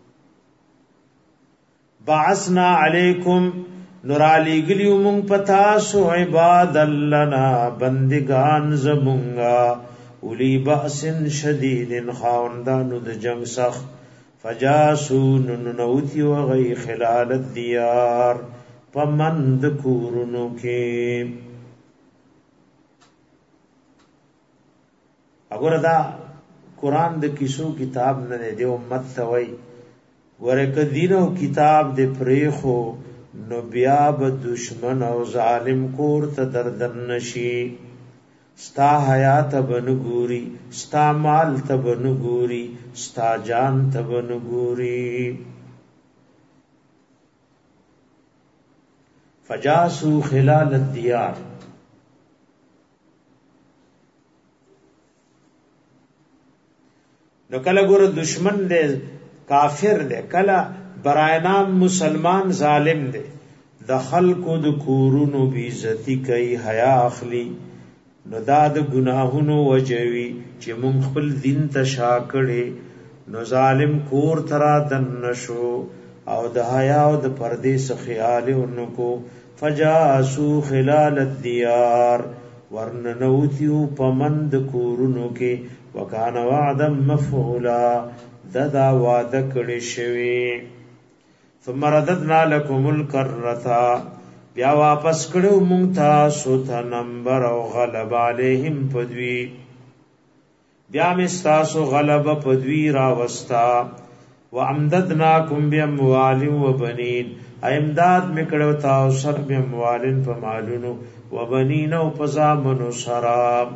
بعثنا علیکم نرالی گلیو مونگ پتاسو عباد لنا بندگان زمونگا اولی بأس شدید خاوندانو د جنگ سخت فجاسو ننوتی وغی خلال الدیار پمند کورنو کے اگر دا قرآن د کیسو کتاب نه دی امت توي ورک دینو کتاب د پریخو نو بیا به دشمن او ظالم کور ته دردن نشي ستا حیات بنګوري ستا مال ته بنګوري ستا جان ته بنګوري فجاسو خلال الديار نو کله ګور دشمن دے کافر دے کله برائنام مسلمان ظالم دے د خلقو د کورونو بی عزتی کوي حیا اخلي نو دا د گناهونو وجوي چې مونږ خپل دین ته شاکړې نو ظالم کور ترا دن نشو او د حیا او د پردې څخه خیال انکو فجاسو خلال الديار ورننوتیو پمند کورونو کې وکانه وعدا مفعولا ددا وعده کړي شوی ثم رددنا لكم الكرة بیا واپس کړو مونږ تاسو ته نمبر او غلب علیهم پدوی بیا مستاسو غلب پدوی را وستا وامددناکم باموال وبنین امداد میکړو تاسو سره باموال په مالونو وبنین او په زامنو سره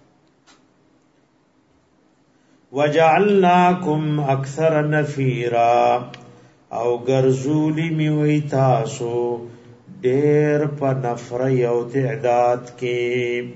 وجعلناکم اکثر نفیرا او ګرځولی می وی تاسو ډېر په نفر یو تعداد کې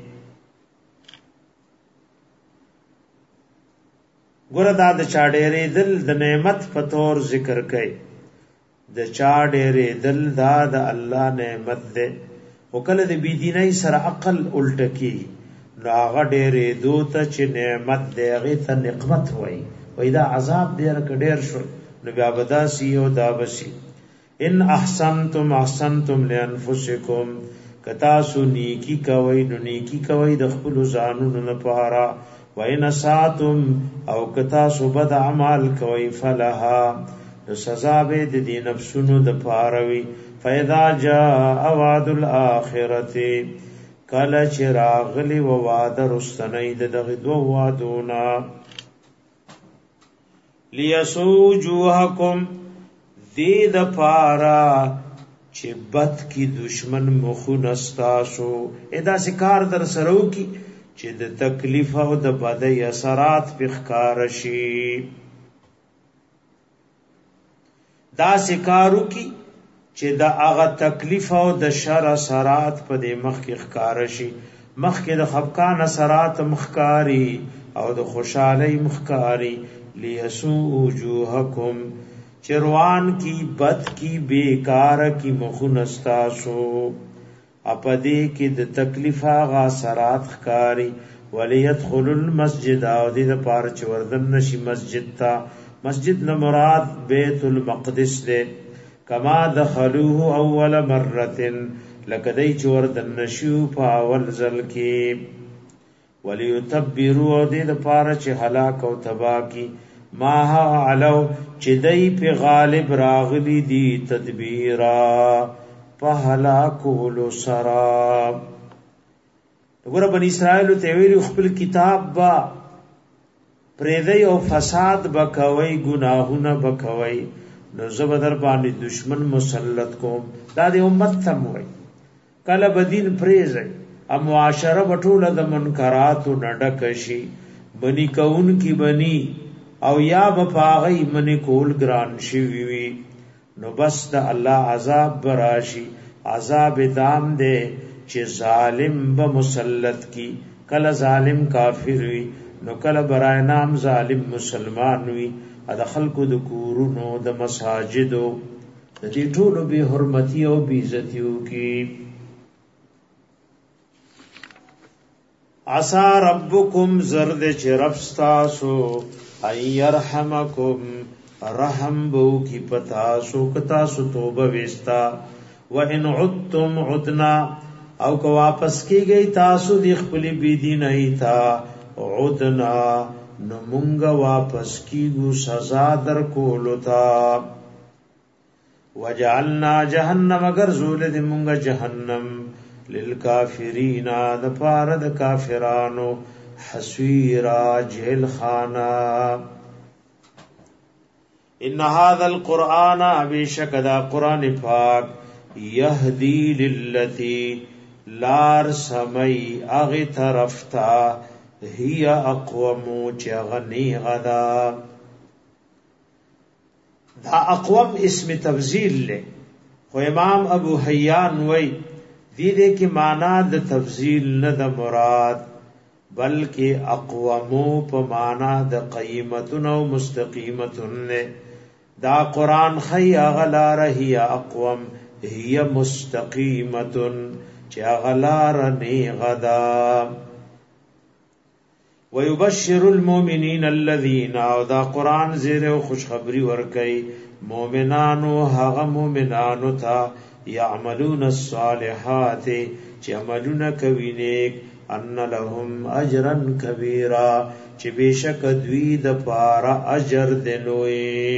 ګوردا د چاډېرې دل د نعمت په تور ذکر کړي د چاډېرې دل دا د الله نعمت ده وکله د بی دیني سره عقل الټکی نو هغه ډېرې دوته چې نعمت دی هغه ته نقمت وای وای دا عذاب ډېر کډېر شو نو بیا بداسي او دا بشي ان احسنتم احسنتم لانفسکم کتا سو نیکی کوي نو نیکی کوي د خپل ځانونو لپاره وَإِنَ سَاتُمْ او کتا سو بد عمل کوي فلها نو سزا به د دې نفسونو د پاروي فَإِذَا جَاءَ وَعْدُ الْآخِرَةِ کله چې راغلی و وعده رستنی دغه دوه وعدونا لِيَسُوءُ وُجُوهَكُمْ دې د پارا چې بد کی دشمن مخون استاسو ادا سکار در سرو کی چې د تکلیف او د بدی اثرات په ښکار شي دا سکارو کی چې د هغه تکلیف او د شر اثرات په د مخ کې ښکار شي مخ کې د خفقان اثرات مخکاری او د خوشحالی مخکاری لیسوء وجوهکم چروان کی بد کی بیکار کی مخون استاسو اپدی کی د تکلیف آغا سرات خکاری ولیدخل المسجد او دی د پار چ وردن نشی مسجد تا مسجد نہ مراد بیت المقدس دے کما دخلوه اول مرتن لکدی چ وردن نشو پاول زل کی ولیتبروا دی د پار چ هلاک او تبا کی ما علو چ دی په غالب راغلی دی تدبیرا فهلا کولو سراب وګوره بنی اسرائیل ته ویلو خپل کتاب با پریدی او فساد بکوي گناهونه بکوي نو زبدر باندې دشمن مسلط کوم دا د امت تم وای کله بدین پریزه ا معاشره بټوله د منکرات نډک شي بنی کون کی بنی او یا بپاغی منی کول گران شي وی نو بس د الله عذاب براشي عذاب دام دے چې ظالم به مسلط کی کله ظالم کافر وي نو کله برای نام ظالم مسلمان وي د خلکو د کورونو د مساجدو د دې ټولو به حرمتي او بی عزتیو کی عسى ربكم زرد چرفستاسو ايرحمکم رحم بو کی پتا سو کتا سو توبه وستا وان عدتم عدنا او کو واپس کی گئی تاسو دی خپل بی دین ایتا عدنا نو مونږ واپس کیګو سزا در کولو تا وجعلنا جهنم غرزول دی مونږ جهنم للکافرین د فارد کافرانو حسیرا جهل خانا ان هذا القرآن بیشک دا قرآن پاک یهدی للتی لار سمی اغی طرفتا ہی اقومو چغنی غدا دا اقوم اسم تفضیل لے خو امام ابو حیان وی دیدے کی معنی دا تفضیل نہ دا مراد بلکہ اقومو پا معنی دا قیمتن و مستقیمتن لے دا قرآن خی اغلا رہی اقوم ہی مستقیمتن چی اغلا رنی غدا ویبشر المومنین الذین او دا قرآن زیر و خوشخبری ورکی مومنانو حغ مومنانو تا یعملون الصالحات چی عملون کوینیک ان لهم اجرا کبیرا چی بیشک دوی دا پارا اجر دلوئی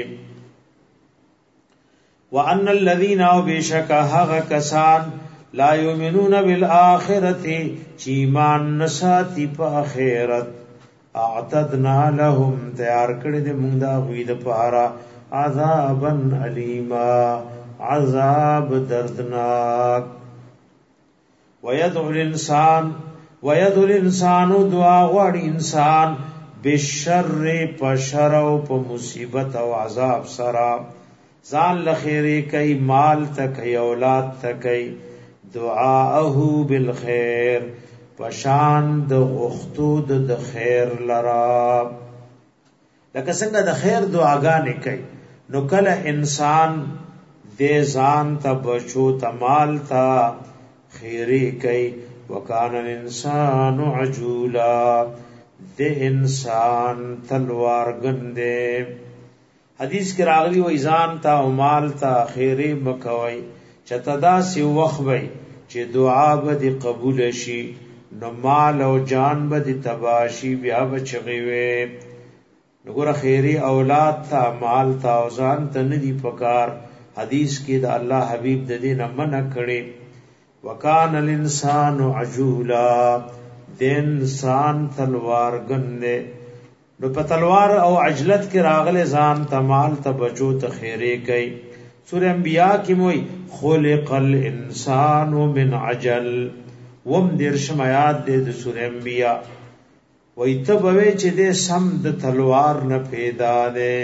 وان الذين او بشک هغه کسان لا یؤمنون بالآخرة چی ایمان نساتی په آخرت اعتدنا لهم تیار کړی د موږ دا غوی د پاره عذابا الیما عذاب دردناک ويدعو الانسان دعا غواړي انسان بالشر پشر او په مصیبت او عذاب سرا ځان لخيري کوي مال تک اولاد تک دعاءه بالخير پشان د غختود د خیر لرا لکه څنګه د خیر دعاګانې کوي نو کله انسان دې ځان ته بچو تمال تا خیری کوي وکانه الانسان عجولا د انسان تلوار غندې حدیث کې راغلی و ایزان تا او مال تا خیری مکوي چتدا سی وخوي چې دعا به قبول شي نو مال او جان به تباشي بیا بچغي وي نګور خیری اولاد تا مال تا او ځان ته ندي پکار حدیث کې د الله حبیب د دې نه منع کړي وکان الانسان عجولا د انسان تلوار غنده نو په تلوار او عجلت کې راغله ځان تمال ته بچو ته خیره کوي سورہ انبیاء کې موي خلق الانسان من عجل وم درشم آیات د سورہ انبیاء وای ته به چې د سم د تلوار نه پیدا ده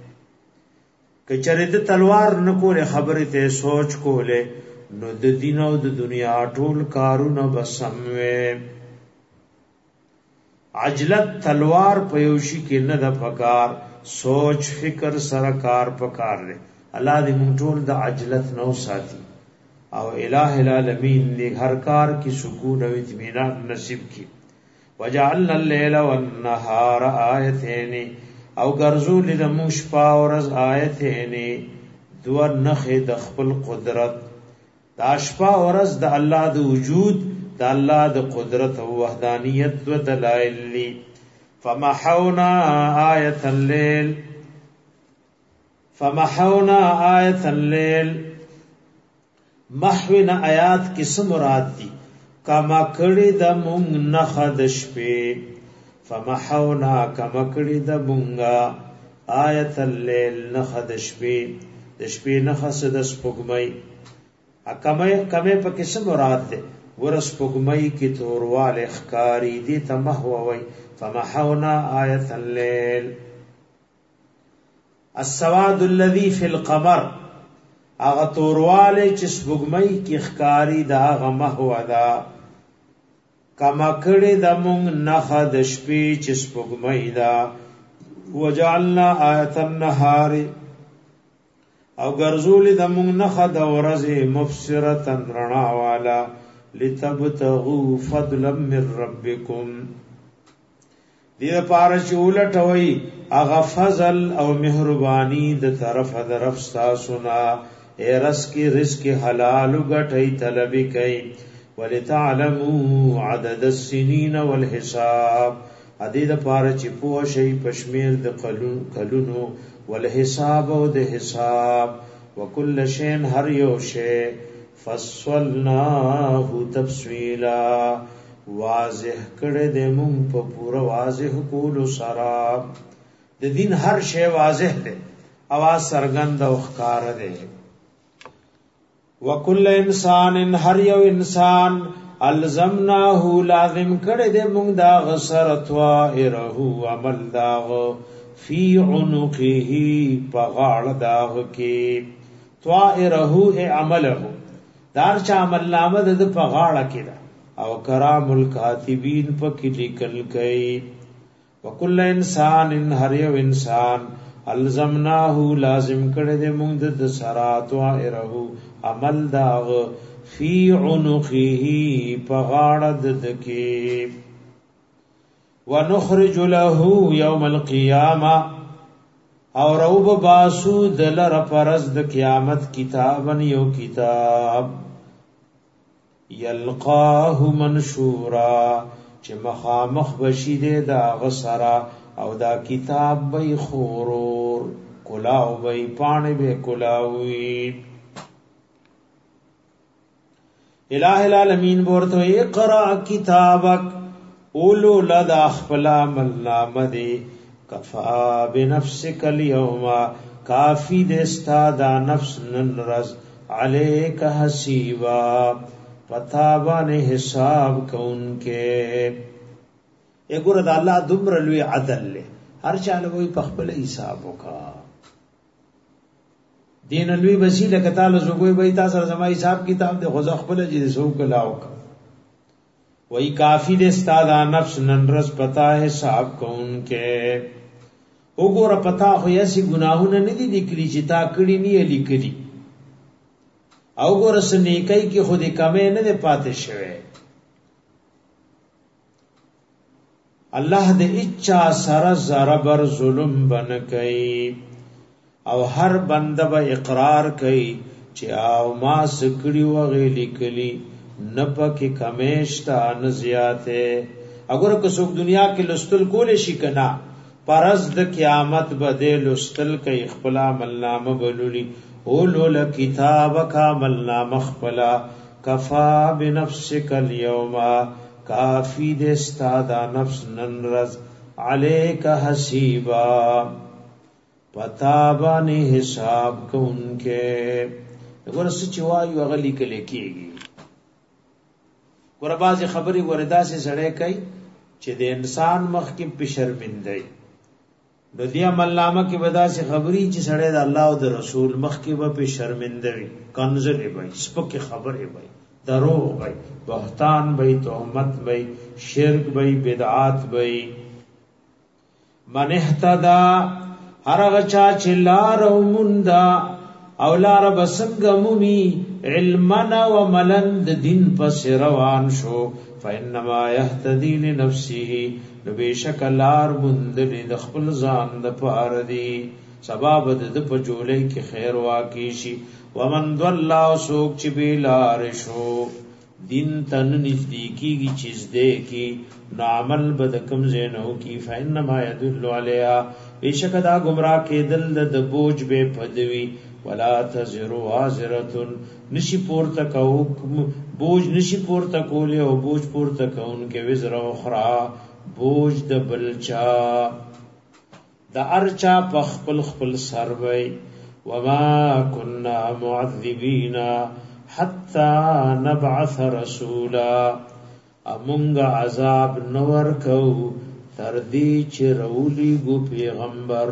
کچره د تلوار نه کوله خبره ته سوچ کوله نو د دین او د دنیا ټول کارونه بسموي عجلت تلوار پيوشي کې نه د پکار سوچ فکر سرکار پکار لري الله دې مونږ ټول د عجلت نو ساتي او الہ العالمین دې هر کار کی سکون او اطمینان نصیب کی وجعلنا الليل والنهار آیتین او ګرځول د موږ شپه او ورځ آیتین دوه نخې د خپل قدرت دا شپه او ورځ د الله د وجود د الله د قدرت او وحدانیت و دلائل لی فمحونا آیت الليل محونا آیات کس مراد دی کما کړي د مونږ نخ د شپې فمحونا کما کړي د مونږه آیت الليل نخ د شپې نخ د سپوږمۍ کمه په کس مراد دی ورس پګمای کی توروال اخکاری دی تمحووی فمحونا آیت الليل السواد الذي في القمر اغه توروال چې پګمای کی اخکاری دا غ محو دا کما کړي د مونږ نخ د شپې چې پګمای دا وجعلنا آیت النهار او ګرځول د مونږ نخ د ورځې مبصره رڼا والا لتبتغوا فضلا من ربكم دې لپاره چې ولټوي هغه فضل او مهرباني د طرف تاسو نه رزق حلال غټي طلب کوي ولتعلموا عدد السنين والحساب دې لپاره چې پوه شي پشمیر د کلونو والحساب او د حساب وکل شيء هر یو شی فصلناه تفصیلا واضح کړه د مون په پورا واضح کول سرا د دین هر شی واضح ده اواز سرګند او ښکار ده وکل انسان هر یو انسان الزمناه لازم کړه د مون دا غسرت وائره عمل داغ فی عنقه پغاړ داغ کې طائره عمله دار چا عمل نامه د پغاړه کړه او کرام الکاتبین پکې لیکل کړي وکل انسان هر یو انسان الزمناه لازم کړه د موږ د سرات او اره عمل داغ فی عنقه پغاړه د کې ونخرج له یوم القیامه او روب باسو دلر پرز د قیامت کتابن یو کتاب یلقاه منشورا چې مخامخ بشید دا غسرا او دا کتاب به خورور کلاو به پانی به کلاوی الہ العالمین ورته اقرا کتابک اولو لدا خپلا ملنامه دی کفا بنفسک اليوم کافی دستا دا نفس ننرز علیک حسیبا پتابان حساب کون کے اگور دا اللہ دمر لوی عدل لے ہر چالوی پخبل حساب وکا دین لوی بسی لکتال زگوی بیتا سر زما حساب کتاب دے خوز اخبل جی سو کلاو کا وہی کافی دے استادا نفس ننرس پتا حساب کون کے وګوره پتا خو یاسي ګناهونه نه دي لیکلي چې تا کړی نه لیکلي او ګوره سنیکای کې خو دې کمې نه ده پاتې شوه الله دې اچا سره ضربر ظلم بن کوي او هر بنده به اقرار کوي چې او ما سکړی وغه لیکلي نه پکې کمیشتا نه زیاته اگر که څوک دنیا کې لستل کول شي کنا پرز د قیامت بده لستل کوي خپل عملنامه بلولي اولو کتابک عملنامه خپل کفا بنفسک اليوم کافی د استاد نفس ننرز علیک حسیبا پتا باندې حساب کوونکې ورس چوایو غلی کله کیږي وربازي خبري وردا سي سړې کوي چې د انسان مخ کې پشرمندای نو دی عمل نامه کې ودا سي خبري چې سړې د الله او د رسول مخ کې به پشرمندوي کنزلې وي سپکه خبره وي دروغ وي بهتان وي تهمت وي شرک وي بدعات وي من اهتدى هرغه چا چې لار ومندا او لار بسنګ مومي علمنا وملند دین پس روان شو فانما يهتدي لنفسه نبيشک لار مندل د خپل ځان د پاره دی سبب د په جولې کې خیر واقع شي ومن ضل سوک چې بیلار شو دین تن نزدیکی چیز دے کی نعمل بد کم زینو کی فانما يدل عليها بیشک دا گمراه کې دل د بوج به پدوی ولا تزر وازره نشی پورته کو بوج نشی پورته کول او بوج پورته کون کې وزر اخرى بوج د بلچا د ارچا پخپل خپل سروي وما كنا معذبين حتى نبعث رسولا امونګ عذاب نور کو تر دې چې رولی ګو پیغمبر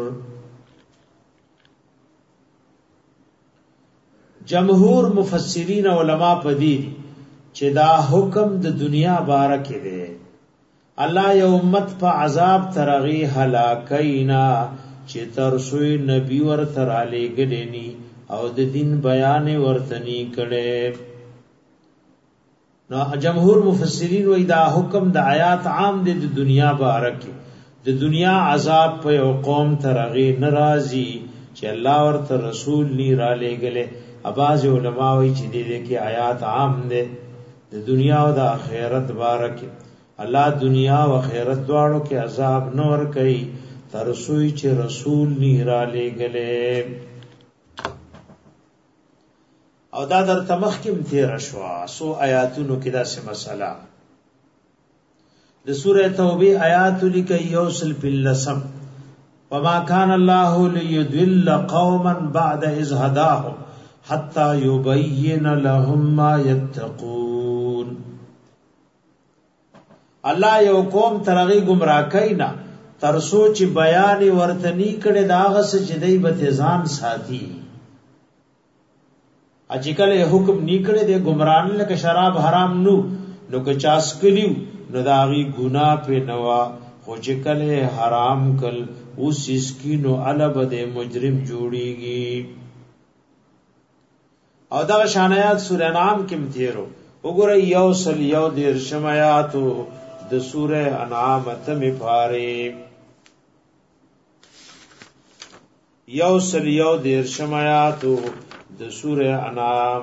جمهور مفسرین علما پدې چې دا حکم د دنیا بارک دی الله یو امت په عذاب ترغي هلاکینا چې ترسوی نبی ور تر علی ګډنی او د دین بیان ورتنی کړي نو جمهور مفسرین وای دا حکم د آیات عام دی د دنیا بارک د دنیا عذاب په یو قوم ترغي ناراضي چې الله ورته رسول نی را لګله اباظ علماء وی چې دې کې آیات عام دي د دنیا او د آخرت بارک الله دنیا او آخرت دواړو کې عذاب نور کوي تر سوی چې رسول نی را لګلې او دا در تمخ کې تیر شوا سو آیاتونو کې دا سه مسله د سوره توبه آیات لیکي یوسل باللسم وما كان الله ليضل قوما بعد إذ هداهم حتى يبين لهم ما يتقون الله یو قوم ترغي گمراه کینا تر سوچ بیان ورتنی کړه داغه چې دای به ځان ساتي اجکل حکم نیکړه د گمران لکه شراب حرام نو که چاس کلیو نو داغي ګنا په نوا خو چې کله حرام کل اوس اسکینو علب د مجرم جوړیږي او دا شانیات سورہ انعام کې متیرو وګوره یو سل یو دیر شمایاتو د سورہ انعام ته پاره یو سل یو دیر شمایاتو د سورہ انعام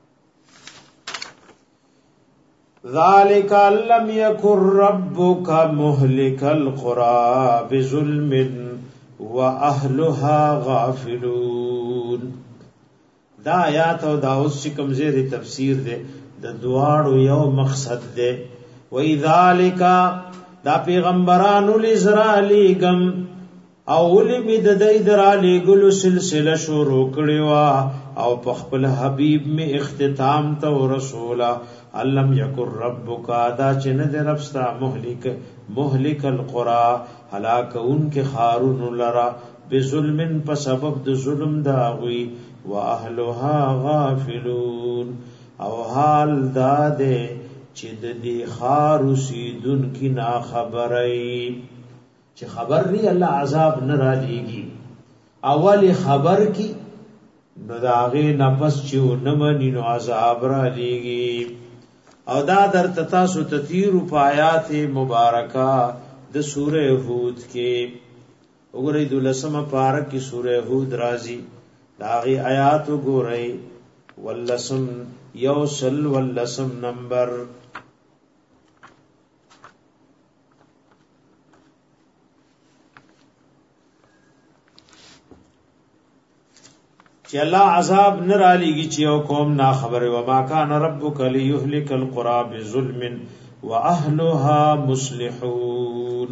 ذالک لم یکن ربک مهلک القرى بظلم واهلها غافلون دا آیات او دا اوس چې کمزوري تفسیر ده د دواړو یو مقصد ده وَإِذَالِكَ دا پیغمبرانو لزرالیگم اولی می د دې درالیګلو سلسله شروع کړي وا او په خپل حبیب می اختتام ته رسولا علم یکر ربک ادا چې نه د ربستا مهلک القرى هلاکون کې خارون لرا بظلم په سبب د ظلم دا وی واهلها غافلون او حال داده چې د دې خار سیدون کی نا خبرای چې خبر لري الله عذاب نه را لېږي اول خبر کی نو داغه نفس چې نمنې نو عذاب را لېږي او دا در تاسو تطیر په آیات مبارکه د سوره هود کې وګورئ د لسمه پارک کې سوره هود راځي داغه آیات وګورئ ولسم یوصل ولسم نمبر چې الله عذاب نه را لېږي چې یو قوم نا خبره و ما کان ربک لیهلک القرى بظلم واهلها مصلحون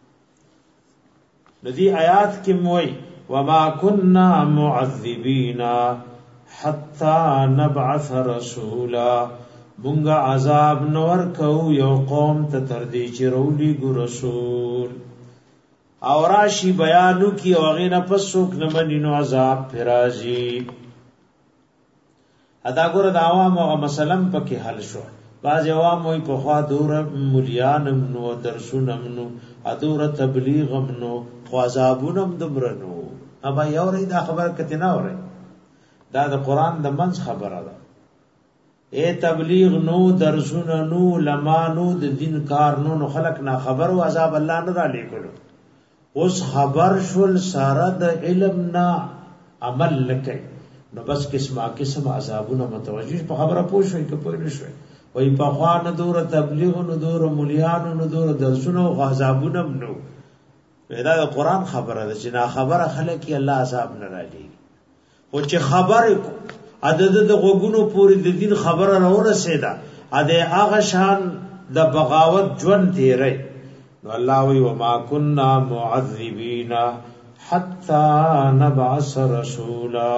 ندی آیات کې موي وما كنا معذبین حتا نبعث رسولا مونږه عذاب نور کو یو قوم ته تر دې چې رولي ګو رسول او راشی بیانو کی اوغین پسوک نمنینو عذاب پھرازی ادا ګور د عوام او مسلم پکې حل شو باز عوام وي په خوا دور مليانم نو درسونم نو ادور تبلیغم نو خوازابونم دمرنو ابا یو ری دا خبر کته نه اوري دا د قران د منځ خبره ده اے تبلیغ نو درسون نو لمانو د دین کار نو خلق نه خبر او عذاب الله نه را لیکلو اوس خبر شول ساره د علم نا عمل لکای نو بس قسم عذابونه متوجه په خبره پوښوي که پوه نه شوي وای په خوا نه دور تبلیغ نو دور مليانو نو دور درسونه او عذابونه نو دا د قران خبره ده چې نا خبره خلک یې الله عذاب نه را لېږي او چې خبره عدد د غوګونو پوری د دین خبره نه ورسېده اده هغه شان د بغاوت ژوند تیرې نو الله وی وما كنا معذبین حتا نبعث رسولا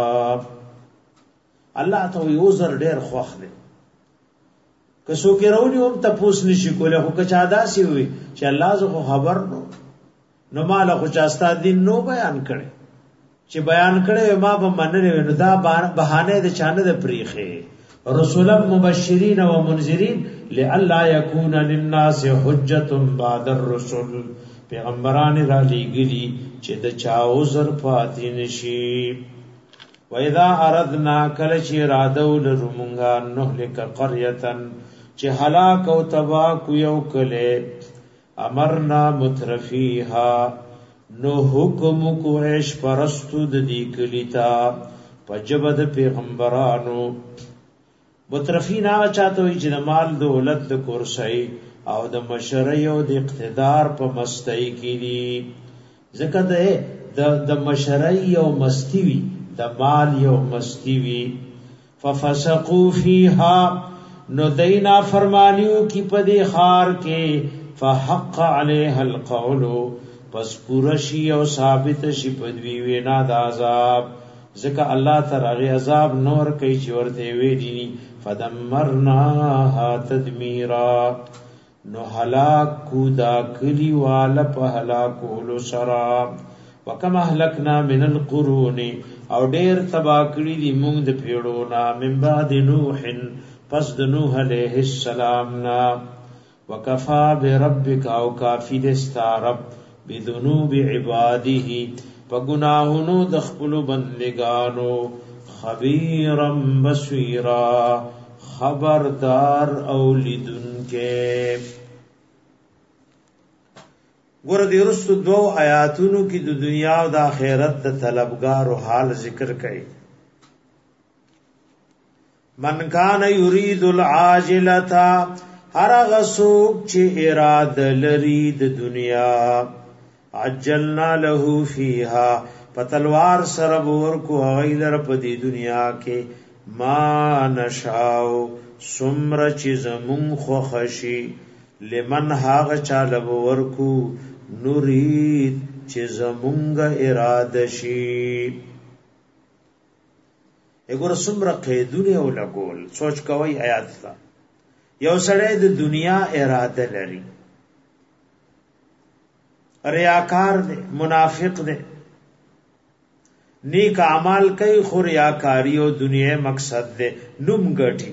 الله ته یو زر ډیر خوخ دی که څوک راونی هم تاسو نشي کولای خو کچا داسي وي چې الله زه خبر نو مال خو چاستا دین نو بیان کړي چې بیان کړي ما به مننه نو دا بهانه د چانه د پریخه رسولا مبشرین و منذرین لئلا یکون للناس حجت بعد الرسل پیغمبران را لېږلي چې د چا عذر پاتې نشي و اذا اردنا کل چې اراده ولرمغا نهلك قريه چې هلاک او تبا کو یو کله امرنا مترفیها نو حکم کو عیش پرستو د دې کلیتا پجبد پیغمبرانو مترفین هغه چاته وي چې د مال دولت د کورسۍ او د مشرۍ او د اقتدار په مستی کې دي ځکه د مشرۍ او مستی وي د مال یو مستی وي ففسقوا فيها نو دینا فرمانیو کی پدی خار کې فحق عليها القول پس پورشی او ثابت شي پدوی وینا د عذاب ځکه الله تعالی عذاب نور کوي چې ورته ویلي فدمرناها تدمیرا نو هلاک کو دا کلی والا په هلاکولو سرا وکم اهلکنا من القرون او ډیر تبا کړی دی موږ د پیړو نا من بعد نوح پس د نوح علیہ السلام نا وکفا بربک او کافی دستا رب بذنوب عباده پگناہونو د خپل بندگانو خبیرم بصیرا خبردار او لیدونکے ګور دې رسو دو آیاتونو کې د دنیا او د آخرت د طلبګارو حال ذکر کړي من کان یرید العاجلتا هر غسوک چې اراده لري د دنیا عجلنا له فیها پتلوار سره ورکو غیلر په دې دنیا کې ما نشاو سمر چې زمون خو خشي لمن هاغ چاله ورکو نورید چې زمونږ اراده شي. وګوره څومره قیدونه ولګول. سوچ کوي آیات تا یو سړی د دنیا اراده لري، ریاکار دی، منافق دی، نیک اعمال کوي خو ریاکاری او دنیا مقصد دی، نوم ګټي.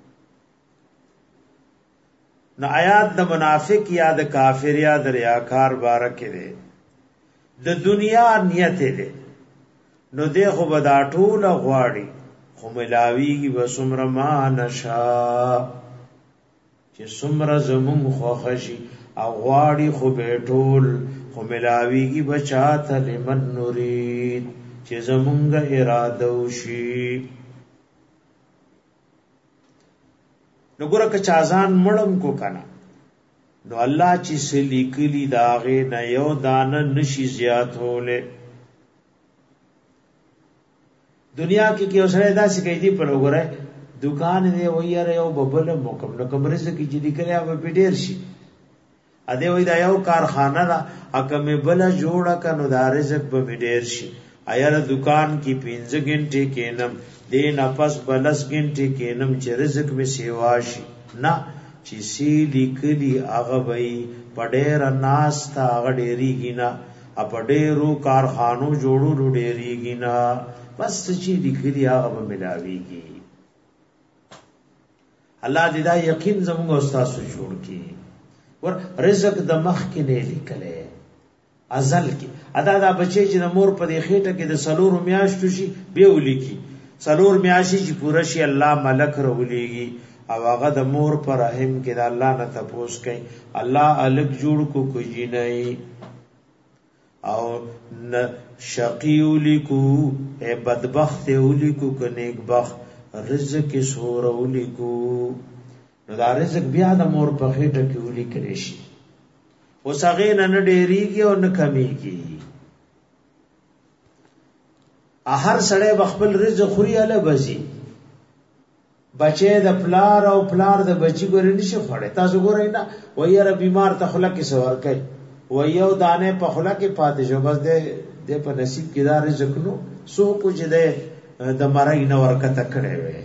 نو آیات د منافق یا د کافر یا د ریاکار بارکه دی، د دنیا نیت دی، نو دی خو بدا ټول غواړي خو ملاویږي وسمره ما نشا، چې سمره زمون خوښي او غواړي خو به ټول خو ملاویږي بچاته لمن نورید چې زمونږ اراده وشي. نو ګوره که چازان مړم کو کنه نو الله چې سلیکلی داغه نه یو دانه نشي زیات ہوله. دنیا کې کې اوسره داسې کوي دی په وګوره دکان دی وایره یو ببل موکم نو کمرې کې چې دی کړیا به ډیر شي، ا دې وای دا یو کارخانه دا اکمه بل جوړه کنو دا رزق به ډیر شي. ایره دکان کې 15 غنټه کېنم دین اپس بلس غنټه کېنم چې رزق می سیوا شي نه، چې سی لیکلی هغه وای پډېر ناس تا غډېریږي نه، ا پډېرو کارخانو جوړو ډېریږي نه، بس چې لیکلی هغه ملاويږي. الله دې دا یقین زموږ استاد سره جوړ کړي. ور رزق د مخ کې نه لیکلې ازل کې ادا دا بچي چې د مور په دې خېټه کې د سلور میاشتو شي به ولیکي، سلور میاشي چې پوره شي الله ملک رولېږي او هغه د مور پر رحم کې د الله نه تپوس کوي الله الګ جوړ کو کوي نه او شقی ولیکو اے بدبخت ولیکو ک نیک بخت رزق سور ولیکو. نو دا رزق بیا د مور په خېټه کې ولیکل شي، اوس هغه نه ډېریږي او نه کمیږي. هر سړی خپل رزق خوري اله بزي، بچي د پلار او پلار د بچي ګورې نشي خوړې. تاسو ګورئ نه وایره بیمار ته خلک کې سوال کوي وایو دانه په خلک کې پاتې شو، بس د په نصیب کې دا رزق نو سو کچھ ده د مرای نه ورکته کړي وي.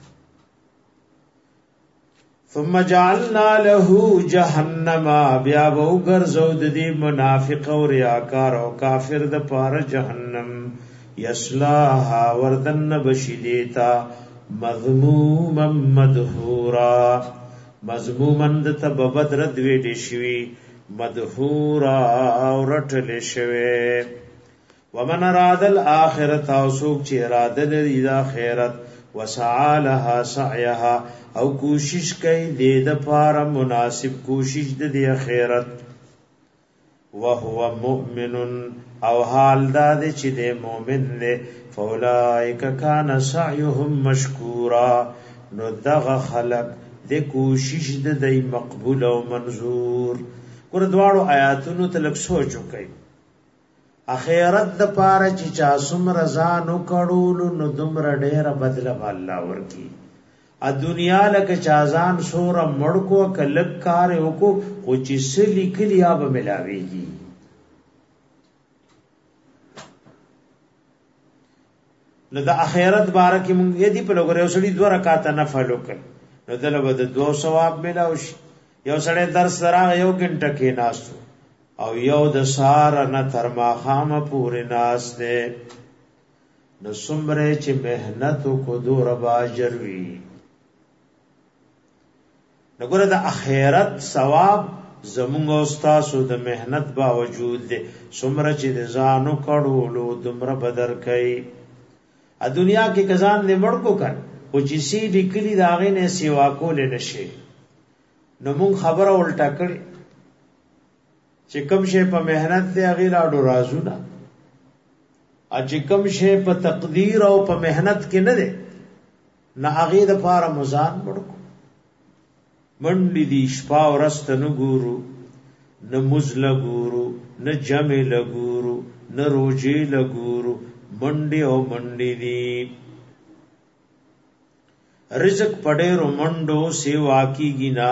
ثم جعلنا له جهنم، بیا وګر زود دی منافق او ریاکار او کافر د پاره جهنم، یصلاها وردن بشیدتا مذموما مدحورا، مذموما د تببدر دوی دی شوی مدحورا او رټل شوی. ومن اراد الاخرت او سوک چې اراده لري د اخرت وسعى لها سعيها او کوشش کوي د پاره مناسب کوشش د اخرت وهو مؤمن او حال دا چې د مؤمن له فاولائک کان سعيهم مشکورا، نو دغه خلق د کوشش د مقبول او منظور. ګور دواړو آیاتونو ته لږ سوچ وکړئ. اخرت د پاره چې چا سم رضا نو کړول نو دومره ډیره بدله الله ورکی. ا دنیا لکه چازان سور مړکو کلک کار وکړو خو چې سلی کلیا به ملاويږي. نو د اخرت باره کې مونږ یدي په لګره وسړي 2 رکعات نفل وکړ نو دلته به 2 ثواب ملاوي شي. یو سړی درس راغ یو غنټه کې ناستو او یو د سار نه تر ماخامه پورې ناس ده، نو سمره چې مهنت کو دور باجر وی. نګوره د اخرت ثواب زمونږ استادو د مهنت باوجود ده، سمره چې د ځانو کړهولو دمر بدر کوي. ا دنیا کې کزان دې مړ کو کړ او چې سی لیکلي داغې نه سیوا کول نشي. نو مونږ خبره الټا کړي چې کوم شی په مهنت دی هغه لاړو رازونه، ا چې کوم شی په تقدیر او په مهنت کې نه دی نه هغه د پاره مزان مړکو. منډي دی شپه ورست نه ګورو، نه مزل ګورو، نه جمع لګورو، نه روجي لګورو، منډي او منډي دی. رزق پډېرو منډو سیوا کیږي نه،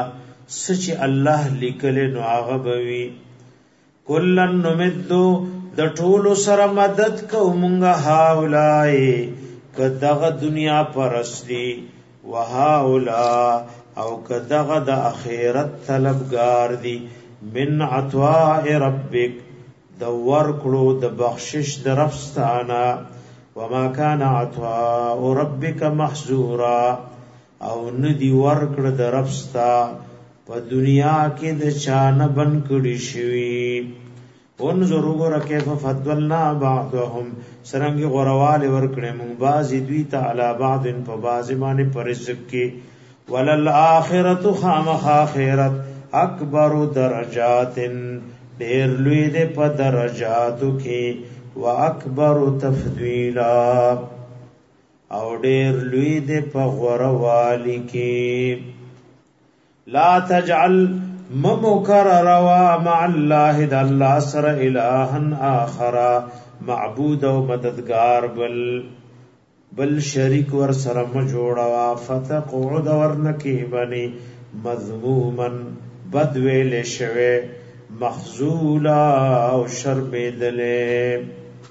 سچ الله لیکل نو هغه بوي کلن نمدو د ټولو سره مدد کو مونږه هاولای کداغه دنیا پرستی وهاولا او کداغه د اخرت طلبگار دی من عطاء ربک د ورکړو د بخشش د رفستانا وما كان عطاء ربک محظورا او ندی ورکړ د رفستا په دنیا کې د چانه بن کړي شوی انظروا غره کیف فضلنا بعضهم سرنګ غروال ورکړې مونږ بعضی دوی ته علی بعض په بعض باندې پر رزق کې ولل اخرت خامخ اخرت اکبر درجات ډیر لوی دې په درجاتو کې واکبر تفضیلا او ډیر لوی دې په غروالی کې لا تجعل ممکرر و مع الله د الله سره الها اخر معبود او مددگار بل شریک ور سره م جوړوا فتقعد ورنکی بني مذموما بدویل شوه مخذولا او شرمېدلې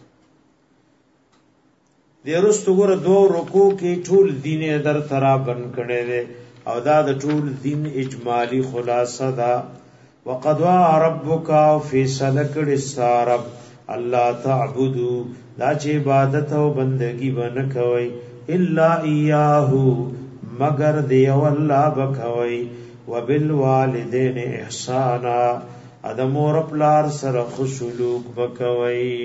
دیرستو ګور دو رکو کې ټول دین در ترا بن کړي دي او دا د ټول دین اجمالی خلاصه ده وقضى ربك فیصله کړي سارب الله تعبدوا لا چې عبادت او بندگی ونه کوي الا اياه مگر دی الله بکوي وبالوالدین احسانا ادم اور پلار سره خسلوک بکوي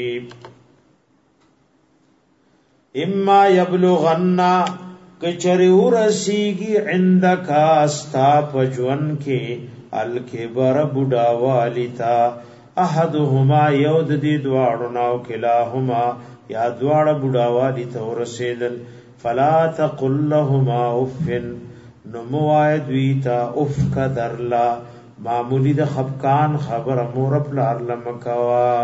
اما يبلغن کچری ورسیگی عندک استا پجون کې الکبر بوډا والیتا احدهما یود دی دواړو ناو کلاهما یا دواړه بوډا والیتا ورسیدل فلا تقل لهما اف نموائد ویتا اف قدرلا معمولی د خفقان خبر مور پلار لمکوا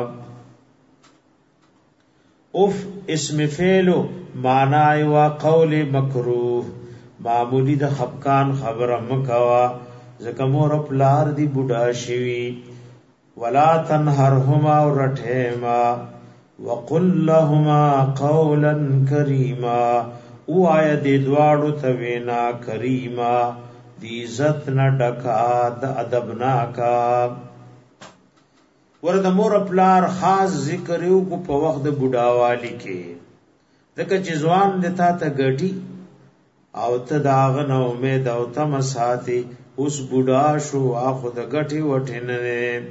اف اسم فعل معنی و قول مکروه معمولی د خفقان خبر مکوا زکه مور پلار دی بوډا شوی ولا تنهرهما ورټهما وقل لهما قولا کریما او آیا دی دواړو توینا کریما دی عزت نه ډکا د ادب ناکا ورته مور پلار خاص ذکر یو کو په وخت د بوډاوالی کې دغه چې ځوان دتا ته ګټي او ته داغه نو امید او تم ساتي اوس بوډا شو اخو د ګټي وټنه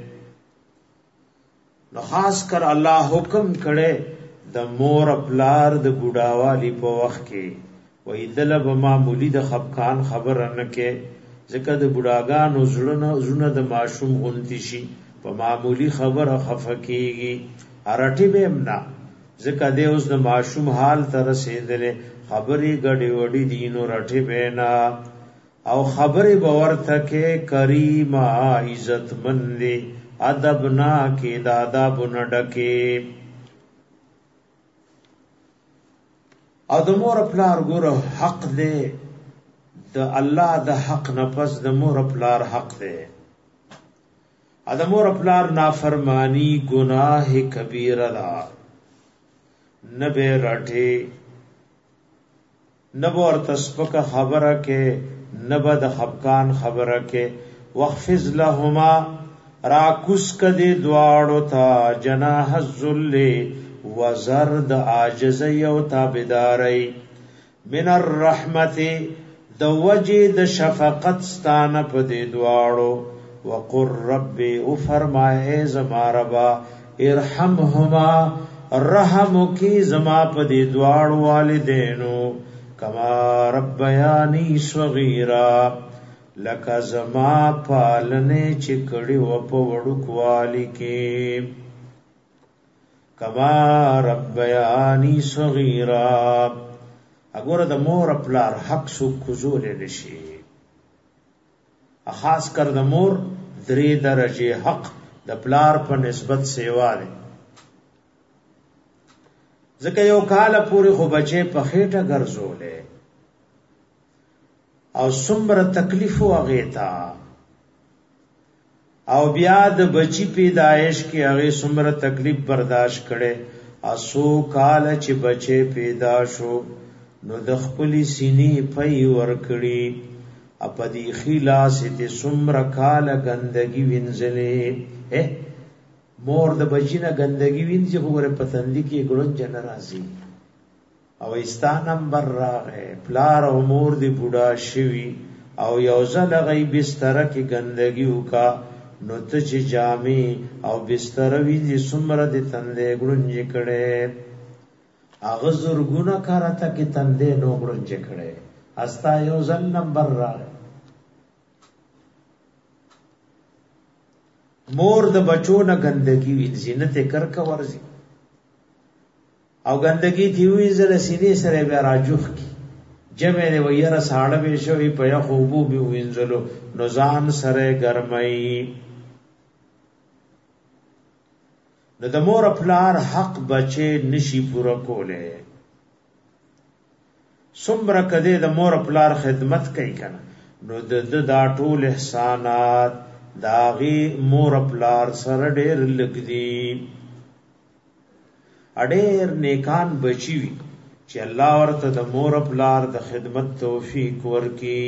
نو خاص کر الله حکم کړي د مور پلار د بوډاوالی په وخت کې وې دلب معمولی د خفقان خبر نه کې ځکه د بوډاګانو زړه د معشوم غونتی شي په معمولی خبره خفقېږي ارټي به امنا ځکه د اوس د معشوم حال تر رسیدلې خبري غړي وړي دینو رټي بینا او خبري باور تکه کریما عزت مندي ادب نا کې دادا بنډکه او د مور پلار ګوره حق دی د الله د حق نفس د مور پلار حق دی ا د مور پلار نافرمانی گناہ کبیره ده نبه راټه نبو اور تسبک خبره کې نبه د خفقان خبره کې واخفض لهما راکوس کدی دواړو تا جناح الذل وزرد عاجز یو تابداری من الرحمت د وجه د شفقت ستانه په دې دواړو وقر ربي او فرمائے زما ربا ارحمهما رحم کی زما په دې دواړو والدینو کما ربیانی صغیرا لک زما پالنه چې کړي و په وړوکوالی کې کما ربیانی صغیرا اګوره د مور پلار حق سو کوزول نشي خاص کر د مور درې درجه حق د پلار په نسبت سیوا ده ځکه یو کال پوری خو بچي په خېټه ګرځولې او څومره تکلیف واغې تا او بیا د بچی پیدایش کې هغه څومره تکلیف برداشت کړي اسو کال چې بچي پیدا شو نو د خپل سینې پي ور کړی اپدی خلاص دې څومره کال ګندګي وینځلې مور د بچینه ګندګي وینځي وګوره پتندې کې ګړون جن راځي او ایستان نمبر راغې پلار او مور دې بوډا شوی او یو ځل غي بستر کې ګندګي وکا نو ته چې جامې او بستر وینځي څومره دې تندې ګړون کړي اغه زرګونه کارته کې تندې نو ګړون کړي استا یو ځل نمبر راغې مور د بچو نه ګندګي وینځي نه ته کرکا ورزي او ګندګي دی وینځل سینې سره بیا راجوخ کی جمع دی ویرا ساړه به شوی په یا خوبو به وینځلو نوزان سره ګرمای نو د مور پلار حق بچي نشي پورا کوله سمره کده د مور پلار خدمت کوي کنه نو د دا ټول احسانات داغي مور پلار سره ډېر لګدي اډېر نیکان بچي وي چې الله ورته د مور پلار د خدمت توفیق ورکي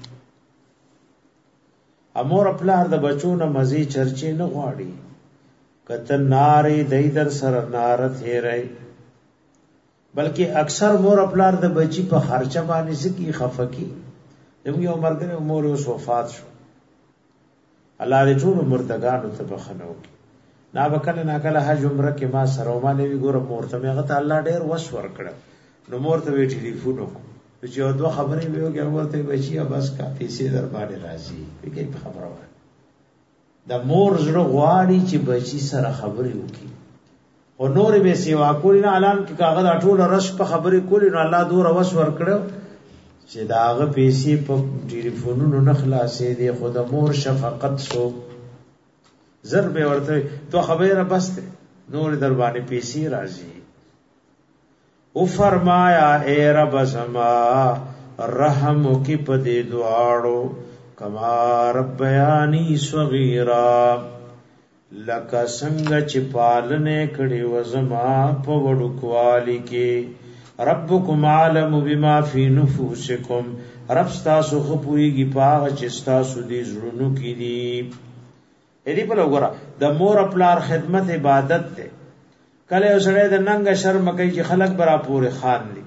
امور پلار د بچو نه مزي چرچې نه غواړي کته نارې دای در سره نارت هېرای بلکې اکثر مور پلار د بچي په خرچه باندې سکی خفقي دغه یو مرګره مور او وفات شو الله دې ټول مردگانو ته بخنو کی نا وکله نا کله حج عمره کې ما سره ما نه وی ګور مورته مې غته الله ډېر وس ور کړ نو مورته وی ټلیفون وکړ چې یو دوه خبرې ویو کې ورته بچي بس کا پیسې در باندې راځي کې خبره وای د مور زړه غواړي چې بچي سره خبرې وکړي او نور به سیوا کولی نه اعلان کې کاغذ اټول رش په خبرې کولی نو الله دور وس ور کړو چې داغه پیسې په ټلیفونونو نه خلاصې دي خود مور شفقت سو ضرب ورته تو خبره بس ته نور در باندې پیسې راځي او فرمایا اے رب سما رحم کی پدې دعاړو کما ربیانی صغیرا لکه څنګه چې پالنه کړي و زما په وړوکوالي کې ربکم عالم بما فی نفوسکم رب تاسو خو پویږي پاغه چې تاسو دې زړونو کې دي اې په لګورا د مور خپلار خدمت عبادت ده کله وسړی د ننګ شرم کوي چې خلک برا پورې خان دي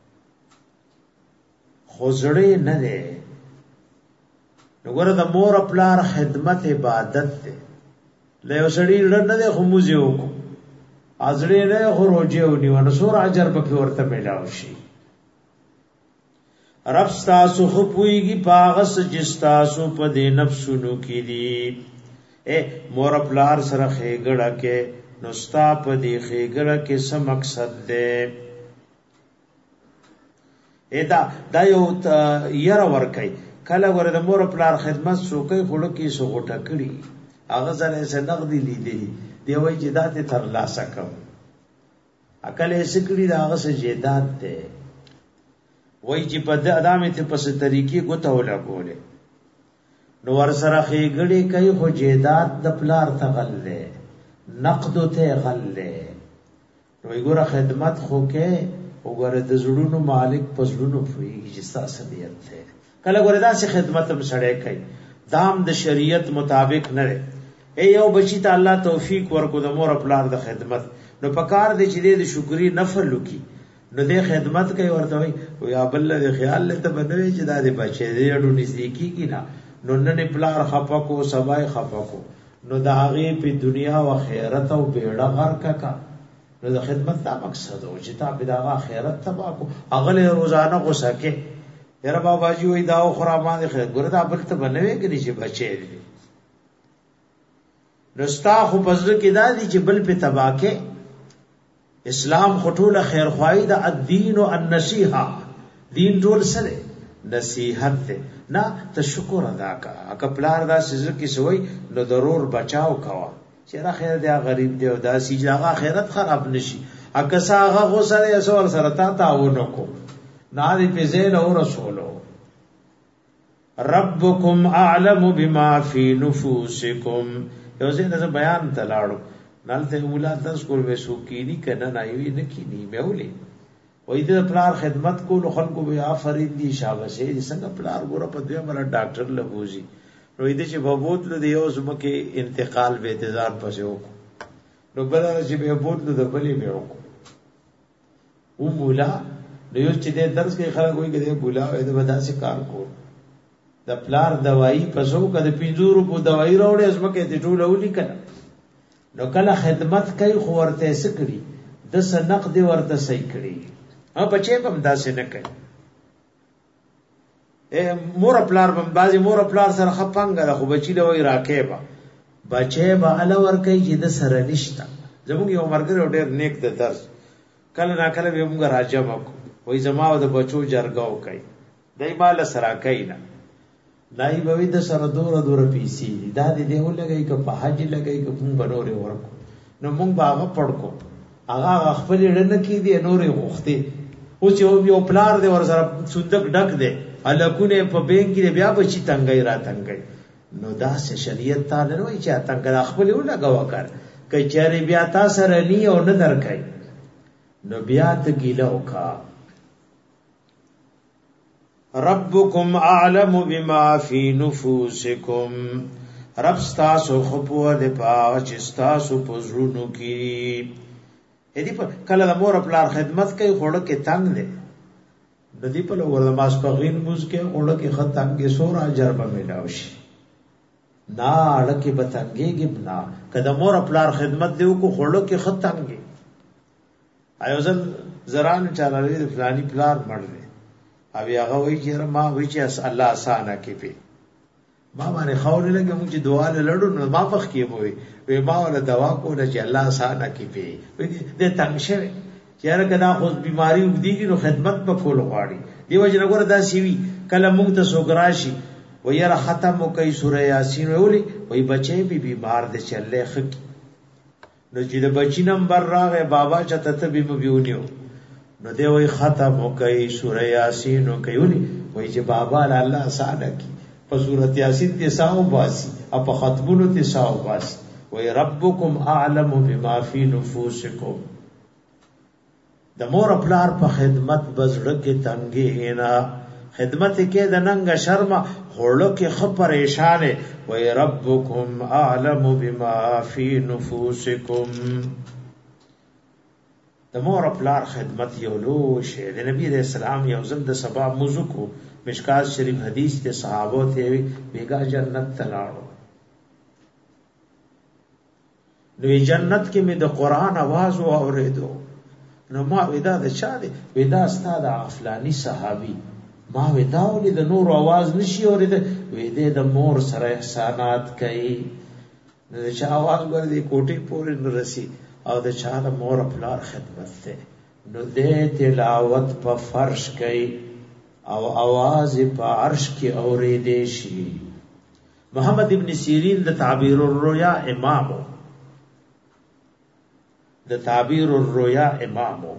خوځړې نه ده وګوره د مور خپلار خدمت عبادت ده له وسړی نه ده خو موزه وکړو ازړې نه خروجه ونی ونسور اجر به ورته ملاوي شي رب تاسو خو پويږي پاغس جستاسو په دې نفسونو کې دي اے مور پلار سره خېګړه کې نوستا په دې خېګړه کې څه مقصد ده دا یو ير ور کوي کله ور د مور پلار خدمت سوکې خړو کې سو غټه کړی هغه ځنه نقدي لیدي دی وای چې داته تر لاسه کوم عقل یې سکړي دا هغه سجدات ده وای چې په ادمه ته پس طریقې ګوته ولا کوله نو ور سره خېګړې کوي خو جیدات د پلار تغلې نقد ته غلې نو وګوره خدمت خو کې وګوره د زړونو مالک پسړونو فوي چې تاسو دیت ده کله ګوره دا سه خدمت هم سړې کوي دام د شریعت مطابق نه اے یو بچی ته الله توفیق ورکو د مور خپلار د خدمت نو پکار دي چې د شکرې نفل وکي نو د خدمت کوي ورته وي او یا بل د خیال له ته بنوي چې دا د بچي دې اډو نزدیکی کی نه نو نن پلار خپکو سبای خپکو نو د هغه په دنیا او آخرت او بیړه غر کا نو د خدمت دا مقصد او چې تا په دغه آخرت تبا کو اغله روزانه غوسه کې یاره بابا جی وای دا خو را باندې خیر ګره دا بل ته بنوي کې چې بچي دې رستا خو پزړه کې دا دي چې بل په تباکه اسلام خټوله خیر خوای د الدین او النصیحه دین ټول سره نصیحت ده نه ته شکر ادا کا اکپلار دا سزه کې سوی نو ضرور بچاو کوا چې را خیر دی غریب دی او دا سیجاغه آخرت خراب نشي اکسا هغه غو سره اسور سره تا تعاون کو نه دی په زین او رسولو ربکم اعلم بما فی نفوسکم. یو ځای بیان تلاړو نالته مولا تاسو کول به سوکینی کنه نه وی نه کینی مېولې وای د پلار خدمت کول خلکو به آفرین دي شاباسه دي څنګه پلار ګوره په دوی مر ډاکټر لګوزي نو دې چې بوت له یو زمکه انتقال به انتظار پسې وکړو نو بل چې به بوت له بلې به وکړو او مولا نو یو چې د درس کې خلک وایي چې مولا دې بداسه کار کو د پلار دوايي پسو کده 500 روپو دوايي راوړې زمکه ته ټول اولي کړه نو کله خدمت کوي خو ورته سکړي د سنق دی ورته صحیح کړي او بچي هم داسې نه کوي مور پلار بم بازي مور پلار سره خپنګ خو بچي له وای راکېبا بچي به ال ور کوي چې د سره نشتا زموږ یو مرګ ډېر نیک د درس کله نا کله به موږ راځم وای زما د بچو جرګاو کوي دای مال سره کوي نه دای به د سره دور پیسي دا دې دیو لګي ک په حج لګي ک مونږ بنورې ورکو نو مونږ باغه پړکو هغه خپل ډنه کې دي نورې غوښتي او چې یو پلار دې ور سره صندوق ډک دي الکونه په بینک کې بیا بچی تنګي را تنګي نو دا سه شریعت تعالی نو چې تنګ خپل ولګوا کړ کچاري بیا تاسو سره ني او نه درکای نو بیا ته ګیله وکا ربکم اعلم بما فی نفوسکم رب ستاسو خپو د پاو چې ستاسو پزړونو کې دې په کله د مور خپل خدمت کوي خوړه کې تنگ دي د دې په لور د ماسپغین موز کې خوړه کې ختم کې سور اجر به ملاوي شي نا اړه کې بتنګيږي بنا کله مور خپل خدمت دیو کو خوړه کې ختمږي ایوزل زران چالوي د فلاني پلار مړ او هغه وی چې ما وی چې الله اسانه کې په ما باندې خاور لګم چې دعا لړو نو ما پخ کې وي ما ولا دوا کوله چې الله اسانه کې په دې تنگ شوه چې هر کله خو بیماری وګديږي نو خدمت په کول غواړي دیو جن وګوره دا سی وی کله موږ ته سوګراشي ويره ختم کوي سوره یاسین ویلي وای بچي به بیمار دي چلې خک نو چې د بچی نمبر راغې بابا چته ته به بیونیو نو دی وای ختم کوي سوره یاسین کوي وای چې بابا الله اسانه کی په سوره یاسین ته ساو باسي او په ختمونو ته ساو باسي وای ربکم اعلم بما فی نفوسکم د مور پلار په خدمت بزړه کې تنګي نه خدمت کې د ننګ شرم هوړو کې خ پریشانه وای ربکم اعلم بما فی نفوسکم د مور پلار خدمت یو لو شه د نبی رسول الله یو زم د سبا موضوع کو مشکات شریف حدیث ته صحابه ته بیگا جنت تلاړو نو جنت کې مې د قران आवाज و اوریدو نو ما ودا د چا دی ودا استاد افلانی صحابي ما ودا ولې د نور आवाज نشي اورید وې د مور سره احسانات کوي نو چې आवाज ګرځي کوټي پورې نرسي او د چا د مور پلار خدمت ته نو دې تلاوت په فرش کوي او आवाज په عرش کې اورېدې شي محمد ابن سیرین د تعبیر الرؤیا امامو د تعبیر الرؤیا امامو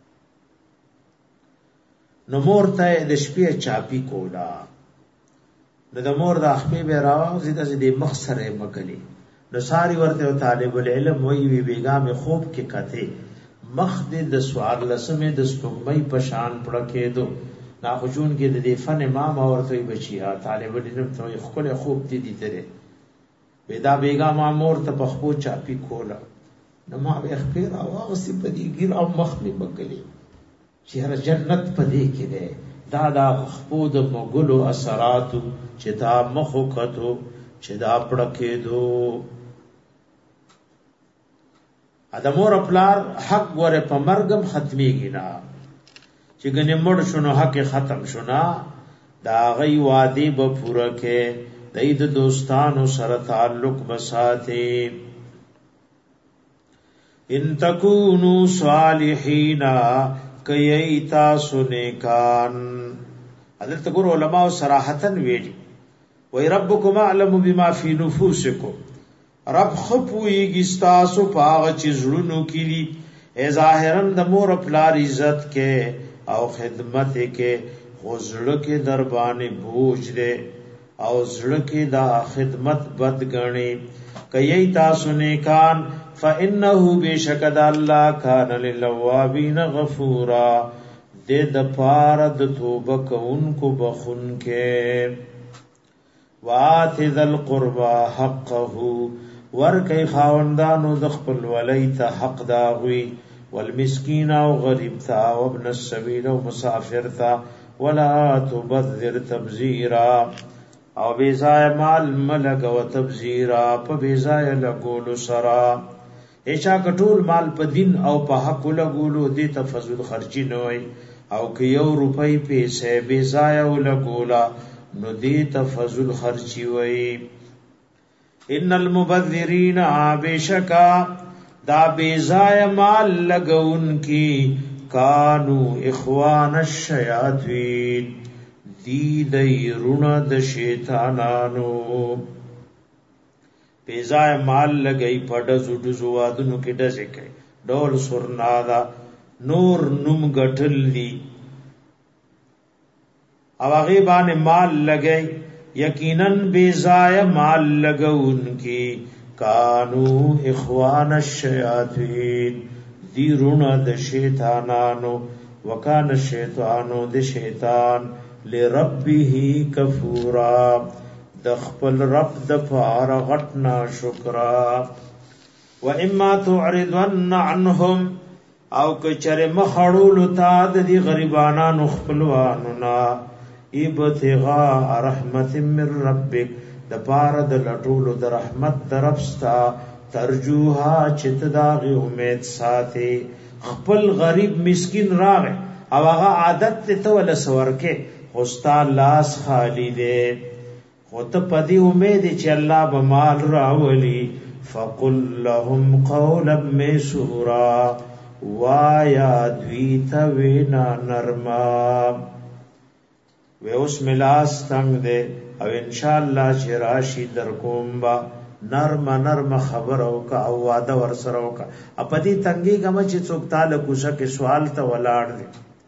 نو مور ته د شپې چاپی کولا د مور د خپې به راوځي د دې مخ سره مګلي نو ساری ورته طالب العلم وی وی بیگا میں خوب کې کته مخ د سوال لسمه د سپمای پشان پړکې دو نا خجون کې د فن امام اورته بچیا طالب العلم ته خپل خوب دي دي تره ودا بیگا ما مور ته پخپو چاپی کولا نو ما به خپل اواز په دې ګیر او مخ می بکلی چې هر جنت په دې کې ده دا خپو د مغلو اثرات چې دا مخو کتو چې دا پړکې دو ادمور پلار حق ور په مرګم ختميږي نه چې ګنې مړ شونو حق ختم شونا دا غي وادي به پوره کې د دوستانو سره تعلق بساته ان تکونو صالحین کایتا سنکان حضرت ګور علماء صراحتن ویلي وای ربکم اعلم بما فی نفوسکم رب خپویږي تاسو پاغه چیزړونو کلی ای ظاهرا د مور پلار عزت کې او خدمت کې حضور کې دربانې بوج دے او زړه کې دا خدمت بد غني کوي تاسو نیکان فانه بشکد الله کان للوابین غفورا دې د پاره د توبه کوونکو بخون کې وات ذل قربا حقه ور کوي خاوندانو د خپل ولی ته حق داوي والمسکین او غریب تا او ابن السبیل او مسافر تا ولا تبذر تبذیرا او بیزای مال ملګ او تبذیرا په بیزای لګول سرا ایشا کټول مال په دین او په حق لګولو دي تفضل خرچي نه وي او که یو روپۍ پیسې بیزای لګولا نو دي تفضل خرچي وي ان المبذرین عابشکا دا بیزای مال لګون کی کانو اخوان الشیاطین دی دی رونه د شیطانانو بیزای مال لګی پډ زړه زوادونو کې ډزې کوي ډول سرنادا نور نوم غټل دی او هغه باندې مال لګی یقینا بیزای مال لګون کی کانو اخوان الشیاطین دی رونه د شیطانانو وکانه الشیطانو د شیطان لربه کفورا د خپل رب د پاره غټنا شکرا و اما تعرضن عنهم او کچره مخړول تا د غریبانو خپلوانو نا ابتغاء رحمت من ربک د پاره د لټولو د رحمت درفستا ترجوها چت داغه امید ساتي خپل غریب مسکین راغ او هغه عادت ته ول سورکه خوستا لاس خالی دے خود پدی امید چې الله به مال راولي فقل لهم قولا میسورا وایا دویت وینا نرما و اوس ملاس تنگ دے او ان شاء الله چې راشي در کوم با نرم خبر او کا او واده ور سره او کا اپدی تنگي غم چې څوک تعالی کوشه کې سوال ته ولاړ دي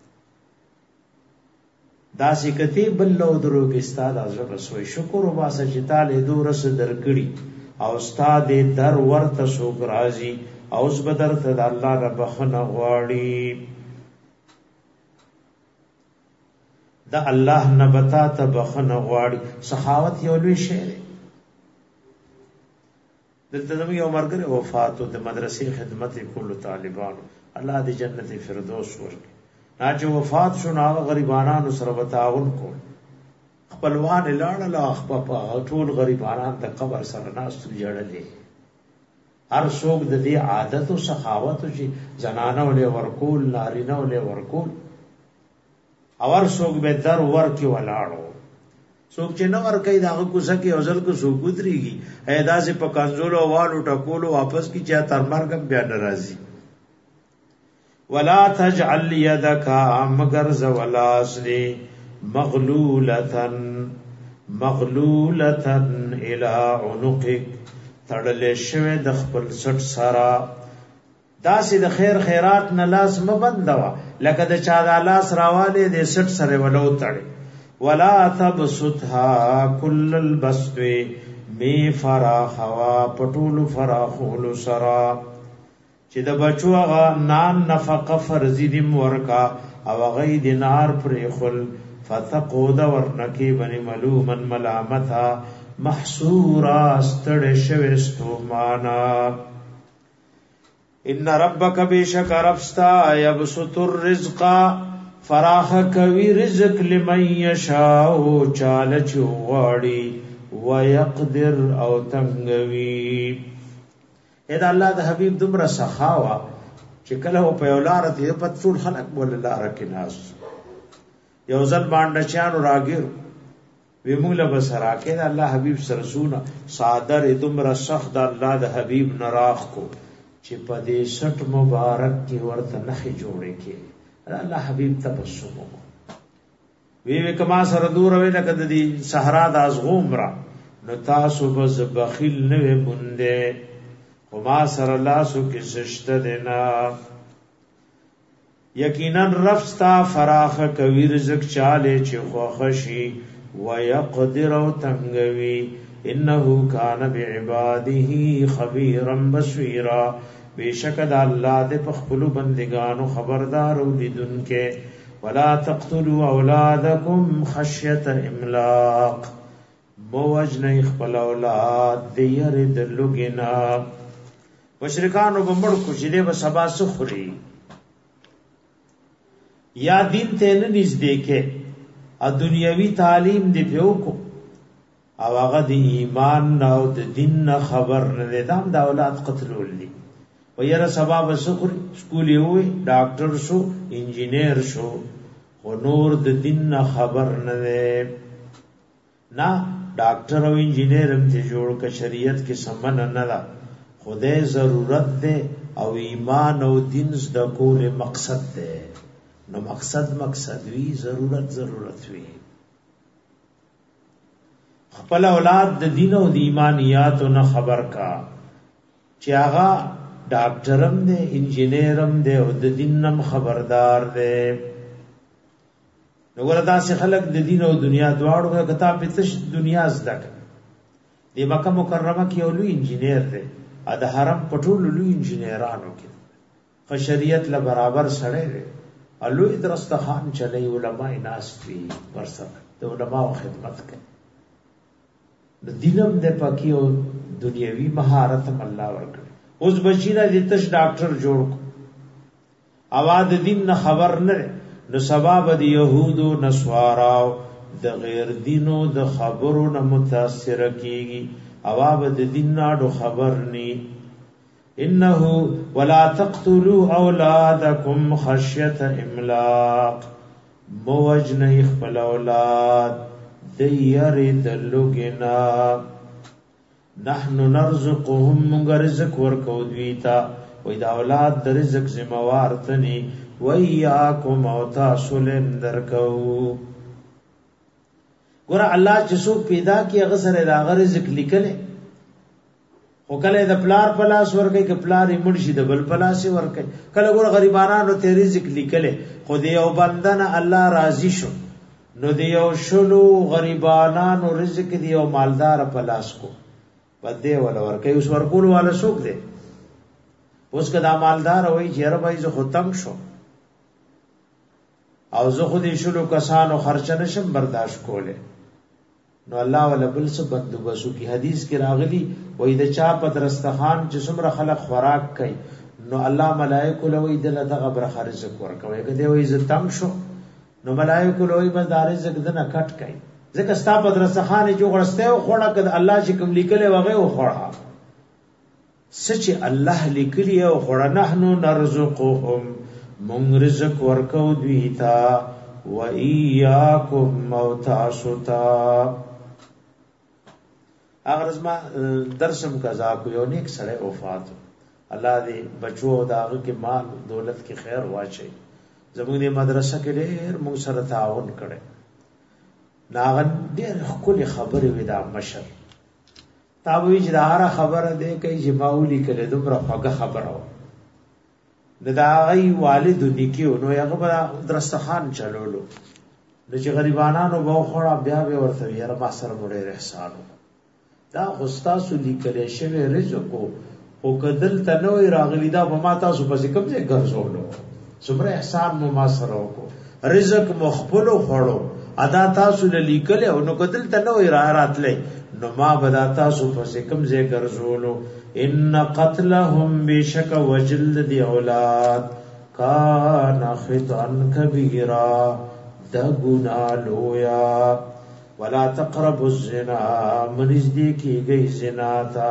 دا سکتی بل لو درو کې استاد ازره رسوي شکر او واسه چې تعالی دورس درکړي او استاد در ورته سوګ راضي او اوس بدر ته الله رب خنه غواړي دا الله نبتا ته بخنه غواړي سخاوت یو لوی شی دی دلته زموږ یو مرګره وفات او د مدرسې خدمت کول طالبانو الله دې جنت فردوس ورکړي ناجو وفات شو ناغ غریبانانو سره وتعاون کول خپلوان لاړه لا خپل ټول غریبانان د قبر سره ناس جوړلې هر څوک د دې عادت او سخاوت چې زنانه ولې ورکول نارینه ولې ورکول اور څوک به در ورکی ولاړو څوک چې نو ور کوي دا کوڅه کې اوزل کو سو ګذريږي اېدا سي په کنزولو والو ټکولو واپس کی چا تر مرګ بیا ناراضي ولا تجعل يدك مگر زولاسني مغلولة الى عنقك تړلې شوه د خپل سټ سرا داسې د خیر خیرات نه لاس مبندوا لکه د چا د لاس راواله د سټ سره ولو تړي ولا تبسطها كل البسط می فراخوا پټول فراخول سرا چې د بچو هغه نان نفقه فرضی دي ورکا او غي دینار پر خل فتقود ورنکی بنی ملومن ملامتا محصورا استړ شوستو معنا ان ربک بیشک ربستا یبسط الرزق فراخ کوي رزق لمن یشاء چال چواړي ويقدر او تنگوي اې دا الله د حبيب دمر سخاوا چې کله په ولاره ته په ټول خلق بول الله رکه ناس یو ځل باندې چانو راګر ویموله بسرا کې دا الله حبيب سرسونه صادر دمر سخت الله د حبيب نراخ کو چې په دې سټ مبارک کې ورته نخې جوړې کې الله حبيب تبسم وی کما سره دور وې نه کده دي صحرا د ازغوم را نو تاسو بز بخیل نه بونده وما سره لاسو کې سشته دینا یقینا رفستا فراخ کوي رزق چاله چې خوخشي ويقدر تنگوي انه كان بعباده خبيرا بصيرا بشکد الله دې په خپل بندگانو خبردار او لیدونکې ولا تقتلوا اولادکم خشیه املاق موجن خپل اولاد دې يرد لګنا مشرکانو بمړ کو چې دې به سبا سخري یا دین ته نه نږدې کې ا دنیوي تعلیم دې پیو کو او هغه د ایمان او د دین خبر نه دام د اولاد قتل ولدي و یره سبب سخر سکول یو ډاکټر شو انجینیر شو او نور د دین خبر نه نه ډاکټر او انجینیر هم ته جوړ ک شریعت کې سمن نه ده خدای ضرورت ده او ایمان او دین د کول مقصد ده نو مقصد وی ضرورت وی خپل اولاد د دین او د ایمانیات نه خبر کا چې هغه ډاکټرم دی انجینیرم دی او د دینم خبردار دی نو وردا سي خلق د دین او دنیا دواړو کتاب پتش دنیا زده دی مکه مکرمه کې اولو انجینیر دی ا د حرم پټول لوی انجینیرانو کې خشریت له برابر سره دی الو درستخان چلی علماء ناس وی ورسره د علماء خدمت کوي د دینم د پاکي او دنیوي مهارت الله ورکړي اوس بچینا د تش ډاکټر جوړ کو اواز دین نه خبر نه نو سبب د يهودو نسواراو د غیر دینو د خبرو نه متاثر کیږي اواز د دین نه خبر ني انه ولا تقتلوا اولادکم خشیه املاق موجن خپل اولاد دیری دلوگنا نحن نرزقهم منگ رزق ورکو دویتا وی دا اولاد دا رزق زموارتنی ویاکم او تاسولم درکو گورا اللہ جسو پیدا کی اغسر دا رزق لکلے خو کله د پلار پلاس ورکې ک پلار یې مرشي د بل پلاس ورکې کله ګور غریبانو ته رزق لیکلې خو دې یو بندنه الله راضي شو نو دې یو شلو غریبانو رزق دې یو مالدار پلاس کو بده ولا ورکې اوس ورکول والا څوک دې اوس کدا مالدار وای چې ربای زه ختم شو او زه خو دې شلو کسانو خرچ نشم برداشت کوله نو الله ولا بل څه بندوبسو کی حدیث کې راغلی وای د چا په درستخان چې څومره خلق خوراک کوي نو الله ملائکه لوی دله دغه بر خرج ورکوي کله وای ز تم شو نو ملائکه لوی به دار رزق دنه کټ کوي ځکه ستا په درستخان چې غړسته او خوړه کده الله چې کوم لیکله وغه او خوړه سچ الله لیکلی او خوړه نحنو نرزقهم مون رزق ورکو دیتا و ایاکم موتاسوتا اگر ازما درسم قضا کو یو نیک سره وفات الله دې بچو داغه کې مال دولت کې خیر واچي زموږ د مدرسې کې ډېر موږ سره تعاون کړي ناغن ډېر خپل خبرې ودا مشر تابوی چې دا خبره ده کوي چې ماولی کړي دومره هغه خبره دا غي والد نکيو نو هغه درستخان چلولو د چې غریبانو به خوړه بیا به ورته یې ما سره مړې احسان دا غستاسو لیکل شوی رزق او کدل تنوي راغلی دا به ما تاسو پسې کوم ځای ګرځولو څومره احسان مو ما سره وکړو رزق مخبل خوړو ادا تاسو لیکل او نو کدل تنوي راتلې نو ما بدا تاسو پسې کوم ځای ګرځولو ان قتلهم بشک وجلد دی اولاد کان خطا کبیرا دا گناہ لویا ولا تقربوا الزنا منزدی کی گئی زنا تا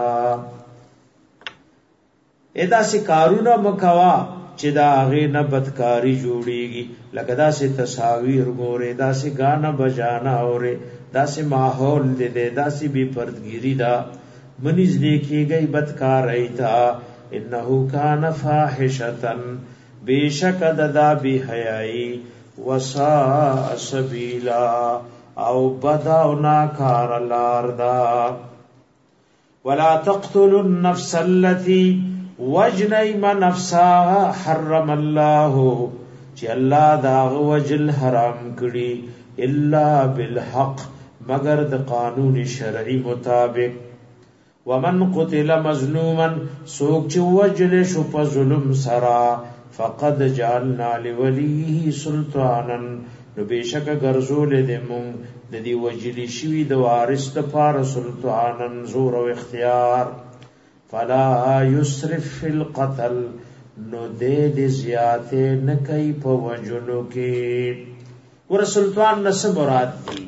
ادا سی کارونا مکوا چې دا هغه نه بدکاری جوړیږي لکه دا سی تصاویر ګوره دا سی غانا بجانا اوره دا سی ماحول دې دا سی بی پردګيري دا منیز دیکھی گئی بدکار ایتا انہو کان فاحشتن بیشک ددا بی حیائی وساء سبیلا او بداو ناکار لاردا ولا تقتلوا النفس التي وجنیم نفسا حرم اللہ چی اللہ داغ وجل حرام کری الا بالحق مگر د قانون شرعی مطابق. ومن قتل مظلوما سوک چې وجل شو په ظلم سرا فقد جعلنا لوليه سلطانا نو بشک ګرځول دې مونږ د دې وجلی شوی د وارث لپاره سلطانا زور او اختیار. فلا يسرف في القتل نو دې زیاته نه کوي په وجلو کې. ور سلطان نس مراد دی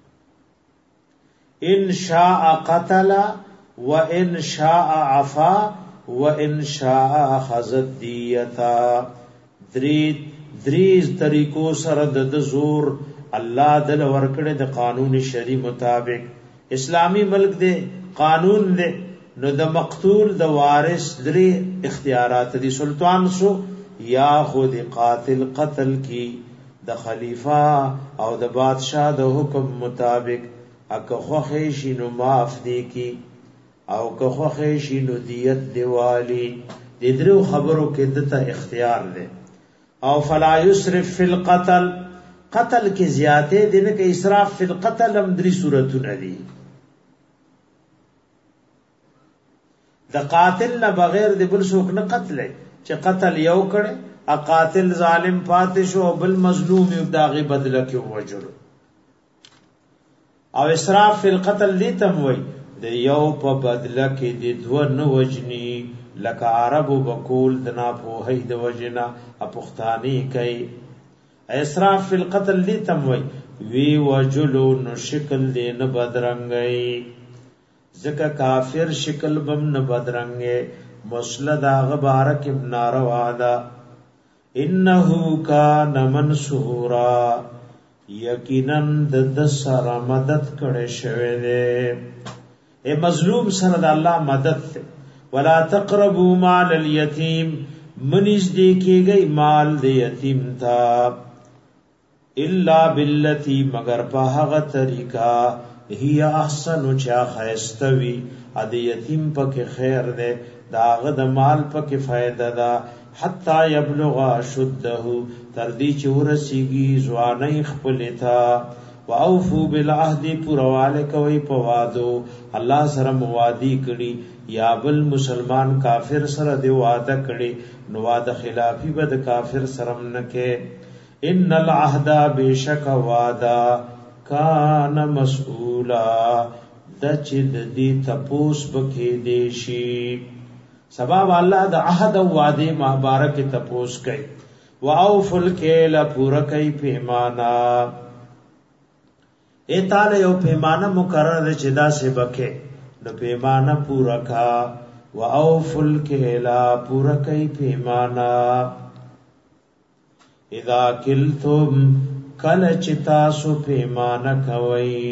ان شاء قتل وان شاء عفا وان شاء اخذ الدیتا. دریز طریقو سره د زور الله دل ورکړه د قانون شری مطابق. اسلامی ملک دے قانون دے نو د مقتول د وارث درې اختیارات دي. سلطان سو یا خود قاتل قتل کی د خلیفہ او د بادشاہ د حکم مطابق اک خوخه شي نو معاف دی کی او که خوخه شي نو دیت دیوالی. د درو خبرو کې دته اختیار دی. او فلا یسرف فی القتل قتل کې زیاته دي نه کې اسراف فی القتل هم درې صورتونه دي. د قاتل نه بغیر د بل څوک نه قتل چې قتل یو کړي ا قاتل ظالم پاتې شو بل مظلوم یو داغه بدله کې وجل. او اسراف فی القتل لیتم وای د یو په بدله کې د دوه نه وجنی لکه عربو بقول د نا په هید وجنا اپختانی کوي. اسراف فی القتل لیتم وای وی وجلو نو شکل دې نه بدرنګي زکه کافر شکل بم نه بدرنګي. مسلد هغه بارک ابن روادا انه کان منصورا یقینا د سره مدد کړي شوی دی. اے مظلوم سره د الله مدد ته. ولا تقربوا مال الیتیم منیز دی کیږي مال د یتیم تا الا باللتی مگر په هغه طریقہ هي احسن چا خیستوی ا د یتیم پکې خیر ده داغه د مال پکې فائدہ ده حتا یبلغ شده تر دې چې ورسیږي ځواني خپل تا. واوفو بالعهد پرواله کوي په وادو الله سره موادی کړي یا بل مسلمان کافر سره دی وعده کړي نو وعده خلافی بد کافر سره نه کې. ان العهد بشک وعده کان مسئولا د چې د دې تپوس بکې دیشي. سبب الله د عهد او وعده مبارک تپوس کوي. واوفل کېل پورا کوي پیمانا. اے تعالی یو پیمانه مقرر چې دا سه بکې نو پیمانه پورا کا. واوفل کېل پورا کوي پیمانا. اذا کلتم کل چتا سو پیمانه کوي.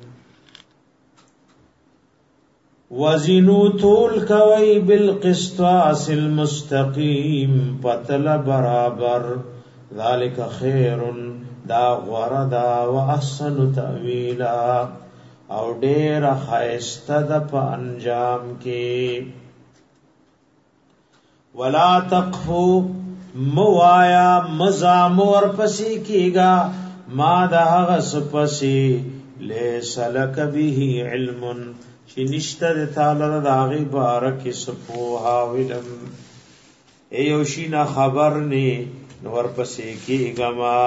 وزنو تول کوي بالقسطاس المستقیم پتل برابر. ذالک خیر دا غردا واحسن تاویلا او ډیر خیسته د په انجام کې. ولا تقفو موایا مزامور پسی کیگا ما دا غس پسی لیس لک به علم چی نشتر تعالی دا غی بارک سپوها علم. ایوشینا خبر نی نور پسی کیگا ما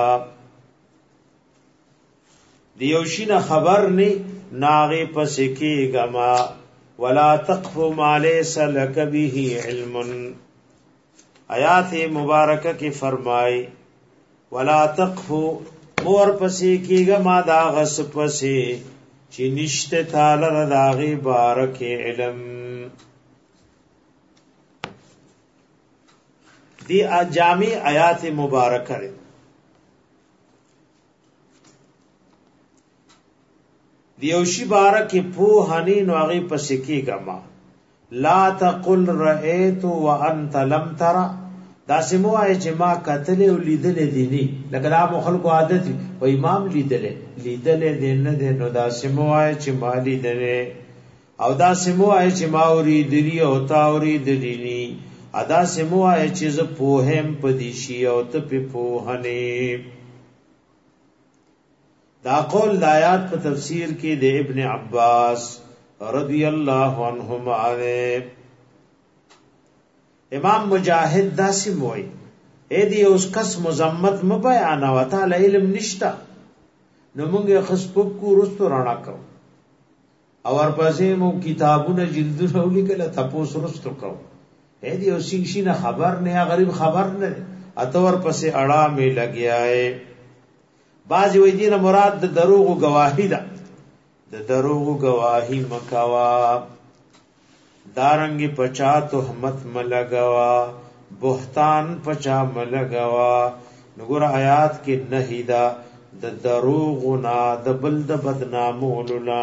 دیوشینا خبر نی ناغی پسی کیگا ما. ولا تقفو ما لیس لک به علم. آیات مبارکہ کی فرمائی ولا تقفو مور پسی کیگا ما دا غس پسی چی نشت تالر داغی بارک علم. دی جامع آیات مبارکہ رہے. دیوشی بارک پو ہنی نواغی پسی کیگا ما. لا تقل رأیت وانت لم ترى دا سمو آئے چه ما قتل و لیدل دینی لکه دا مخلقو عادت و امام لیدل دین نو دا سمو آئے چه ما لیدل او دا سمو آئے چه ما اوریدلی او تا اوریدلی ادا سمو آئے چه ز پوهم پدیشی او تپی پوہنی. دا قول د آیات په تفسیر کې د ابن عباس رضی الله عنهما امام مجاهد داسې موي اې دی اوس کس مزمت مبیان او تعالی علم نشتا نو موږ خصبب کو رستو رانا کو او ورپسې مو کتابونه جلدونه ولیکل تاسو رستو کو اې دی اوس شي نه خبر نه غریب خبر نه اته ورپسې اڑا می لګیاي باز وی دینه مراد د دروغ گواهی ده د دروغ گواهی مکوا دارنګي پچا تهمت ملګوا بهتان پچا ملګوا نګور آیات کې نهی دا د دروغ نه د بل د بدنامولو لا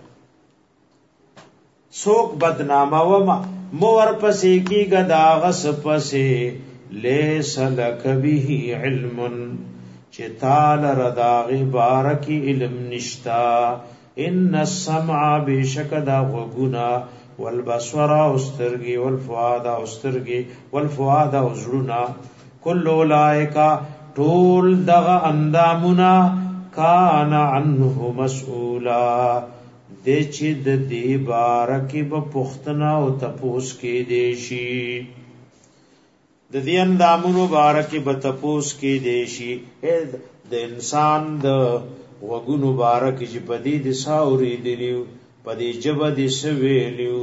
څوک بدنامه وما مور پسې کې غدا غس پسې لیس لک به علم چتال رداغی بارکی علم نشتا ان السمع بشکدا وغنا والبصر استرگی والفؤاد استرگی والفؤاد زړونا کل اولائکا طول دغ اندامنا کان عنه مسئولا دچې د دې بارکی په پختنا او تپوس کې دیشي د دې اندامونو بارکی به تپوس کې دیشي د انسان د وګونو بارکی چې پدې د ساوري دیو پدې جبه د سویلیو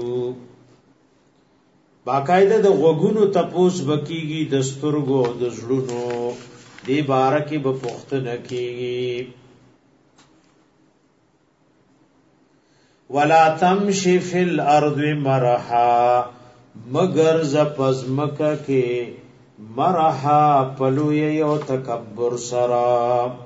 باقاعده د وګونو تپوس بکیږي د سترګو د زړونو دې بارکی به پختنه کیږي ولا تمشي فی الارض مرحا مگر زپزمکا کې مرحا پلوی یو تکبر سرا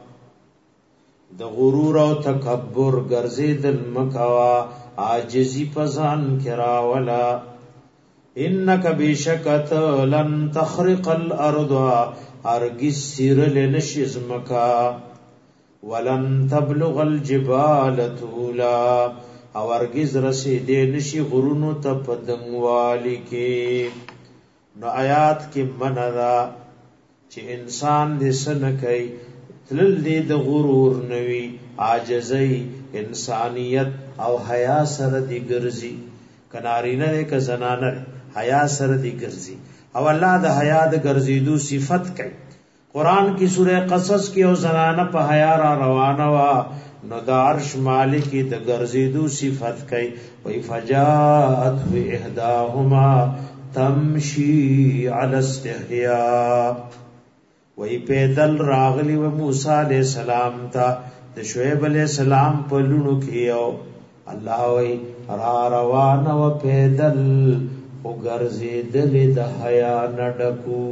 د غرور او تکبر ګرځیدل مکوا عاجزی پزان کرا ولا انک بشکت لن تخرق الارض ارگس سیر لنشز مکا ولن تبلغ الجبال طولا او ارگز رسیدې نشي غرونو ته پدنګوالی کې نو آیات کې مندا چې انسان دې سن کوي تل دې د غرور نوي عاجزي انسانيت او حیا سره دې ګرځي کنارینه ک زنانه حیا سره دې ګرځي او الله د حیا د ګرځېدو صفت کوي قران کی سوره قصص کې او زنانه په حیا را روانه وا نو د عرش مالک د ګرځېدو صفت کوي وای فجاءت احداهما تمشي على استحياء وای پیدل راغلی و موسی علیہ السلام تا د شعیب علیہ السلام په لونو کې او الله وای را روان و پیدل او ګرځېدل د حیا نډکو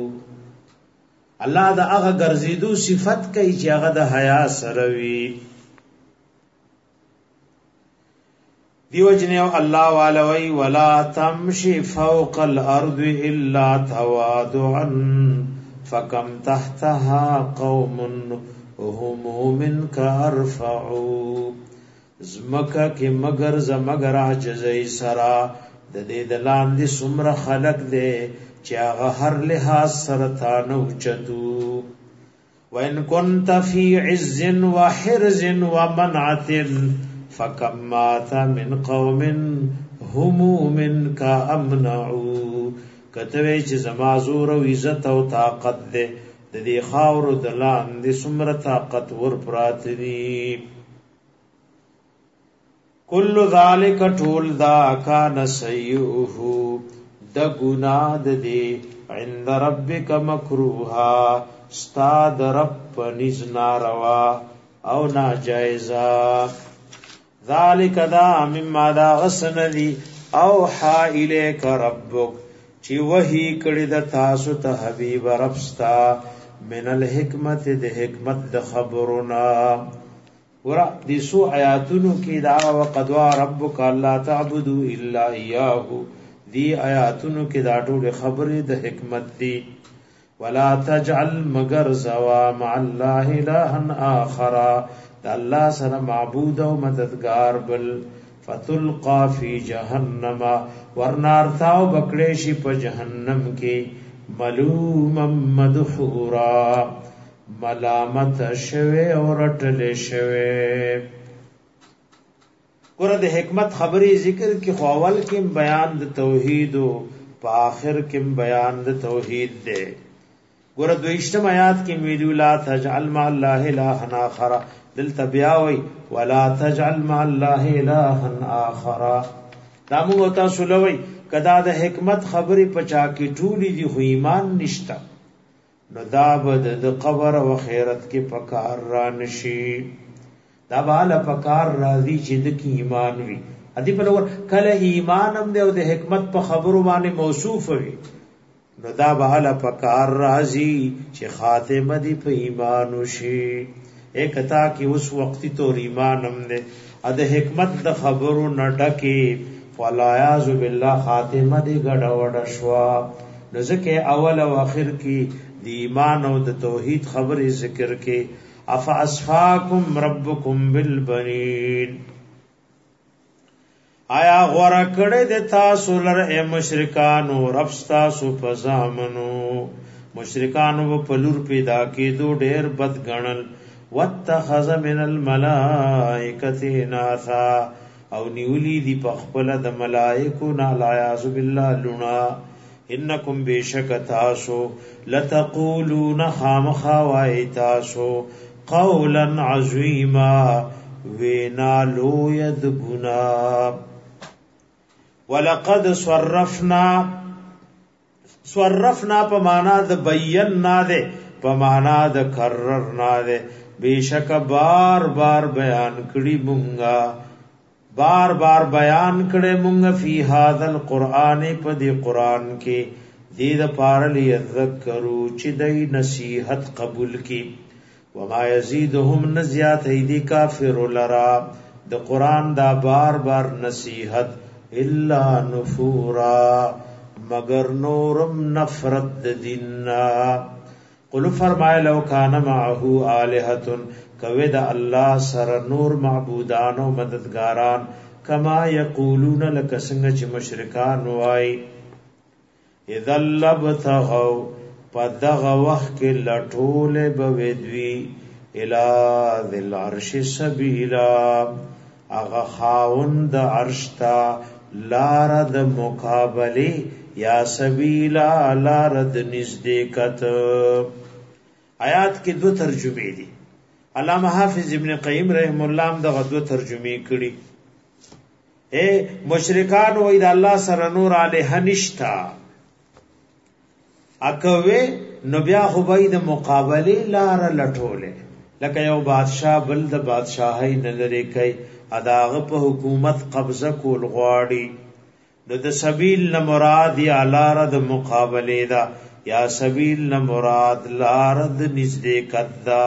الله دا هغه ګرځېدو صفت کوي چې هغه د حیا سره وي دیو جنیو الله والوی ولا تمشي فوق الارض الا تواضعا فكم تحتها قوم هم منك ارفعوا زمکا کې مگر زمگر عجزای سرا د دې دلان دي سمره خلق دې چې هغه هر لحاظ سره تانو چتو وان كنت في عز وحرز ومنعه فكم مات من قوم هم منك امنعوا کتوی چې زما زور او عزت او طاقت دې د دې خاور دلان دې سمره طاقت ور پراتنی کل ذالک ټول دا کان سیئه د ګناه دې عند ربک مکروها استاد رب نز ناروا او ناجایزا ذالک دا مما دا غسندی اوحا الیک ربک چی وحی کړي د تاسو ته حبیب ربستا من الحکمت د حکمت د خبرنا ورا دي سو آیاتونو کې دا وقدوا ربک الله تعبدوا الا اياه دی آیاتونو کې دا ټول خبرې د حکمت دي ولا تجعل مگر زوا مع الله الها اخر د الله سره معبود او مددگار بل فتلقى في جهنم ورنار تاو بکړې شي په جهنم کې ملوم مدحورا ملامت شوه او رټل شوه. ګوره د حکمت خبرې ذکر کې خو اول کې بیان د توحید او په آخر کې بیان د توحید دی. ګوره 22 آیات کې ویلو لا تجعل مع الله الها اخر، دلته بیا وی ولا تجعل مع الله الها اخر. دا موږ تاسو لوي کدا د حکمت خبرې پچا کې ټولې دي خو ایمان نشتا، نو دا بد د قبر او خیرت کې پکار را نشي. دا بالا پکار راضی چې د کی ایمان وي ادي په لور کله ایمان هم دی او د حکمت په خبرو باندې موصوف وي، نو دا بالا پکار راضی چې خاتمه دی په ایمان وشي. ایکتا کې اوس وختي تو ایمان هم دی د حکمت د خبرو نه ډکه ولا یعذ بالله خاتمه دی ګډ وډ شوا. نو ځکه اول او اخر کې د ایمان او د توحید خبرې ذکر کې افاسفاکم ربکم بالبنین، آیا غورا کړه د تاسو لر اے مشرکانو رب تاسو په زامنو. مشرکانو په لور پیدا کېدو ډېر بد ګڼل. واتخذ من الملائکه اناثا، او نیولی دی په خپل د ملائکو نه الیاذ بالله لنا. انکم بیشک تاسو لتقولون خامخا وای تاسو قولا عظیما وینا لوید گنا. ولقد صرفنا په معنا د بینا ده، په معنا د کررنا ده. بیشک بار بار بیان کړي مونږه، بار بار بیان کړي مونږ فی هذا القرآن په دې قرآن کې دې د پاره لیذکروا چې دای نصیحت قبول کی. وما یزيدهم نزیات ایدی کافر لرا د قرآن دا بار بار نصیحت الا نفورا مگر نورم نفرت دیننا. قل فرمائے لو کان معه آلهۃ، کوي د الله سره نور معبودان او مددګاران کما یقولون لک څنګه چې مشرکان وای. اذا لبتغوا پدغه وخت کې لټول به ودوی الی ذل عرش سبیلا، اغه خاوند عرش تا لار د مقابله یا سبیلا لار د نزدېکت. آیات کې دو ترجمه دي. علامہ حافظ ابن قیم رحم الله هم دغه دو ترجمه کړي. اے مشرکان وای د الله سره نور الہ نشتا، اکوي نو بیا خو به د مقابله لار لټوله، لکه یو بادشاہ بل د بادشاہي نه لري کوي اداغه په حکومت قبضه کول غواړي، نو د سبیل نه مراد یا لار د مقابله دا یا سبیل نه مراد لار د نزدېکت دا.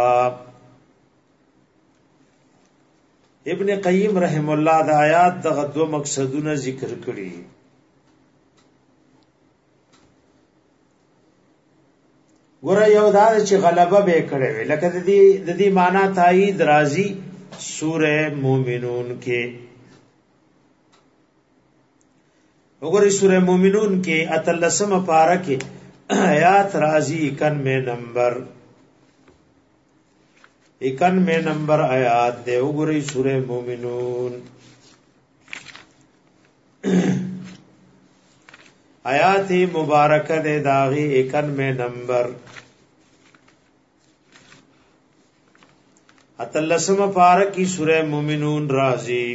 ابن قیم رحم الله د آیات دغه دو مقصدونه ذکر کړي. ګوره یو دا چې غلبه به کړي وي، لکه د دې معنا تایید راځي سوره مومنون کې. وګورئ سوره مومنون کې اتلسم پارہ کې آیات راځي 91 نمبر آیات دے. وګورئ سوره مومنون آیات مبارکه دے داغي 91 نمبر. اتلسم پارہ کی سوره مومنون راځي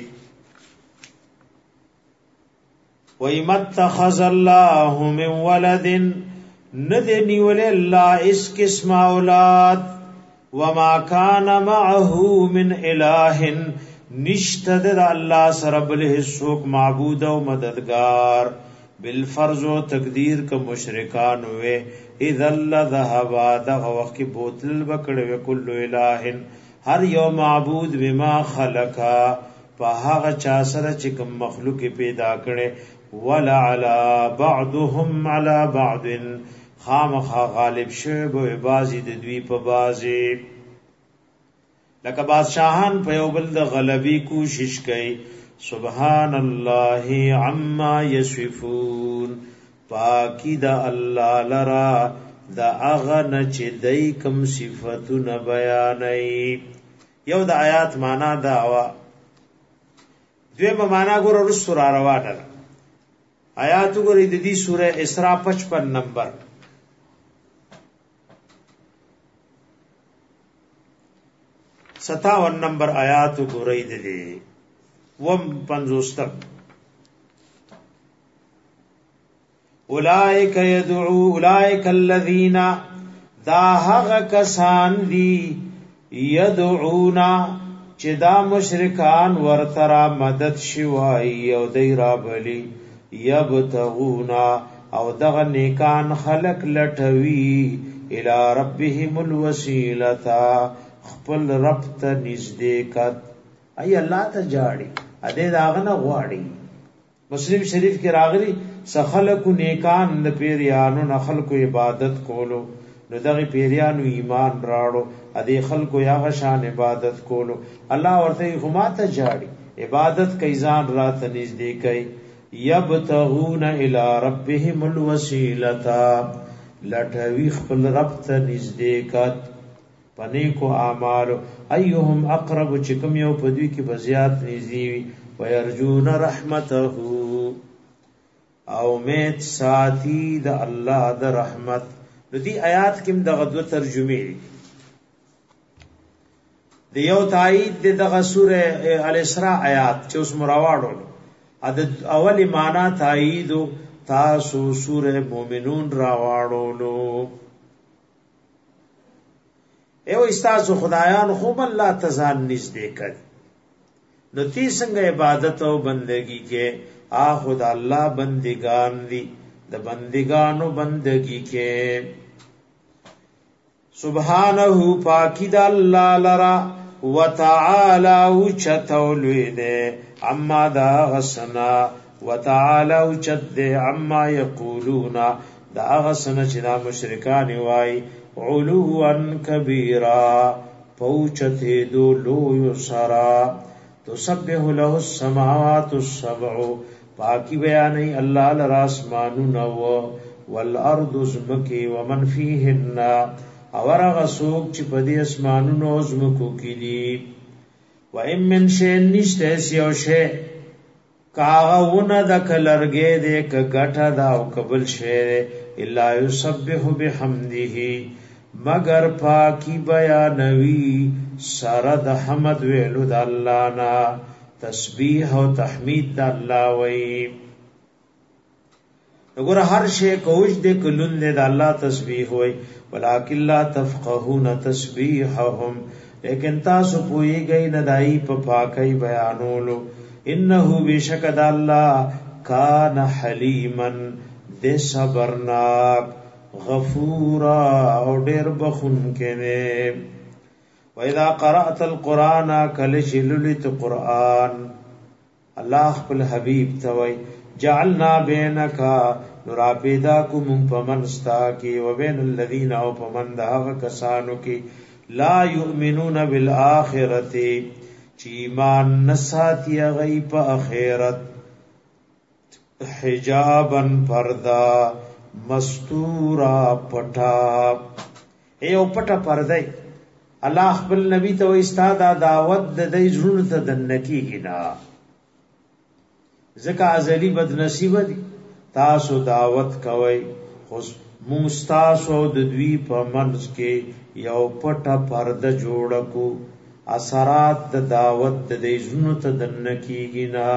وَإِمَتَّخَذَ اللَّهُ مِنْ وَلَدٍ، ندنی ولی اللہ اس قسم اولاد، وَمَا كَانَ مَعَهُ مِنْ إِلَٰهٍ، نشتد اللہ سرب الحسوک معبود و مددگار. بالفرض و تقدیر کا مشرکان ہوئے اذا اللہ ذہبا دغ وقت کی بوتل بکڑے وکل الہ، ہر یو معبود بما خلقا پاہاغ چاسر چکم مخلوق پیدا کرے. وَلَعَلَى بَعْضُهُمْ عَلَى بَعْضٍ، خامخا غالب شعب و بازی دوی پا بازی. لکہ بادشاہان پا یو بلد غلبی کوشش کئی. سبحان اللہ عما یصفون، پاکی دا اللہ لرا دا اغه نه چې دای کوم صفاتونه بیانای. یو د آیات معنا دا وا دویمه معنا ګور رسو را روانه آیات ګورې د دې سوره اسراء 55 نمبر 57 نمبر آیات ګورې د دې وم 50 اولئک الذین دا هغه کسان دی یدعونا چې دا مشرکان ورترا مدد شوای او دای را بلی یبتغونا او دغه نیکان خلق لټوي الی ربهم الوسیلتا خپل رب ته نږدې کټ ای الله ته جاړي ا دې داغه نه غواړي. مسلم شریف کې راغلي سخلق نیکان د پیریانو نه خلقو عبادت کولو نو دغه پیریانو ایمان راړو ا دې خلقو یا شان عبادت کولو الله ورته هما ته جاړي عبادت کوي ځان رات نږدې کوي. یبتغون الی ربهم الوسیلتا لټوي خپل رب ته نږدې کټ پنی کو اعمال ایهم اقرب چکم یو پدوی کی بزیات نږدې وي ويرجون رحمته او امید ساتي د الله د رحمت. د دې آیات کې دغه دوه ترجمه دی یو تایید دغه سوره الاسراء آیات چې اوس مراواړو د اولی معنا تایید تاسو سوره مومنون راواړو ایو استاسو خدایان خوب الله تزان نږدې کړ نو تی څنګه عبادت او بندگی کې خدا الله بندگان دي د بندگانو بندگی کې سبحانه پاکی د الله لرا وتعالى وچتولوی دے عما دا غسنا وتعالى وچد دے عما یقولون دا غسنا چې دا مشرکان وای علوا کبیرا پوچته دو لو یسرا تسبح له السماوات السبع پاکی بیانی اللہ لرا اسمانو والارض زمکی ومن فیهن اور غسوک چی پدی اسمانو زمکو کی دی و ام من شین نشت ایسی او شے کاغون دا کلرگے دے کگٹا دا او قبل شے دے اللہ یسبح بحمده مگر پاکی بیانوی سرد حمد ویلو دا اللہ نا تسبیح او تحمید دا اللہ وی نگور ہر شے کوش دے کلن دے دا اللہ تسبیح ہوئی ولیکن لا تفقہون تسبیحهم لیکن تاسو پوئی گئی ندائی پا پاکی بیانولو انہو بیشک دا اللہ کان حلیمن دے صبرناک غفورا او دیر بخون کنے وَإِذَا قَرَأْتَ الْقُرْآنَ كَلِشِ لُلِتِ قُرْآن اللہ خپل حبیب توئی جعلنا بینکا نرا پیدا کو من پمنستا کی وبین الذین او پمن داغ کسانو کی لا یؤمنون بالآخرت چی ایمان نساتی غیب اخیرت حجابا پردا مستورا پٹا ایو پٹا پردائی اللہ خپل نبی تو استادا دعوت دای زړونو ته دنکی کینا زکه ازلی بد نصیب دي تاسو دعوت کوي خو مستاسو د دوی په منځ کې یو پټه پرده جوړ کو اثرات د دعوت د دای زړونو ته دنکی کینا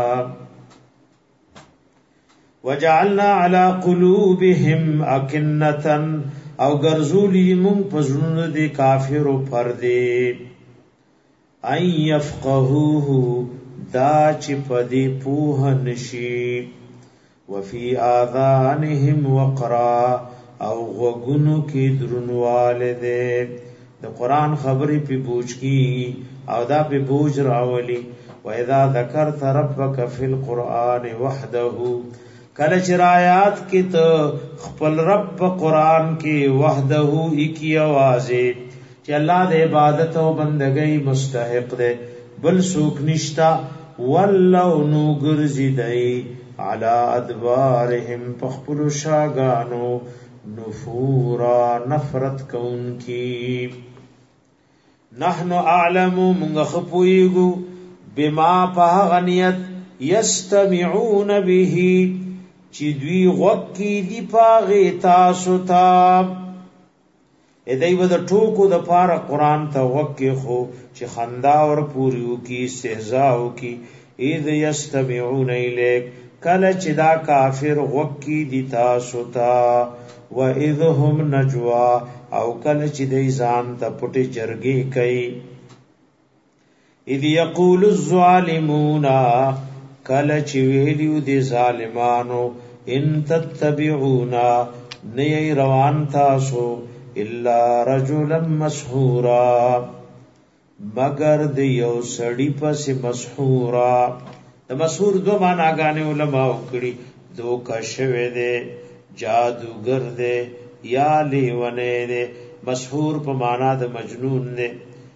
وجعلنا على قلوبهم اكنة او ګرځولی مون پزړونو د کافرو پردې اي يفقهوه دا چې پدې پوه نشي وفي آذانهم وقرا او غوګونو کې درنواله ده د قران خبرې په بوج کی او دا په بوج راولي واذا ذكرت ربك في القران وحده کله چې آیات کې ته خپل رب قرآن کې وحده ایکی آوازه چې الله د عبادت او بندګۍ مستحق دی بل څوک نشتا ولو نو ګرځي دی علی ادبارهم پخپل شاګانو نفورا نفرت کون کی نحنو اعلمو منگا خپویگو بما پا غنیت یستمعون به چی دوی غوکی دی پاغی تاسو تا ادائی با دا ٹوکو دا پارا قرآن تا غوکی خو چی خندا ور پوریو کی استهزاو کی اذ یستمعون الیک کل چی دا کافر غوکی دی تاسو تا و اذ هم نجوا او کل چی دی زان تا پٹی جرگی کئی اذ یقول الظالمون کل چی ویلیو دی ظالمانو ان تتبعونا نئی روان تاسو الا رجلا مسحورا مگر دیو سڑی پس مسحورا دا مسحور دو مانا گانے علماء اکڑی دو کشوے دے جادوگر دے یا لیونے دے مسحور پا مانا دا مجنون دے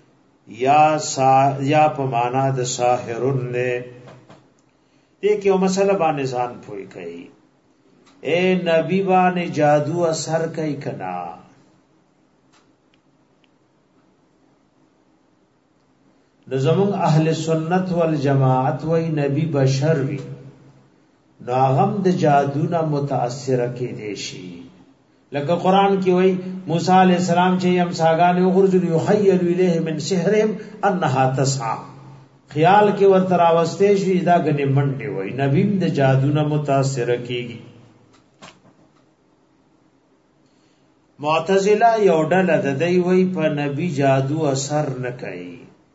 یا پا مانا دا ساحرن دے دیکھئے وہ مسئلہ بانے زان پوئی کئی اے نبی بانے جادو اثر کئی کنا نظمون اہل سنت والجماعت وی نبی بشر وی ناغم د جادونا متاثر کی دیشی لکه قرآن کی وی موسیٰ علیہ السلام چه یم ساگان اغرزل یخیل الیه من سحرهم انها تسعى خیال کی ورتراوستے شوی دا گنی منڈی وی نبیم د جادونا متاثر کی گی معتزلہ یو ډله د دی وی په نبی جادو اثر نکئی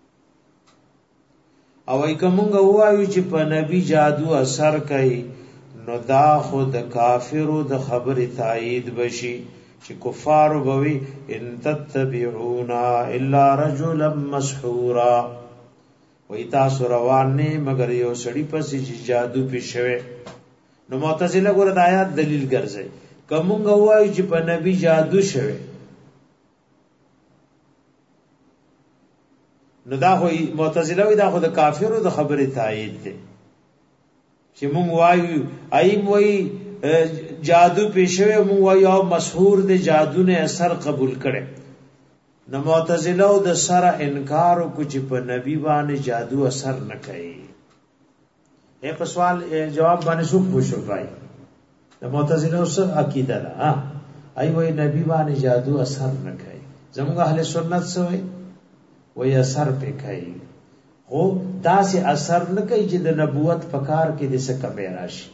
او ایکمونگا ہوایو چی پا نبی جادو اثر کئی نو دا خود کافرو دا خبر تایید بشی چی کفارو بوی ان تتبعونا الا رجلا مسحورا وی تاسو رواننے مگر یو سڑی پسی چی جادو پیشوے نو معتزلہ گورد آیات دلیل گرزے کمونگا ہوایو چی پا نبی جادو شوے نو دا خو معتزله وی دا خو د کافرو د خبره تایید ده چې مونږ وایو ایم وی جادو پیښوي مونږ وایو او مشهور د جادو نه اثر قبول کړي نو معتزله د سره انکار کو چې په نبی باندې جادو اثر نه کوي اے په سوال جواب باندې څوک پوښو پای د معتزله سره عقیده ده ای وی نبی باندې جادو اثر نه کوي زموږ اهل سنت سوې وی اثر پہ کئی خو دا سے اثر نہ کئی چې د نبوت پکار کې د څه کمی راشي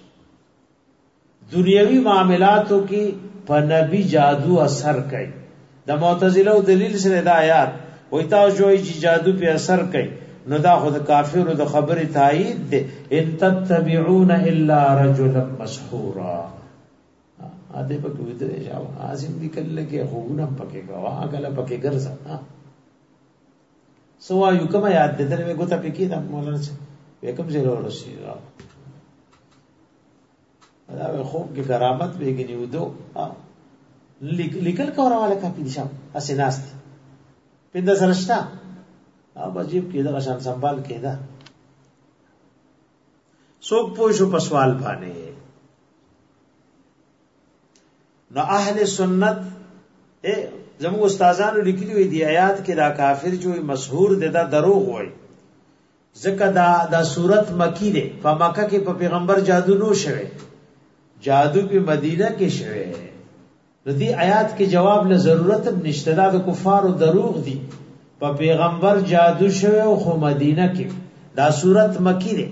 دنیوي معاملاتو کې په نبی جادو اثر کئی د معتزله دلیل سره د آیات وای تا جوړی چې جادو په اثر کئی نو دا خود کافرو د خبره تایید ده ان تتبعون الا رجلا مسحورا اده په کوم درې جواب عظیم لیکل کې خوونه پکې غوا غلا پکې ګرځا سوا یو کما یاد ده دلته ګوتا پکې دا مولانا څه وکم زیرو ورسی دا خوب کې کرامت وګنی ودو لیکل کورا والا کاپی دي شام اسناست پیندا سرشتہ اب عجیب کې دا شان سنبال کې دا څوک پوښو په سوال باندې نو اهل سنت زمو استادانو لیکلي وي دی آیات کې دا کافر جو مشهور دي دا دروغ وای ځکه دا صورت مکی ده په مکه کې په پیغمبر جادو نو شوه جادو په مدینه کې شوه نو دی آیات کې جواب له ضرورت نشته دا د کفارو دروغ دي په پیغمبر جادو شوه او خو مدینه کې دا صورت مکی ده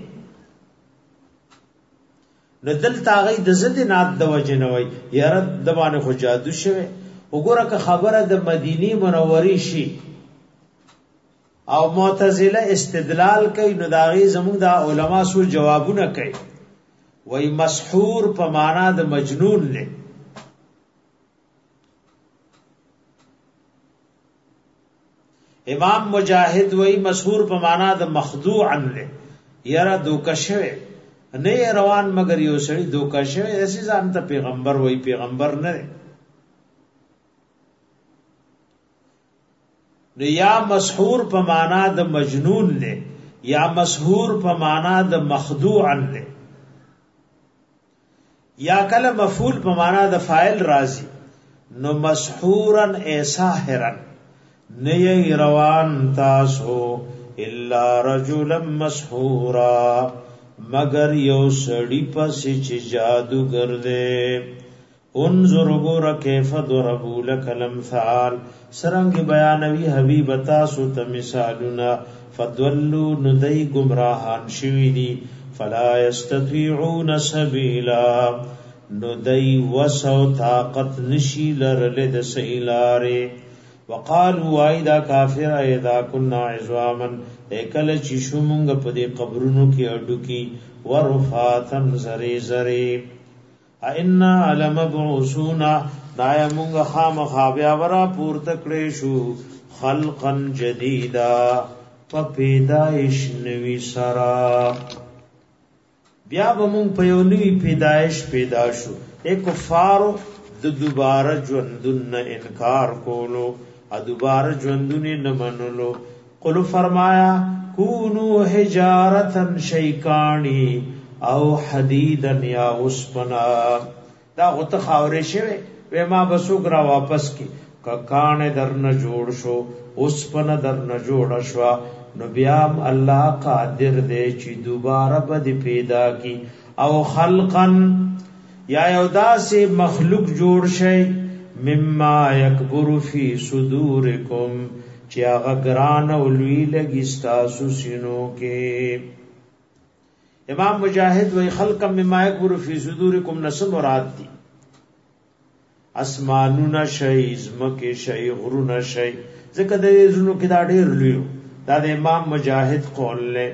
نو دل تاغی د زد نات د وجنوي یاره د باندې خو جادو شوه وګوره که خبره د مدینی منورې شي او معتزله استدلال کوي نو داغي زموږ د علما سو جوابونه کوي وای مسحور په معنا د مجنون نه امام مجاهد وای مسحور په معنا د مخدوع نه یاره دوکشوه نه روان مگر یو سړی دوکشوه اسی ځان ته پیغمبر وای پیغمبر نه یا مسحور په معنا د مجنون له یا مسحور په معنا د مخدوع له یا کله مفعول په معنا د فاعل راځي نو مسحورن ای ساحرن نئی روان تاسو الا رجلا مسحورا مگر یو سړی پسې چې جادوګر دی انظر غور کیف ضربوا لك الامثال سرنګ بیانوي حبیب تاسو ته مثالنا فضلوا ندی گمراهان شوی دي فلا يستطيعون سبيلا ندی وسو طاقت نشی لرل د سیلاره وقالوا ايدا كافر اذا كنا عظاما اکل چې شومنګ په دې قبرونو کې اډو کې ورفاتن زری زری ائنا لمبعوثون دایمونګ خامخابیا ورا پورته کړې شو خلقا جديدا په پیدائش نوی سرا بیا به مونږ په یو نوی پیدائش پیدا شو ایک کفارو د دوباره ژوندون انکار کولو ا دوباره ژوندون نه منلو قل فرمایا کونو حجارتن شیکانی او حدیدن یا اسپنا دا غته خاورې شوی و ما بسوګرا واپس کی ککان درن جوړ شو اسپنا درن جوړ شو نو بیام الله قادر دی چې دوباره بد پیدا کی او خلقن یا یودا سے مخلوق جوړ شي مما یکبر فی صدورکم چې هغه ګران او لوی لګی تاسو سینو کې امام مجاهد وی خلقا مما یکبر فی صدورکم نسم مراد دی اسمانونه شی زمکه شی غرونه شی ځکه د زونو کې دا ډیر لوی دا د امام مجاهد قول له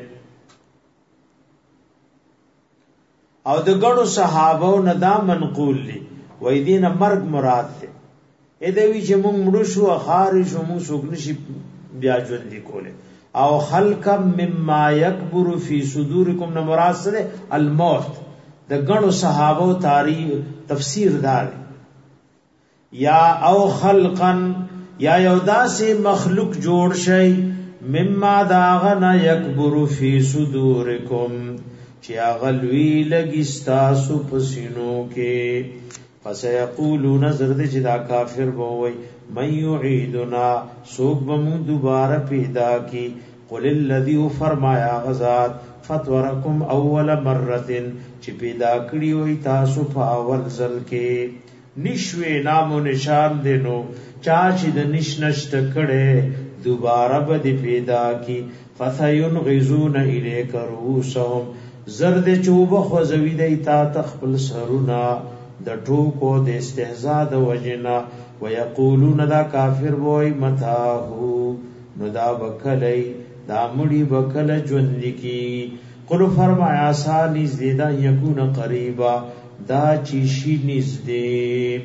او د ګڼو صحابه نه دا منقول دي وای دینه مرګ مراد ده اې دوی چې موږ مړو شو خارج مو سوګنشي بیا ژوند دي کوله او خلقا مما یکبر فی صدورکم نه مراد سره الموت د ګڼو صحابه تاریخ تفسیر دار یا او خلقا یا یودا سے مخلوق جوړ شي مما داغنا یکبر فی صدورکم چې اغلوی لګستا سو پسینو کې فسيقولون زرد چې دا کافر بووي من يعيدنا سوق بمو دوباره پیدا کی قل الذي فرمایا غزاد فطرکم اول مره چې پیدا کړی وي تاسو په اول ځل کې نشوي نام او نشان دینو چا چې د نشنشت کړي دوباره به پیدا کی فسينغزون الیک رؤوسهم زرد چوب خوزوی دی تا تخپل سرونا د ټوکو د استهزاء د وجنا ويقولون دا کافر وای متاهو نو دا بکلی دا مړی بکل ژوند کی قل فرمایا سانی زیدا یکون قریبا دا چیشی نزدې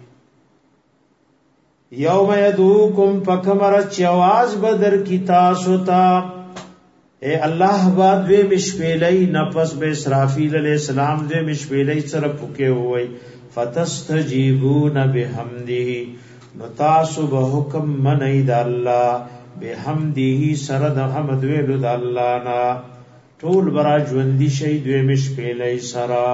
یوم یدوکم پکمر چواز بدر کی تاسو تا اے اللہ بعد دوی مشپیلی نفس بے اسرافیل علیہ السلام دوی مشپیلی سر پکے ہوئی فتستجیبون بحمده نتاسو بحکم منید اللہ بحمده سرد حمد ویلو دا اللہ نا طول برا جوندی شید دوی مشپیلی سرا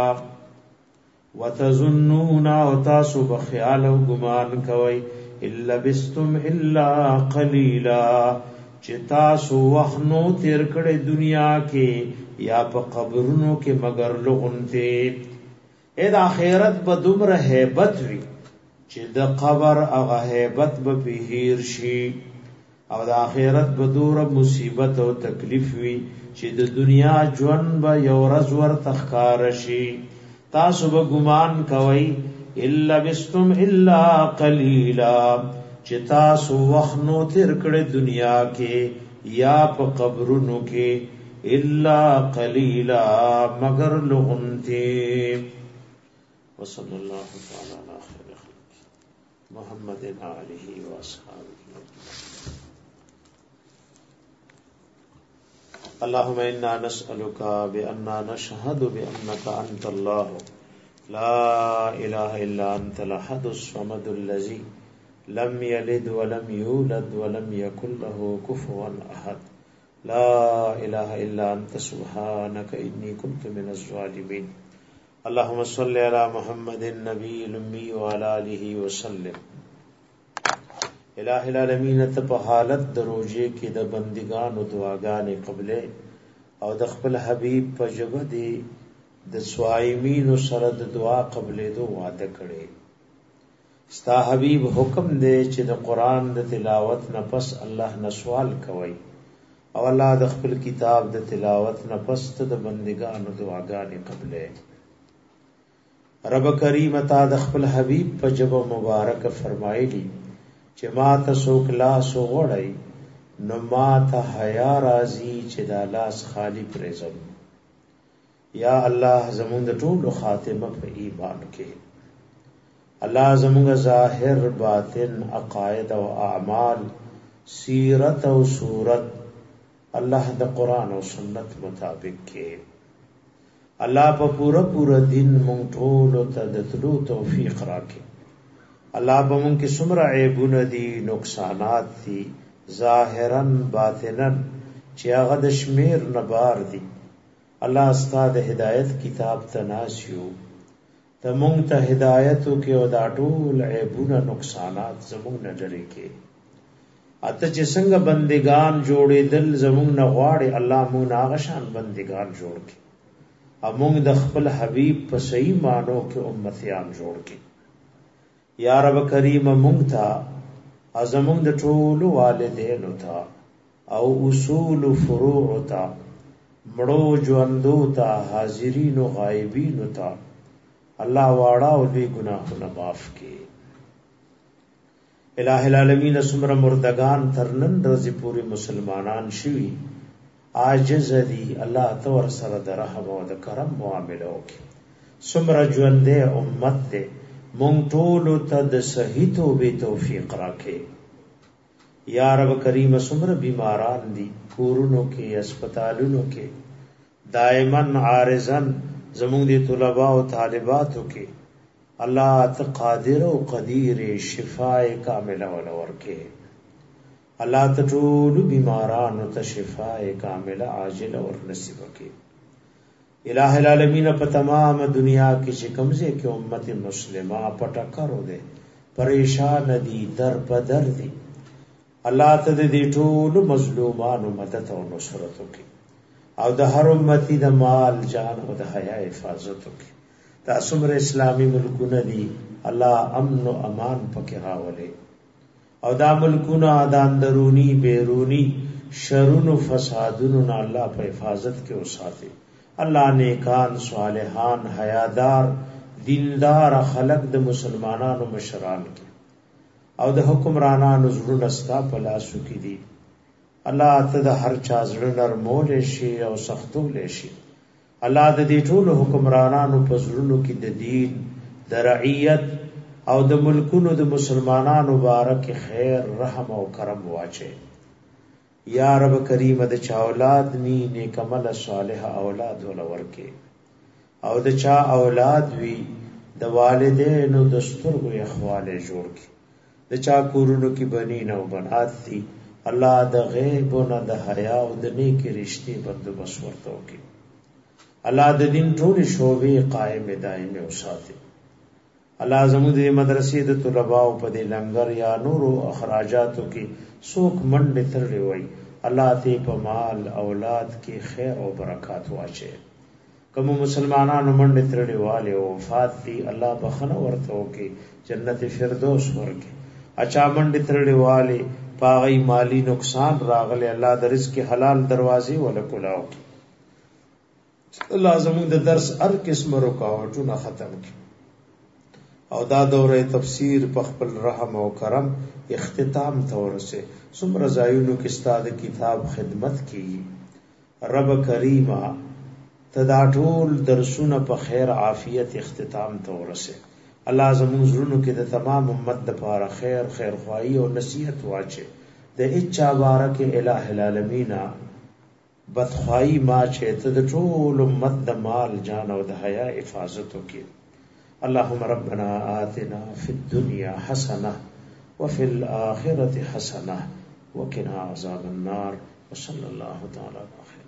وتظنون و تاسو بخیال و گمان کوئی الا بستم الا قلیلا چې تاسو وخت نو تیر کړه دنیا کې یا په قبرونو کې مگر لغونته اې د آخرت به دومره hebat وي چې د قبر هغه hebat به هیر شي او د آخرت به دوره مصیبت او تکلیف وي چې د دنیا ژوند به یو ورځ ورته ښکار شي تاسو به ګمان کوئ الا بستم الا قلیلا چې تاسو وخت نو تیر کړه دنیا کې یا په قبرونو کې الا قلیلا مگر لغنته وصلی الله تعالی علی خیر خلق محمد آله و اصحابہ اللهم انا نسألك بأننا نشهد بأنك انت الله لا اله الا انت الاحد الصمد الذي لم يلد ولم يولد ولم يكن له كفوا احد لا اله الا انت سبحانك اني كنت من الظالمين اللهم صل على محمد النبي الأمي وعلى آله وسلم. الہ العالمین ته په حالت د روزه کې د بندګانو دعاګانې قبلې او د خپل حبیب په ژبه دی د صائمین سره د دعا قبلې دو وعده کړي. ستا حبیب حکم دی چې د قران د تلاوت نه پس الله نه سوال کوي او الله د خپل کتاب د تلاوت نه پس د بندګانو دعاګانې قبلې. رب کریم تا د خپل حبیب په ژبه مبارک فرمایلی چې ما ته څوک لاس وغوړی نو ما ته حیا راځي چې دا لاس خالی پرېږدم. یا الله زمونږ د ټولو خاتمه په ایمان کې، الله زمونږ ظاهر باطن عقاید او اعمال سیرت او صورت الله د قرآن او سنت مطابق کې. الله په پورا دین مونږ ټولو ته د تلو توفیق راکړي. الله به مونږ کې څومره عیبونه دي، نقصانات دي، ظاهرا باطنا چې هغه د شمیر نه بار دي، الله استاد هدایت کتاب ته ناسیو ته مونږ ته هدایت کې او دا ټول عیبونه نقصانات زمونږ نه لري کې. اته چې څنګه بندگان جوړېدل زمونږ نه غواړي، الله مونږ هغه شان بندگان جوړ کړي او مونږ د خپل حبیب په صحیح مانو کې امتیان جوړ کړي. یا رب کریم مونږ ته ازمون د ټولو والدینو ته او اصول فروع ته مړو ژوندو ته حاضرین او غایبین ته الله واړه او دې ګناهونه معاف کړي. الہ العالمین سمر مردگان ترنن رضی پوری مسلمانان شوی عاجز دی، الله تور سره د رحم او د کرم معاملې وکړي. سمر ژوندې امت دې مونږ ټول ته د صحیح توبې توفیق راکړي. یا رب کریم څومره بیماران دي کورونو کې هسپتالونو کې دائما عارضا زموږ دي طلباء او طالباتو کې الله ته قادر او قدیر شفاء کامله ورکړي. الله ته ټول بیمارانو ته شفاء کامله عاجله ور نصیب کړي. الہ العالمین په تمام دنیا کې چې کمزه کې امت مسلمه پټکرو ده پریشان دي در په در دي، الله ته دې ټول مظلومانو مدد او نصرت وکړي او د هر امتی د مال جان او د حیا حفاظت وکړي. تاسو مر اسلامي ملکونه دي، الله امن او امان پکې راولي او دا ملکونه د اندرونی بیرونی شرونو فسادونو نه الله په حفاظت کې وساتي. الله نیکان صالحان حیادار دیندار خلق د مسلمانانو مشران کې او د حکمرانانو زړونه ستا په لاسو کې دي. الله ته د هر چا زړه نرمول شي او سختول شي. الله د دې ټولو حکمرانانو په زړونو کې د دین د رعیت او د ملکونو د مسلمانانو بارک خیر رحم او کرم واچي. یا رب کریم د چا اولاد نی نیک عمل صالح اولاد ولور کې او د چا اولاد وی د والدینو د سترګو اخواله جوړ کې. د چا کورونو کې بنین او بنات دي، الله د غیب او د حیا او د نیکی رشتې بندوبست ورته وکړي. الله د دین ټول شوبې قائم دائم او ساتي. الله زموږ د مدرسې د طلباء په دې لنګر یا نورو اخراجاتو کې څوک منډه ترلې وای، الله ته په مال اولاد کې خیر او برکات واچي. کوم مسلمانانو منډه ترلې والے او وفات دي، الله بخنه ورته وکي، جنت فردوس ورکي. اچا منډه ترلې والے پاغي مالی نقصان راغله، الله د رزق حلال دروازې ولکلاو. الله زموږ د درس هر قسم رکاوټونه ختم کړي او دا دوره تفسیر په خپل رحم او کرم اختتام ته ورسه. څومره ځایونو کې ستاد کتاب خدمت کیږي، رب کریمه تدا ټول درسونه په خیر عافیت اختتام ته ورسه. الله زموږ زړونو کې د تمام امت لپاره خیر خواهی او نصیحت واچي. د اچا بارک الہ العالمین بدخواهی ما چې ته د ټول امت د مال جان او د حیا حفاظت وکړي. اللهم ربنا آتنا في الدنيا حسنة وفي الآخرة حسنة وقنا عذاب النار وصلى الله تعالى على خير